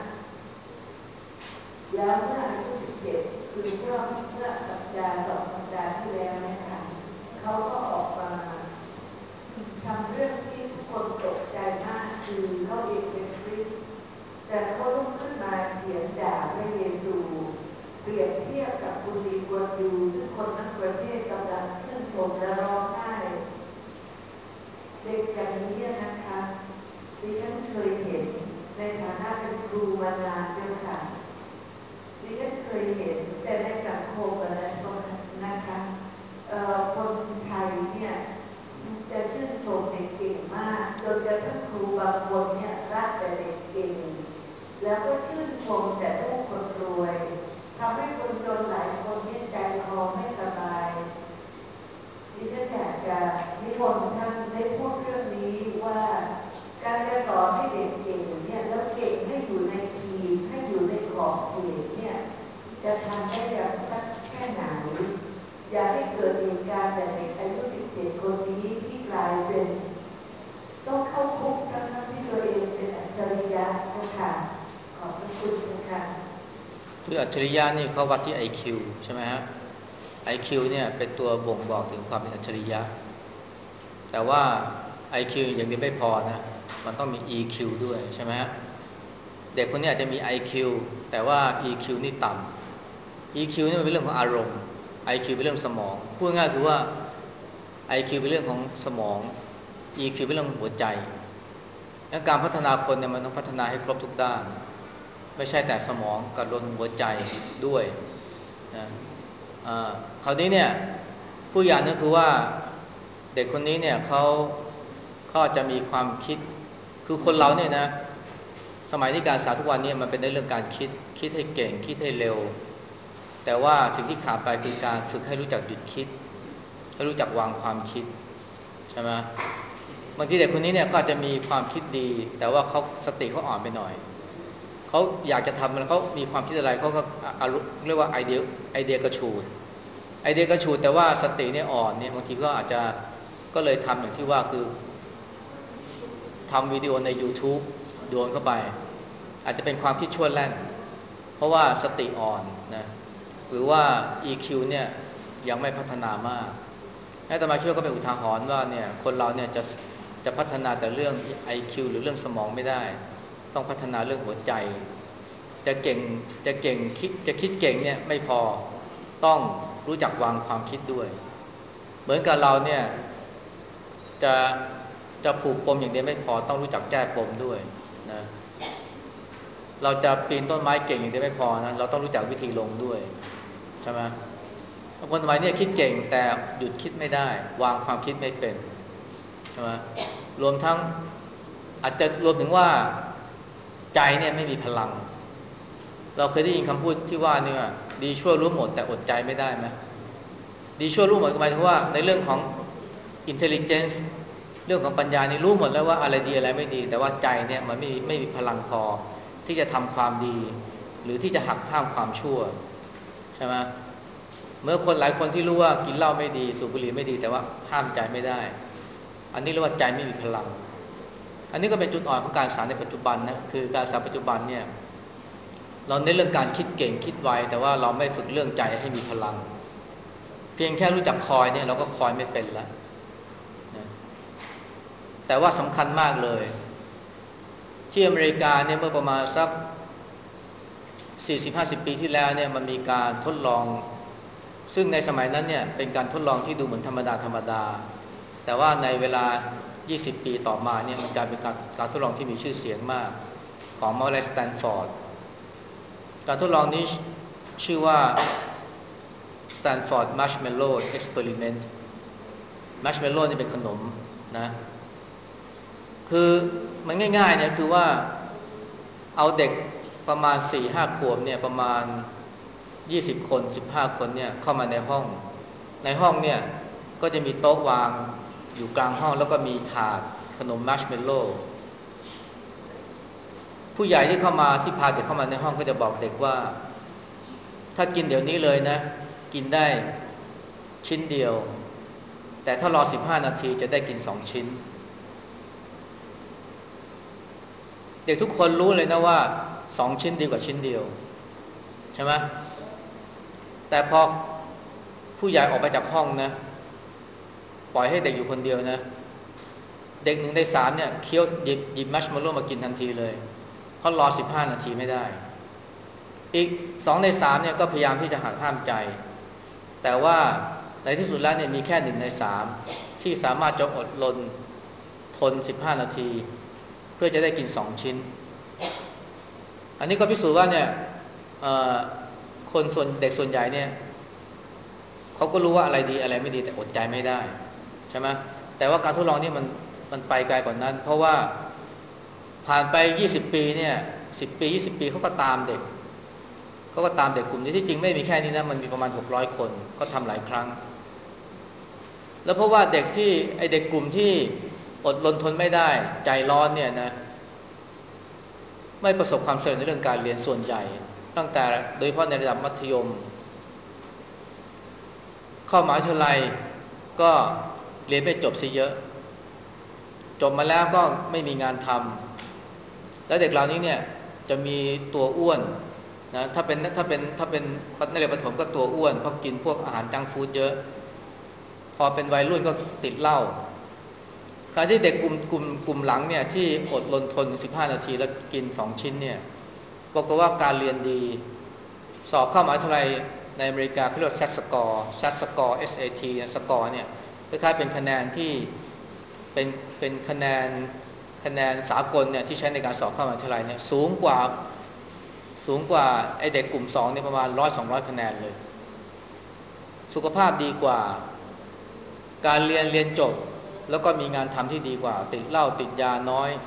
แล้วเมื่ออายุสิบเจ็ดคือเมื่อเมื่อสัปดาห์สองสัปดาห์ที่แล้วนะคะเขาก็ออกมาทำเรื่องที่ทุกคนตกใจมากคือเขาเองเป็นคริสต์แต่เขาลุกขึ้นมาเถียงด่าพระเยซูโดเปรียบเทียบกับบุรีกวนยูซึ่งคนทั้งประเทศกำลังชื่นชมและร้องไห้เด็กอย่างนี้นะคะดิฉันเคยเห็นในฐานะเป็นครูมานานแล้วค่ะดิฉันเคยเห็นแต่ในสังคมอะไรตรงนั้นนะคะคนไทยเนี่ยจะชื่นชมเด็กเก่งมากจนกระทั่งครูบางคนเนี่ยรักแต่เด็กเก่งแล้วก็ชื่นชมแต่ลูกคนรวยทำให้คนจนหลายคนเนี่ยใจคอไม่สบายดิฉันอยากจะนิมนต์ท่านได้พูดเรื่องนี้ว่าการจะสอนให้เด็กเก่งเนี่ยแล้วเก่งให้อยู่ในทีมให้อยู่ในขอบเขตเนี่ยจะทำได้อย่างสักแค่ไหนอย่าให้เกิดเหตุการณ์แบบเด็กอายุสิบเจ็ดคนนี้ที่กลายเป็นต้องเข้าคุกทั้งที่ตัวเองเป็นอัจฉริยะค่ะขอบคุณค่ะคืออัจฉริยะนี่เขาวัดที่ ไอ คิว ใช่ไหมฮะ ไอ คิว เนี่ยเป็นตัวบ่งบอกถึงความเป็นอัจฉริยะแต่ว่า ไอ คิว อย่างนี้ไม่พอนะมันต้องมี อี คิว ด้วยใช่ไหมฮะเด็กคนนี้อาจจะมี ไอ คิว แต่ว่า อี คิว นี่ต่ำ อี คิว นี่มันเป็นเรื่องของอารมณ์ ไอ คิว เป็นเรื่องสมองพูดง่ายคือว่า ไอ คิว เป็นเรื่องของสมอง อี คิว เป็นเรื่องของหัวใจการพัฒนาคนเนี่ยมันต้องพัฒนาให้ครบทุกด้านไม่ใช่แต่สมองกับรวมหัวใจด้วยนะคราวนี้เนี่ยผู้อย่างนึงคือว่าเด็กคนนี้เนี่ยเขาเขาจะมีความคิดคือคนเราเนี่ยนะสมัยที่การศึกษาทุกวันนี้มันเป็นในเรื่องการคิดคิดให้เก่งคิดให้เร็วแต่ว่าสิ่งที่ขาดไปคือการฝึกให้รู้จักหยุดคิดให้รู้จักวางความคิดใช่ไหมบางทีเด็กคนนี้เนี่ยก็อาจจะมีความคิดดีแต่ว่าเขาสติเขาอ่อนไปหน่อยเขาอยากจะทำแล้วเขามีความคิดอะไรเขาก็เรียกว่าไอเดียไอเดียกระชูดไอเดียกระชูดแต่ว่าสติเนี่ยอ่อนเนี่ยบางทีก็อาจจะก็เลยทำอย่างที่ว่าคือทำวิดีโอใน YouTube โดนเข้าไปอาจจะเป็นความคิดชั่วแล่นเพราะว่าสติอ่อนนะหรือว่า อี คิว เนี่ยยังไม่พัฒนามากให้ตมาคิดว่าก็เป็นอุทาหรณ์ว่าเนี่ยคนเราเนี่ยจะจะพัฒนาแต่เรื่อง ไอ คิว หรือเรื่องสมองไม่ได้ต้องพัฒนาเรื่องหัวใจจะเก่งจะเก่งคิดจะคิดเก่งเนี่ยไม่พอต้องรู้จักวางความคิดด้วยเหมือนกับเราเนี่ยจะจะผูกปมอย่างเดียวไม่พอต้องรู้จักแก้ปมด้วยนะเราจะปีนต้นไม้เก่งอย่างเดียวไม่พอนะเราต้องรู้จักวิธีลงด้วยใช่ไหมคนสมัยนี้คิดเก่งแต่หยุดคิดไม่ได้วางความคิดไม่เป็นใช่ไหมรวมทั้งอาจจะรวมถึงว่าใจเนี่ยไม่มีพลังเราเคยได้ยินคำพูดที่ว่าเนี่ยดีชั่วรู้หมดแต่อดใจไม่ได้ไหมดีชั่วรู้หมดหมายถึงว่าในเรื่องของ intelligence เรื่องของปัญญานี่รู้หมดแล้วว่าอะไรดีอะไรไม่ดีแต่ว่าใจเนี่ยมันไม่ไม่มีพลังพอที่จะทำความดีหรือที่จะหักห้ามความชั่วใช่ไหมเมื่อคนหลายคนที่รู้ว่ากินเหล้าไม่ดีสูบบุหรี่ไม่ดีแต่ว่าห้ามใจไม่ได้อันนี้เรียกว่าใจไม่มีพลังอันนี้ก็เป็นจุดอ่อนของการศึกษาในปัจจุบันนะคือการศึกษาปัจจุบันเนี่ยเราเน้นเรื่องการคิดเก่งคิดไวแต่ว่าเราไม่ฝึกเรื่องใจให้มีพลังเพียงแค่รู้จักคอยเนี่ยเราก็คอยไม่เป็นแล้วนะแต่ว่าสำคัญมากเลยที่อเมริกาเนี่ยเมื่อประมาณสัก สี่สิบถึงห้าสิบ ปีที่แล้วเนี่ยมันมีการทดลองซึ่งในสมัยนั้นเนี่ยเป็นการทดลองที่ดูเหมือนธรรมดาธรรมดาแต่ว่าในเวลายี่สิบปีต่อมาเนี่ยมันกลายเป็นการการทดลองที่มีชื่อเสียงมากของมหาวิทยาลัยสแตนฟอร์ดการทดลองนี้ชื่อว่า Stanford Marshmallow Experiment Marshmallow นี่เป็นขนมนะคือมันง่ายๆเนี่ยคือว่าเอาเด็กประมาณ สี่ถึงห้า ขวบเนี่ยประมาณยี่สิบคนสิบห้าคนเนี่ยเข้ามาในห้องในห้องเนี่ยก็จะมีโต๊ะวางอยู่กลางห้องแล้วก็มีถาดขนมมัชเมลโล่ผู้ใหญ่ที่เข้ามาที่พาเด็กเข้ามาในห้องก็จะบอกเด็กว่าถ้ากินเดี๋ยวนี้เลยนะกินได้ชิ้นเดียวแต่ถ้ารอสิบห้านาทีจะได้กินสองชิ้นเด็กทุกคนรู้เลยนะว่าสองชิ้นดีกว่าชิ้นเดียวใช่ไหมแต่พอผู้ใหญ่ออกไปจากห้องนะปล่อยให้เด็กอยู่คนเดียวนะเด็กหนึ่งในสามเนี่ยเคี้ยวหยิบหยิบมัชเมลโล่มากินทันทีเลยเพราะรอสิบห้านาทีไม่ได้อีกสองในสามเนี่ยก็พยายามที่จะหักห้ามใจแต่ว่าในที่สุดแล้วเนี่ยมีแค่หนึ่งในสามที่สามารถจะอดรนทนสิบห้านาทีเพื่อจะได้กินสองชิ้นอันนี้ก็พิสูจน์ว่าเนี่ยคนส่วนเด็กส่วนใหญ่เนี่ยเขาก็รู้ว่าอะไรดีอะไรไม่ดีแต่อดใจไม่ได้ใช่ไหมแต่ว่าการทดลองนี่มันมันไปไกลกว่านั้นเพราะว่าผ่านไปยี่สิบปีเนี่ยสิบปียี่สิบปีเขาก็ตามเด็กเขาก็ตามเด็กกลุ่มนี้ที่จริงไม่มีแค่นี้นะมันมีประมาณหกร้อยคนก็ทำหลายครั้งแล้วเพราะว่าเด็กที่ไอเด็กกลุ่มที่อดรนทนไม่ได้ใจร้อนเนี่ยนะไม่ประสบความสำเร็จในเรื่องการเรียนส่วนใหญ่ตั้งแต่โดยเฉพาะในระดับมัธยมเข้ามหาวิทยาลัยก็เรียนไม่จบซะเยอะจบมาแล้วก็ไม่มีงานทำแล้วเด็กเหล่านี้เนี่ยจะมีตัวอ้วนนะถ้าเป็นถ้าเป็นถ้าเป็นนักเรียนประถมก็ตัวอ้วนเพราะกินพวกอาหารจังก์ฟู้ดเยอะพอเป็นวัยรุ่นก็ติดเหล้าขณะที่เด็กกลุ่มกลุ่มกลุ่มหลังเนี่ยที่อดรนทนสิบห้านาทีแล้วกินสองชิ้นเนี่ยบอกว่าการเรียนดีสอบเข้ามหาวิทยาลัยในอเมริกาเขาเรียกว่า แซด score แซด score เอส เอ ที สกอร์เนี่ยคล้ายๆเป็นคะแนนที่เป็นเป็นคะแนนคะแนนสากลเนี่ยที่ใช้ในการสอบเข้ามหาวิทยาลัยเนี่ยสูงกว่าสูงกว่าไอเด็กกลุ่มสองเนี่ยประมาณร้อยสองร้อยคะแนนเลยสุขภาพดีกว่าการเรียนเรียนจบแล้วก็มีงานทำที่ดีกว่าติดเหล้าติดยาน้อย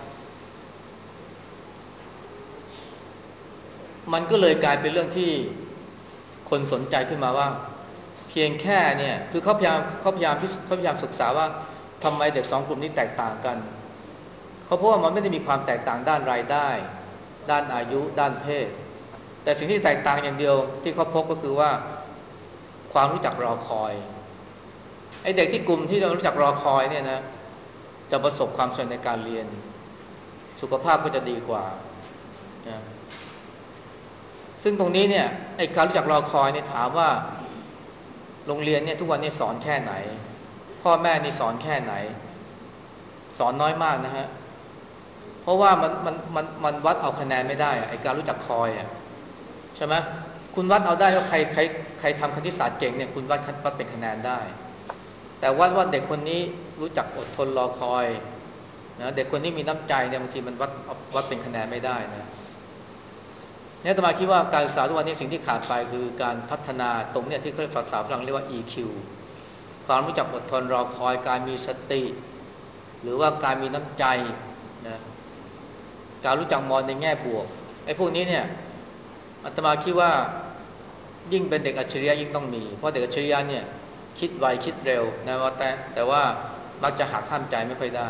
มันก็เลยกลายเป็นเรื่องที่คนสนใจขึ้นมาว่าเพียงแค่เนี่ยคือเขาพยายามเขาพยายามเขาพยายามศึกษาว่าทำไมเด็กสองกลุ่มนี้แตกต่างกันเขาพบว่ามันไม่ได้มีความแตกต่างด้านรายได้ด้านอายุด้านเพศแต่สิ่งที่แตกต่างอย่างเดียวที่เขาพบก็คือว่าความรู้จักรอคอยไอ้เด็กที่กลุ่มที่เรารู้จักรอคอยเนี่ยนะจะประสบความสำเร็จในการเรียนสุขภาพก็จะดีกว่านะซึ่งตรงนี้เนี่ยไอ้การรู้จักรอคอยเนี่ยถามว่าโรงเรียนเนี่ยทุกวันนี้สอนแค่ไหนพ่อแม่นี่สอนแค่ไหนสอนน้อยมากนะฮะเพราะว่ามันมันมันมันวัดเอาคะแนนไม่ได้ไอ้การรู้จักคอยอ่ะใช่ไหมคุณวัดเอาได้ว่าใครใครใครทำคณิตศาสตร์เก่งเนี่ยคุณวัดวัดเป็นคะแนนได้แต่วัดว่าเด็กคนนี้รู้จักอดทนรอคอยนะเด็กคนนี้มีน้ำใจเนี่ยบางทีมันวัดวัดเป็นคะแนนไม่ได้นะเนี่ยอาตมาคิดว่าการศึกษาทุกวันนี้สิ่งที่ขาดไปคือการพัฒนาตรงเนี่ยที่เขาภาษาฝรั่งเรียกว่า อี คิว ความรู้จักอดทนรอคอยการมีสติหรือว่าการมีน้ำใจนะการรู้จักมองในแง่บวกไอ้พวกนี้เนี่ยอาตมาคิดว่ายิ่งเป็นเด็กอัจฉริยะยิ่งต้องมีเพราะเด็กอัจฉริยะเนี่ยคิดไวคิดเร็วนะว่าแต่แต่ว่ามักจะหักห้ามใจไม่ค่อยได้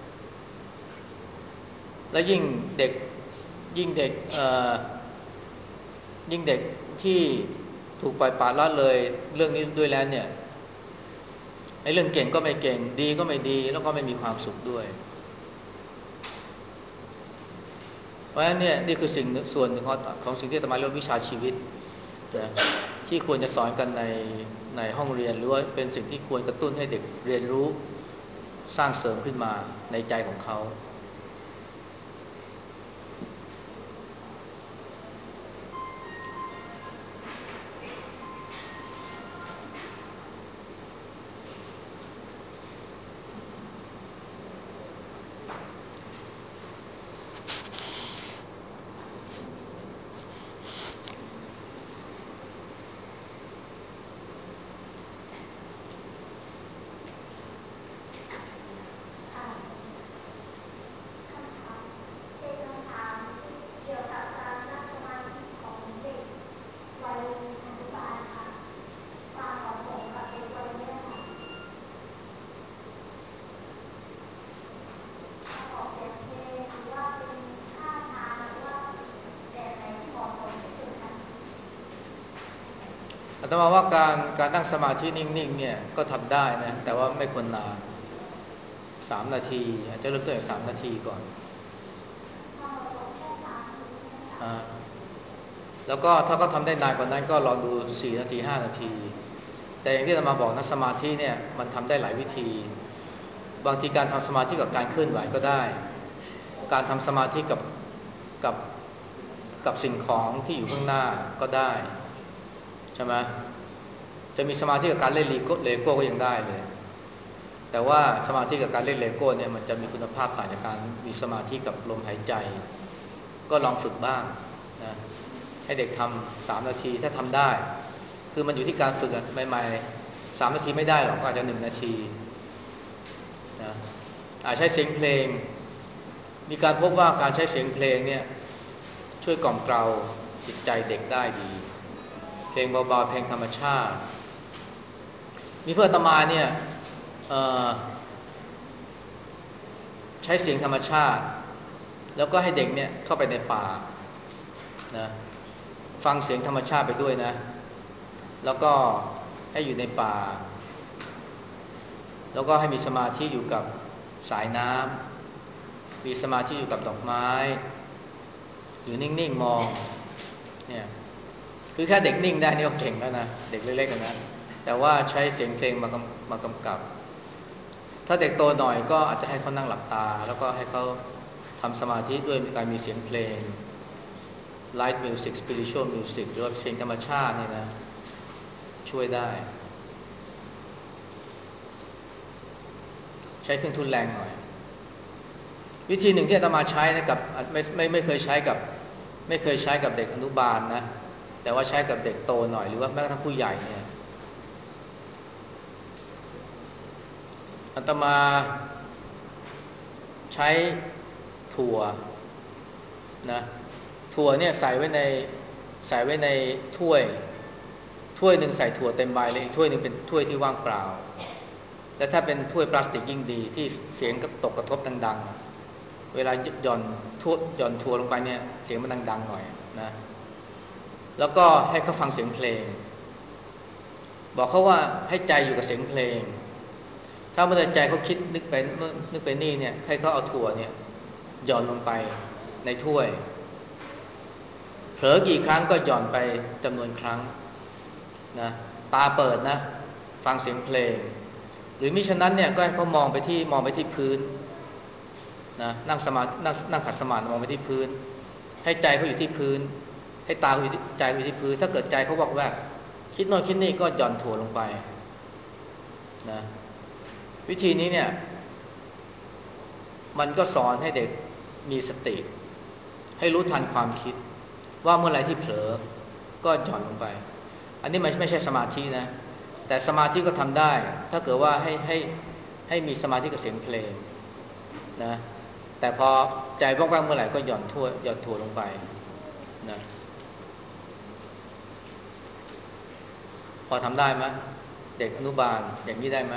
และยิ่งเด็กยิ่งเด็กเอ่อยิ่งเด็กที่ถูกปล่อยปละละเลยเรื่องนี้ด้วยแล้วเนี่ยไอ้เรื่องเก่งก็ไม่เก่งดีก็ไม่ดีแล้วก็ไม่มีความสุขด้วยเพราะฉะนั้นเนี่ยนี่คือสิ่งส่วนหนึ่งของของสิ่งที่อาตมาเรียกวิชาชีวิตนะที่ควรจะสอนกันในในห้องเรียนหรือว่าเป็นสิ่งที่ควรกระตุ้นให้เด็กเรียนรู้สร้างเสริมขึ้นมาในใจของเขาอาตมาว่าการการนั่งสมาธินิ่งๆเนี่ยก็ทำได้นะแต่ว่าไม่ควรนานสามนาทีอาจจะเริ่มต้นจากสามนาทีก่อนอ่าแล้วก็ถ้าเขาทำได้นานกว่านั้นก็ลองดูสี่นาทีห้านาทีแต่อย่างที่อาตมาบอกนะสมาธิเนี่ยมันทำได้หลายวิธีบางทีการทำสมาธิกับการเคลื่อนไหวก็ได้การทำสมาธิกับกับกับสิ่งของที่อยู่ข้างหน้าก็ได้ใช่ไหมจะมีสมาธิกับการเล่นเลโก้เลโก้ก็ยังได้เลยแต่ว่าสมาธิกับการเล่นเลโก้เนี่ยมันจะมีคุณภาพต่างจากการมีสมาธิกับลมหายใจก็ลองฝึกบ้างนะให้เด็กทำสามนาทีถ้าทำได้คือมันอยู่ที่การฝึกใหม่ๆสามนาทีไม่ได้หรอกก็อาจจะหนึ่งนาทีนะอาจใช้เสียงเพลงมีการพบว่าการใช้เสียงเพลงเนี่ยช่วยกล่อมเกลาจิตใจเด็กได้ดีเพลงเบาๆเพลงธรรมชาติมีเพื่อนอาตมาเนี่ยใช้เสียงธรรมชาติแล้วก็ให้เด็กเนี่ยเข้าไปในป่านะฟังเสียงธรรมชาติไปด้วยนะแล้วก็ให้อยู่ในป่าแล้วก็ให้มีสมาธิอยู่กับสายน้ำมีสมาธิอยู่กับดอกไม้อยู่นิ่งๆมองเนี่ยคือแค่เด็กนิ่งได้นี่ก็เก่งแล้วนะเด็กเล็กๆกันนะแต่ว่าใช้เสียงเพลงมามากำกับถ้าเด็กโตหน่อยก็อาจจะให้เขานั่งหลับตาแล้วก็ให้เขาทำสมาธิด้วยการมีเสียงเพลง Light Music Spiritual Music หรือว่าเพลงธรรมชาตินี่นะช่วยได้ใช้เครื่องทุนแรงหน่อยวิธีหนึ่งที่อาตมาใช้นะกับไม่ไม่ไม่เคยใช้กับไม่เคยใช้กับเด็กอนุบาลนะแต่ว่าใช้กับเด็กโตหน่อยหรือว่าแม้กระทั่งผู้ใหญ่เนี่ยอาตมาใช้ถั่วนะถั่วเนี่ยใส่ไว้ในใส่ไว้ในถ้วยถ้วยหนึ่งใส่ถั่วเต็มใบเลยอีกถ้วยหนึ่งเป็นถ้วยที่ว่างเปล่าและถ้าเป็นถ้วยพลาสติกยิ่งดีที่เสียงก็ตกกระทบดังๆเวลาหย่อนทั่วหย่อนถั่วลงไปเนี่ยเสียงมันดังๆหน่อยนะแล้วก็ให้เขาฟังเสียงเพลงบอกเขาว่าให้ใจอยู่กับเสียงเพลงถ้าเมื่อใจเขาคิดนึกไปนึกไปนี่เนี่ยให้เขาเอาถั่วเนี่ยหย่อนลงไปในถ้วยเผลอกี่ครั้งก็หย่อนไปจำนวนครั้งนะตาเปิดนะฟังเสียงเพลงหรือมิฉะนั้นเนี่ยก็ให้เขามองไปที่มองไปที่พื้นนะนั่งสมาธินั่งนั่งขัดสมาธิมองไปที่พื้นให้ใจเขาอยู่ที่พื้นให้ตาเขาอยู่ที่ใจอยู่ที่พื้นถ้าเกิดใจเขาวอกแวกคิดโน่นคิดนี่ก็หย่อนถั่วลงไปนะวิธีนี้เนี่ยมันก็สอนให้เด็กมีสติให้รู้ทันความคิดว่าเมื่อไรที่เผลอก็หย่อนลงไปอันนี้มันไม่ใช่สมาธินะแต่สมาธิก็ทำได้ถ้าเกิดว่าให้ให้ให้มีสมาธิกับเสียงเพลงนะแต่พอใจว่างๆเมื่อไหร่ก็หย่อนทั่วหย่อนถั่วลงไปนะพอทำได้ไหมเด็กอนุบาลอย่างนี้ได้ไหม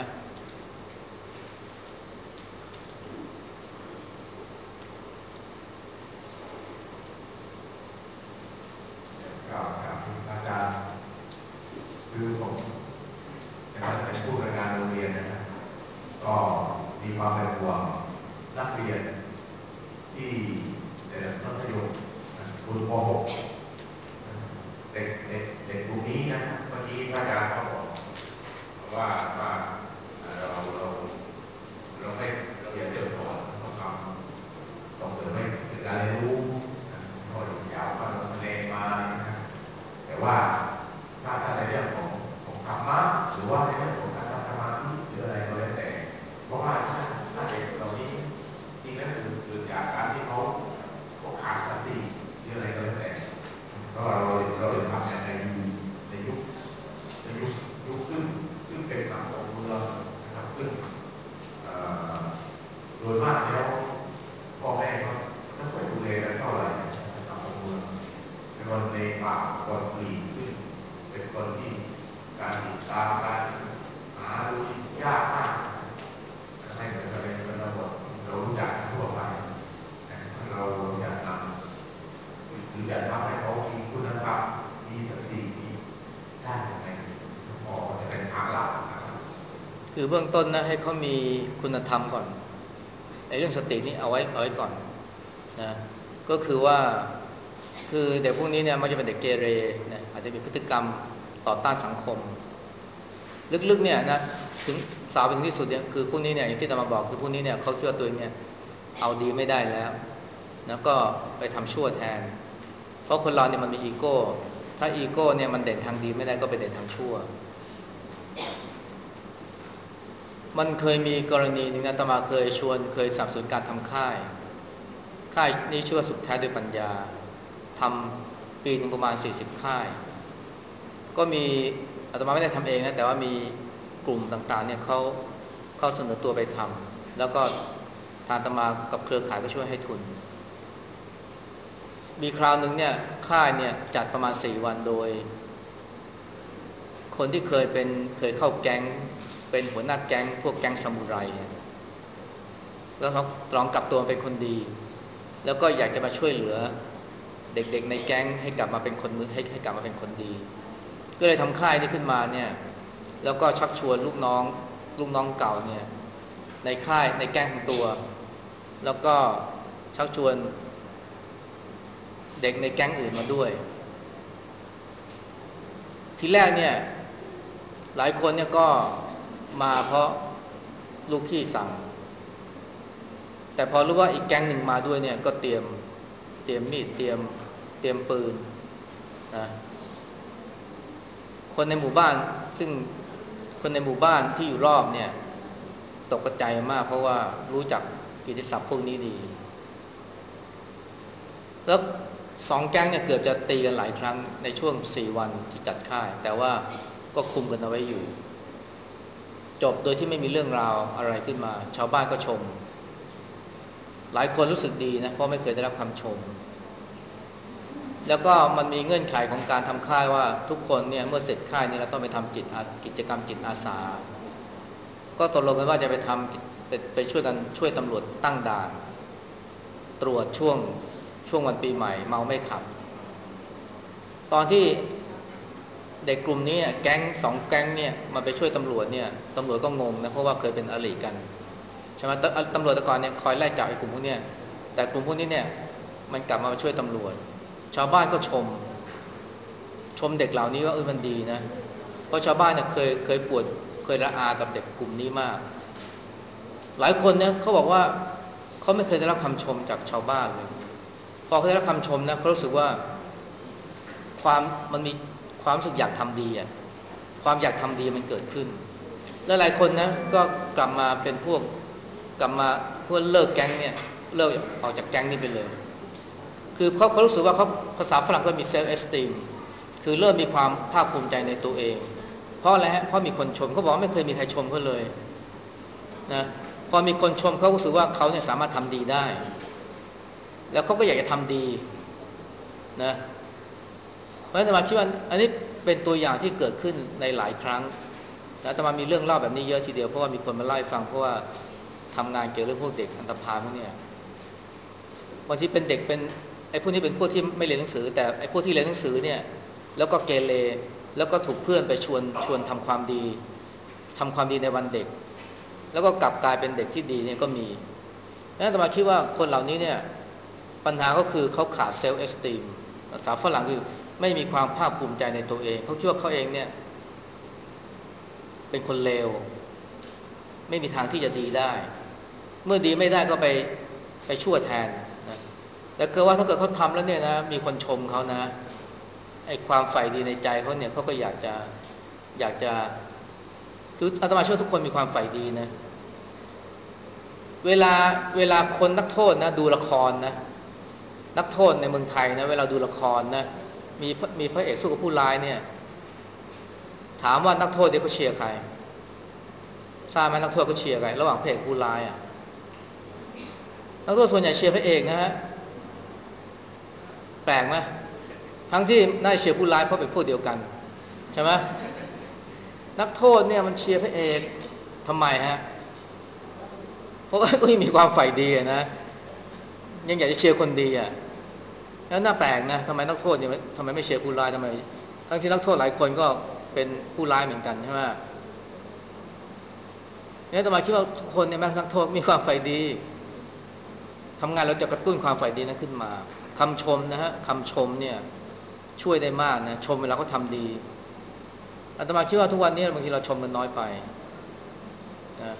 อาจารย์คือผมในฐานะเป็นผู้บริการโรงเรียนนะครับก็มีความเป็นห่วงนักเรียนที่มัธยมรุ่นป .หก เด็กเด็กเด็กกลุ่มนี้นะเมื่อกี้อาจารย์เขาบอกว่าว่าเราเราเราไม่เราอย่าเติมก่อนต้องทำส่งเสริมให้เกิดการเรียนรู้ก็อยาวก็เราเรียนมาแต่ว่าถ้าถ้าในเรื่องของของธรรมะหรือว่าในเรื่องของการทำสมาธิหรืออะไรก็แล้วแต่เพราะว่าถ้าถ้าเด็กเหล่านี้จริงแล้วคือเกิดจากการที่เขาเขาขาดสติหรืออะไรก็แล้วแต่เพราะเราเราเลยทำในในยุคในยุคยุคซึ่งซึ่งเป็นสังคมเมืองนะครับซึ่งโดยมากแล้วพ่อแม่ก็ไม่ค่อยดูแลกันเท่าไหร่สังคมเมืองเป็นคนในป่าคนปลีกซึ่งเป็นคนที่การติดตามการหาดูยากมากให้เหมือนกับเป็นระบบเรารู้จักทั่วไปเราอยากนำหรืออยากทำให้เขามีคุณธรรมมีสติมีได้ยังไงพอจะเป็นทางลัดคือเบื้องต้นนะให้เขามีคุณธรรมก่อนไอ้เรื่องสตินี่เอาไว้เอาไว้ก่อนนะก็คือว่าคือเด็กพวกนี้เนี่ยมันจะเป็นเด็กเกเรนะอาจจะมีพฤติกรรมต่อต้านสังคมลึกๆเนี่ยนะถึงสาวไปถึงที่สุดเนี่ยคือพวกนี้เนี่ยอย่างที่จะมาบอกคือพวกนี้เนี่ยเขาคิดว่าตัวเองเนี่ยเอาดีไม่ได้แล้วแล้วก็ไปทำชั่วแทนเพราะคนเราเนี่ยมันมีอีโก้ถ้าอีโก้เนี่ยมันเด่นทางดีไม่ได้ก็ไปเด่นทางชั่วมันเคยมีกรณีหนึ่งอาตมาเคยชวนเคยสนับสนุนการทำค่ายค่ายนี้ชื่อว่าสุขแท้ด้วยปัญญาทำปีหนึ่งประมาณสี่สิบค่ายก็มีอาตมาไม่ได้ทำเองนะแต่ว่ามีกลุ่มต่างๆเนี่ยเขาเขาเสนอตัวไปทำแล้วก็ทางอาตมากับเครือข่ายก็ช่วยให้ทุนมีคราวหนึ่งเนี่ยค่ายเนี่ยจัดประมาณสี่วันโดยคนที่เคยเป็นเคยเข้าแก๊งเป็นหัวหน้าแก๊งพวกแก๊งซามูไรแล้วเขาลองกลับตัวเป็นคนดีแล้วก็อยากจะมาช่วยเหลือเด็กๆในแก๊งให้กลับมาเป็นคนมือให้ให้กลับมาเป็นคนดีก็เลยทำค่ายนี้ขึ้นมาเนี่ยแล้วก็ชักชวนลูกน้องลูกน้องเก่าเนี่ยในค่ายในแก๊งของตัวแล้วก็ชักชวนเด็กในแก๊งอื่นมาด้วยทีแรกเนี่ยหลายคนเนี่ยก็มาเพราะลูกพี่สั่งแต่พอรู้ว่าอีกแก๊งหนึ่งมาด้วยเนี่ยก็เตรียมเตรียมมีดเตรียมเตรียมปืนนะคนในหมู่บ้านซึ่งคนในหมู่บ้านที่อยู่รอบเนี่ยตกใจมากเพราะว่ารู้จักกิตติศัพท์พวกนี้ดีแล้วสองแก๊งเนี่ยเกือบจะตีกันหลายครั้งในช่วงสี่วันที่จัดค่ายแต่ว่าก็คุมกันเอาไว้อยู่จบโดยที่ไม่มีเรื่องราวอะไรขึ้นมาชาวบ้านก็ชมหลายคนรู้สึกดีนะเพราะไม่เคยได้รับคำชมแล้วก็มันมีเงื่อนไขของการทำค่ายว่าทุกคนเนี่ยเมื่อเสร็จค่ายนี้เราต้องไปทำจิตกิจกรรมจิตอาสาก็ตกลงกันว่าจะไปทำไปไปช่วยกันช่วยตำรวจตั้งด่านตรวจช่วงช่วงวันปีใหม่เมาไม่ขับตอนที่เด็กกลุ่มนี้แก๊งสองแก๊งเนี่ยมาไปช่วยตำรวจเนี่ยตำรวจก็งงนะเพราะว่าเคยเป็นอริกันใช่ไหมตำรวจแต่ก่อนเนี่ยคอยไล่จับไอ้กลุ่มพวกนี้แต่กลุ่มพวกนี้เนี่ยมันกลับมาช่วยตำรวจชาวบ้านก็ชมชมเด็กเหล่านี้ว่าเออมันดีนะเพราะชาวบ้านเนี่ยเคยเคยปวดเคยละอากับเด็กกลุ่มนี้มากหลายคนเนี่ยเขาบอกว่าเขาไม่เคยได้รับคำชมจากชาวบ้านเลยพอเขาได้รับคำชมนะเขารู้สึกว่าความมันมีความรู้สึกอยากทำดีอ่ะความอยากทำดีมันเกิดขึ้นและหลายคนนะก็กลับมาเป็นพวกกลับมาเพื่อเลิกแก๊งเนี่ยเลิกออกจากแก๊งนี้ไปเลยคือเขาเขารู้สึกว่าเขาภาษาฝรั่งก็มีเซลฟ์เอสติมคือเริ่มมีความภาคภูมิใจในตัวเองเพราะอะไรฮะเพราะมีคนชมเขาบอกไม่เคยมีใครชมเขาเลยนะพอมีคนชมเขารู้สึกว่าเขาเนี่ยสามารถทำดีได้แล้วเขาก็อยากจะทำดีนะเพราะฉะนั้นอาตมาคิดว่าอันนี้เป็นตัวอย่างที่เกิดขึ้นในหลายครั้งและอาตมามีเรื่องเล่าแบบนี้เยอะทีเดียวเพราะว่ามีคนมาเล่าให้ฟังเพราะว่าทำงานเกี่ยวกับเรื่องพวกเด็กอันธพาลพวกนี้บางทีเป็นเด็กเป็นไอ้พวกนี้เป็นพวกที่ไม่เรียนหนังสือแต่ไอ้พวกที่เรียนหนังสือเนี่ยแล้วก็เกเรแล้วก็ถูกเพื่อนไปชวนชวนทำความดีทำความดีในวันเด็กแล้วก็กลับกลายเป็นเด็กที่ดีเนี่ยก็มีนั่นอาตมาคิดว่าคนเหล่านี้เนี่ยปัญหาก็คือเขาขาดเซลฟ์เอสติมภาษาฝรั่งคือไม่มีความภาคภูมิใจในตัวเองเขาคิดว่าเขาเองเนี่ยเป็นคนเลวไม่มีทางที่จะดีได้เมื่อดีไม่ได้ก็ไปไปชั่วแทนนะแต่เกิดว่าถ้าเกิดเขาทำแล้วเนี่ยนะมีคนชมเขานะไอ้ความใฝ่ดีในใจเขาเนี่ยเขาก็อยากจะอยากจะคืออาตมาเชื่อทุกคนมีความใฝ่ดีนะเวลาเวลาคนนักโทษนะดูละครนะนักโทษในเมืองไทยนะเวลาดูละครนะมีมีพระเอกสู้กับผู้ร้ายเนี่ยถามว่านักโทษเดี๋ยวเขาเชียร์ใครทราบไหมนักโทษเขาเชียร์ใครระหว่างพระเอกผู้ร้ายอ่ะนักโทษส่วนใหญ่เชียร์พระเอกนะฮะแปลกไหมทั้งที่น่าเชียร์ผู้ร้ายเพราะเป็นพวกเดียวกันใช่ไหมนักโทษเนี่ยมันเชียร์พระเอกทำไมฮะเพราะว่าก็ยังมีความใฝ่ดีนะยังอยากจะเชียร์คนดีอ่ะแล้วน่าแปลกนะทำไมนักโทษเนี่ยทำไมไม่เชียร์ผู้ร้ายทำไมทั้งที่นักโทษหลายคนก็เป็นผู้ร้ายเหมือนกันใช่ไหมเนี่ยแต่มาคิดว่าทุกคนเนี่ยแม้นักโทษมีความใฝ่ดีทำงานเราจะกระตุ้นความใฝ่ดีนั้นขึ้นมาคำชมนะฮะคำชมเนี่ยช่วยได้มากนะชมเวลาเขาทำดีอาตมาคิดว่าทุกวันนี้บางทีเราชมกันน้อยไปนะ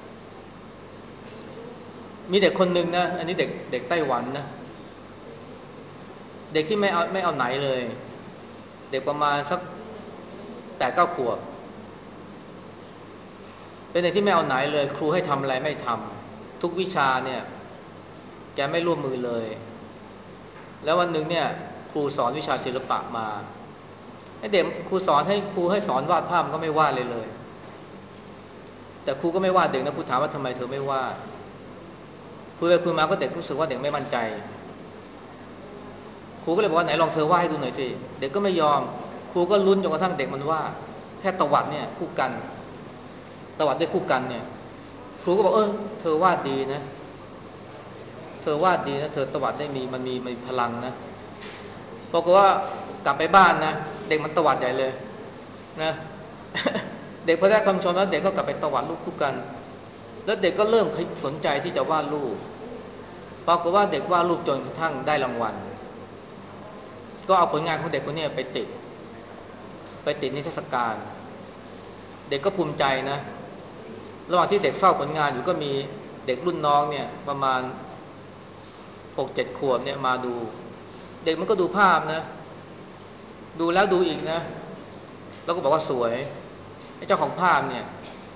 มีเด็กคนหนึ่งนะอันนี้เด็กเด็กไต้หวันนะเด็กที่ไม่เอาไม่เอาไหนเลยเด็กประมาณสักแปดเก้าขวบเป็นเด็กที่ไม่เอาไหนเลยครูให้ทำอะไรไม่ทำทุกวิชาเนี่ยแกไม่ร่วมมือเลยแล้ววันหนึ่งเนี่ยครูสอนวิชาศิลปะมาให้เด็กครูสอนให้ครูให้สอนวาดภาพก็ไม่วาดเลยเลยแต่ครูก็ไม่วาดเด็กนะครูถามว่าทำไมเธอไม่วาดครูไปคุยมาก็เด็กรู้สึกว่าเด็กไม่มั่นใจครูก็เลยบอกว่าไหนลองเธอวาดให้ดูหน่อยสิเด็กก็ไม่ยอมครูก็ลุ้นจนกระทั่งเด็กมันวาดแค่ตวัดเนี่ยคู่กันตวัดด้วยคู่กันเนี่ยครูก็บอกเออเธอวาดดีนะเธอวาดดีนะเธอตวัดได้มีมันมีมีพลังนะบอกว่ากลับไปบ้านนะเด็กมันตวัดใหญ่เลยนะ เด็กพอได้คำชมแล้วเด็กก็กลับไปตวัดรูปคู่กันแล้วเด็กก็เริ่มสนใจที่จะวาดรูปปรากฏว่าเด็กวาดรูปจนกระทั่งได้รางวัลก็เอาผลงานของเด็กคนนี้ไปติดไปติดนิทรรศการเด็กก็ภูมิใจนะระหว่างที่เด็กเฝ้าผลงานอยู่ก็มีเด็กรุ่นน้องเนี่ยประมาณ หกเจ็ด ขวบเนี่ยมาดูเด็กมันก็ดูภาพนะดูแล้วดูอีกนะแล้วก็บอกว่าสวยไอ้เจ้าของภาพเนี่ย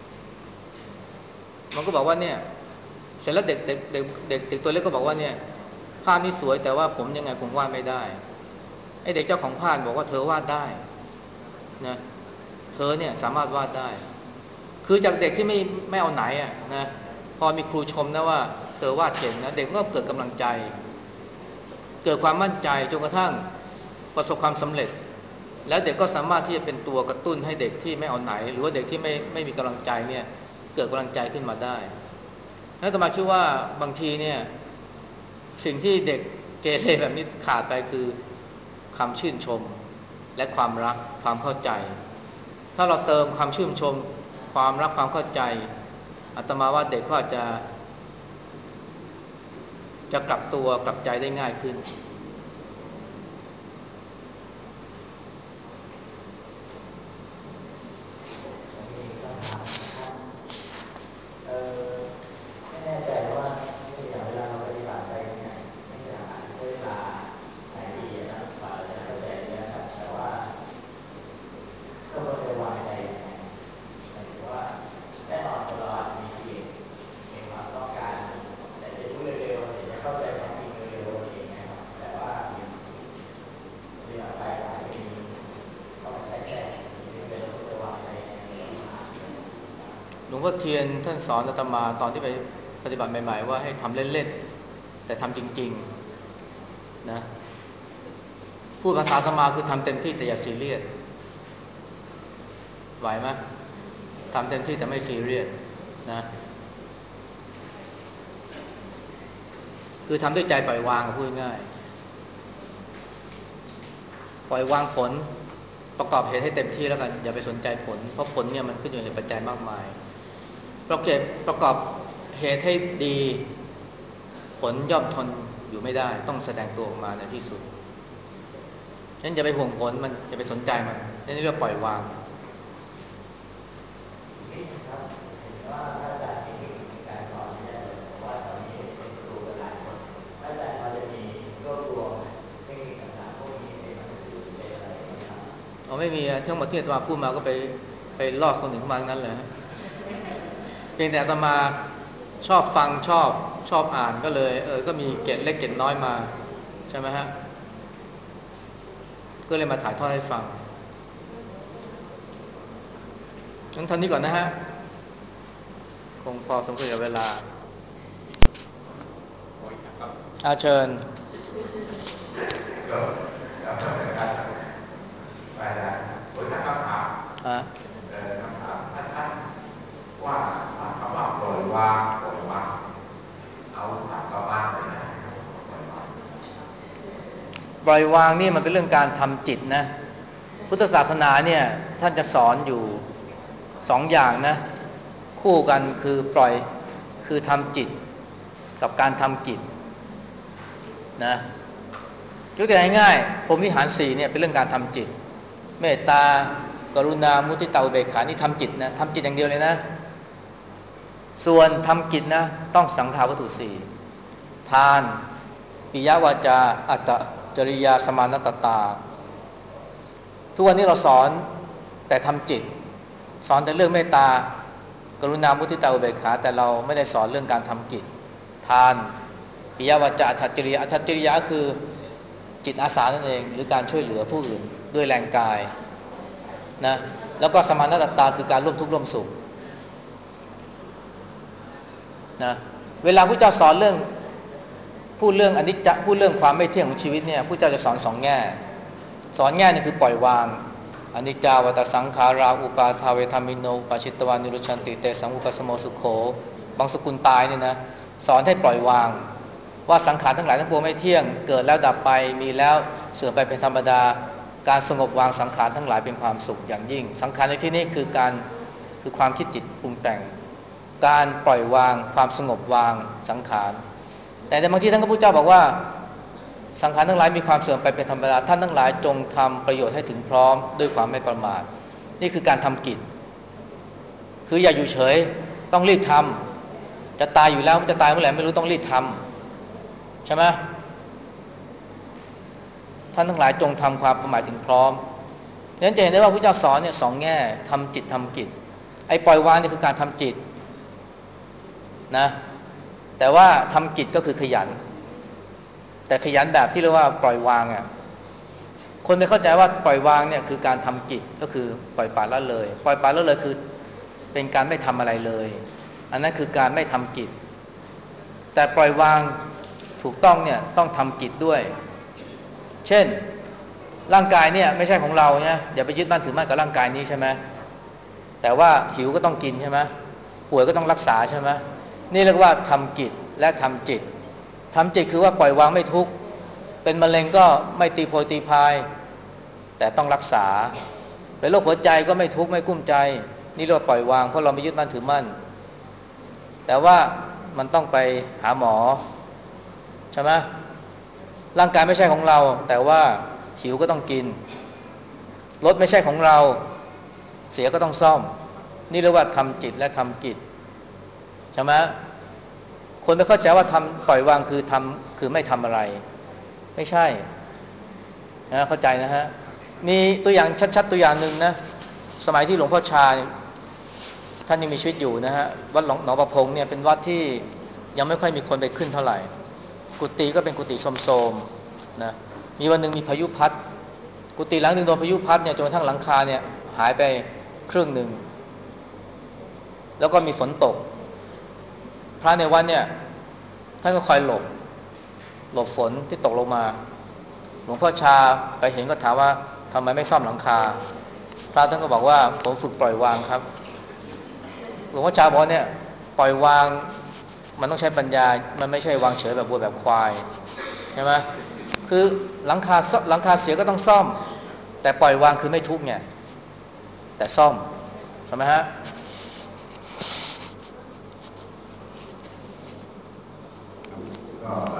มันก็บอกว่าเนี่ยเสร็จแล้วเด็กเด็กเด็กเด็กเด็กตัวเล็กก็บอกว่าเนี่ยภาพนี้สวยแต่ว่าผมยังไงผมวาดไม่ได้ไอ้เด็กเจ้าของภาพบอกว่าเธอวาดได้นะเธอเนี่ยสามารถวาดได้คือจากเด็กที่ไม่ไม่เอาไหนอ่ะนะพอมีครูชมนะว่าเธอวาดเก่งนะเด็กก็เกิดกำลังใจเกิดความมั่นใจจนกระทั่งประสบความสำเร็จแล้วเด็กก็สามารถที่จะเป็นตัวกระตุ้นให้เด็กที่ไม่เอาไหนหรือว่าเด็กที่ไม่ไม่มีกำลังใจเนี่ยเกิดกำลังใจขึ้นมาได้นั่นต่อมาคิดว่าบางทีเนี่ยสิ่งที่เด็กเกเรแบบนี้ขาดไปคือคำชื่นชมและความรักความเข้าใจถ้าเราเติมความชื่นชมความรักความเข้าใจอาตมาว่าเด็กก็อาจจะจะกลับตัวกลับใจได้ง่ายขึ้นเออไม่แน่ใจว่าอย่างเวลาเราปฏิบัติไปเนี่ยไม่ใช่อาจจะใช้เวลาหลายปีนะกว่าเราจะเข้าใจเนี่ยครับแต่ว่าก็ควรจะวางใจยังไงหมายถึงว่าแน่นอนคนเราอาจจะมีกิเลสมีความต้องการแต่จะรู้เร็วๆแต่จะเข้าใจความจริงเร็วๆเองนะครับแต่ว่าปฏิบัติไปอาจจะมีเข้ามาแทรกแซงหรือเป็นเราควรจะวางใจยังไงในปัญหาหลวงพ่อเทียนท่านสอนอาตมาตอนที่ไปปฏิบัติใหม่ๆว่าให้ทำเล่นๆแต่ทำจริงๆนะพูดภาษาอาตมาคือทำเต็มที่แต่อย่าซีเรียสไหวไหมทำเต็มที่แต่ไม่ซีเรียสนะคือทำด้วยใจปล่อยวางพูดง่ายปล่อยวางผลประกอบเหตุให้เต็มที่แล้วกันอย่าไปสนใจผลเพราะผลเนี่ยมันขึ้นอยู่เหตุปัจจัยมากมายประกอบประกอบเหตุให้ดีผลย่อมทนอยู่ไม่ได้ต้องแสดงตัวออกมาในที่สุดฉะนั้นอย่าไปห่วงผลมันอย่าไปสนใจมันนี่เรียกปล่อยวางนี่ครับเห็นว่าอาจารย์เทคนิคในการสอนเนี่ยผมว่าตอนนี้เป็นครูกันหลายคนอาจารย์เราจะมีรวบรวมเทคนิคต่างๆพวกนี้เป็นหนังสือเป็นอะไรไหมครับอ๋อไม่มีทั้งหมดที่อาตมาพูดมาก็ไปไปลอกคนอื่นเข้ามานั้นแหละเพียงแต่อาตมาชอบฟังชอบชอบอ่านก็เลยเออก็มีเกร็ดเล็กเกร็ดน้อยมาใช่ไหมฮะก็เลยมาถ่ายทอดให้ฟังงั้นเท่านี้ก่อนนะฮะคงพอสมควรกับเวลาอาเชิญก็แล้วก็เป็นการไปแล้วผมจะคำถามอ่ะเอ่อคำถามท่านๆว่าคำว่าปล่อยวางปล่อยวางเอาสักประมาณไหนนะครับปล่อยวางปล่อยวางนี่มันเป็นเรื่องการทำจิตนะพุทธศาสนาเนี่ยท่านจะสอนอยู่สองอย่างนะคู่กันคือปล่อยคือทำจิตกับการทำกิจนะยกตัวอย่างง่ายๆพรหมวิหารสี่เนี่ยเป็นเรื่องการทำจิตเมตตากรุณามุทิตาอุเบกขานี่ทำจิตนะทำจิตอย่างเดียวเลยนะส่วนทำกิจนะต้องสังขาวัตถุสี่ทานปิยวาจาอัตตจริยาสมานตตาทุกวันนี้เราสอนแต่ทำจิตสอนแต่เรื่องเมตตากรุณามุทิตาอุเบกขาแต่เราไม่ได้สอนเรื่องการทำกิจทานปิยวาจาอัตจริยาอัตจริยาคือจิตอาสานั่นเองหรือการช่วยเหลือผู้อื่นด้วยแรงกายนะแล้วก็สมานตตาคือการร่วมทุกข์ร่วมสุขนะเวลาพระเจ้าสอนเรื่องพูดเรื่องอนิจจพูดเรื่องความไม่เที่ยงของชีวิตเนี่ยพระเจ้าจะสอนสองแง่สอนแง่นึงคือปล่อยวางอนิจจาวัฏสังขาราอุปาทาเวธามิโนปชิตวานิรุชันติเตสังอุปสมโมสุโขบางสกุลตายเนี่ยนะสอนให้ปล่อยวางว่าสังขารทั้งหลายทั้งปวงไม่เที่ยงเกิดแล้วดับไปมีแล้วเสื่อมไปเป็นธรรมดาการสงบวางสังขารทั้งหลายเป็นความสุขอย่างยิ่งสังขารในที่นี้คือการคือความคิดจิตปรุงแต่งการปล่อยวางความสงบวางสังขารแต่ในบางทีท่านก็พระเจ้าบอกว่าสังขารทั้งหลายมีความเสื่อมไปเป็นธรรมดาท่านทั้งหลายจงทำประโยชน์ให้ถึงพร้อมด้วยความไม่ประมาทนี่คือการทำกิจคืออย่าอยู่เฉยต้องรีบทำจะตายอยู่แล้วจะตายเมื่อไหร่ไม่รู้ต้องรีบทำใช่ไหมท่านทั้งหลายจงทำความประมาทถึงพร้อมนั้นจะเห็นได้ว่าพระเจ้าสอนเนี่ยสองแง่ทำจิตทำกิจไอ้ปล่อยวางนี่คือการทำจิตนะแต่ว่าทำกิจก็คือขยันแต่ขยันแบบที่เรียกว่าปล่อยวางอ่ะคนไม่เข้าใจว่าปล่อยวางเนี่ยคือการทำกิจก็คือปล่อยปละละเลยปล่อยปละละเลยคือเป็นการไม่ทำอะไรเลยอันนั้นคือการไม่ทำกิจแต่ปล่อยวางถูกต้องเนี่ยต้องทำกิจด้วยเช่นร่างกายเนี่ยไม่ใช่ของเราเนี่ยอย่าไปยึดมั่นถือมั่นกับร่างกายนี้ใช่ไหมแต่ว่าหิวก็ต้องกินใช่ไหมป่วยก็ต้องรักษาใช่ไหมนี่เรียกว่าทำกิจและทำจิตทำจิตคือว่าปล่อยวางไม่ทุกข์เป็นมะเร็งก็ไม่ตีโพยตีพายแต่ต้องรักษาเป็นโรคหัวใจก็ไม่ทุกข์ไม่กุ้มใจนี่เรียกว่าปล่อยวางเพราะเราไม่ยึดมั่นถือมั่นแต่ว่ามันต้องไปหาหมอใช่ไหมร่างกายไม่ใช่ของเราแต่ว่าหิวก็ต้องกินรถไม่ใช่ของเราเสียก็ต้องซ่อมนี่เรียกว่าทำจิตและทำกิจใช่ไหมคนไม่เข้าใจว่าทำปล่อยวางคือทำคือไม่ทำอะไรไม่ใช่นะเข้าใจนะฮะมีตัวอย่างชัดๆตัวอย่างหนึ่งนะสมัยที่หลวงพ่อชาท่านยังมีชีวิตอยู่นะฮะวัดหนองประพงเนี่ยเป็นวัดที่ยังไม่ค่อยมีคนไปขึ้นเท่าไหร่กุฏิก็เป็นกุฏิโทรมๆนะมีวันหนึ่งมีพายุพัดกุฏิหลังหนึ่งโดนพายุพัดเนี่ยจนกระทั่งหลังคาเนี่ยหายไปครึ่งหนึ่งแล้วก็มีฝนตกพระในวัดเนี่ยท่านก็คอยหลบหลบฝนที่ตกลงมาหลวงพ่อชาไปเห็นก็ถามว่าทำไมไม่ซ่อมหลังคาพระท่านก็บอกว่าผมฝึกปล่อยวางครับหลวงพ่อชาบอกเนี่ยปล่อยวางมันต้องใช้ปัญญามันไม่ใช่วางเฉยแบบวัวแบบควายใช่ไหมคือหลังคาหลังคาเสียก็ต้องซ่อมแต่ปล่อยวางคือไม่ทุกข์ไงแต่ซ่อมใช่ไหมฮะก็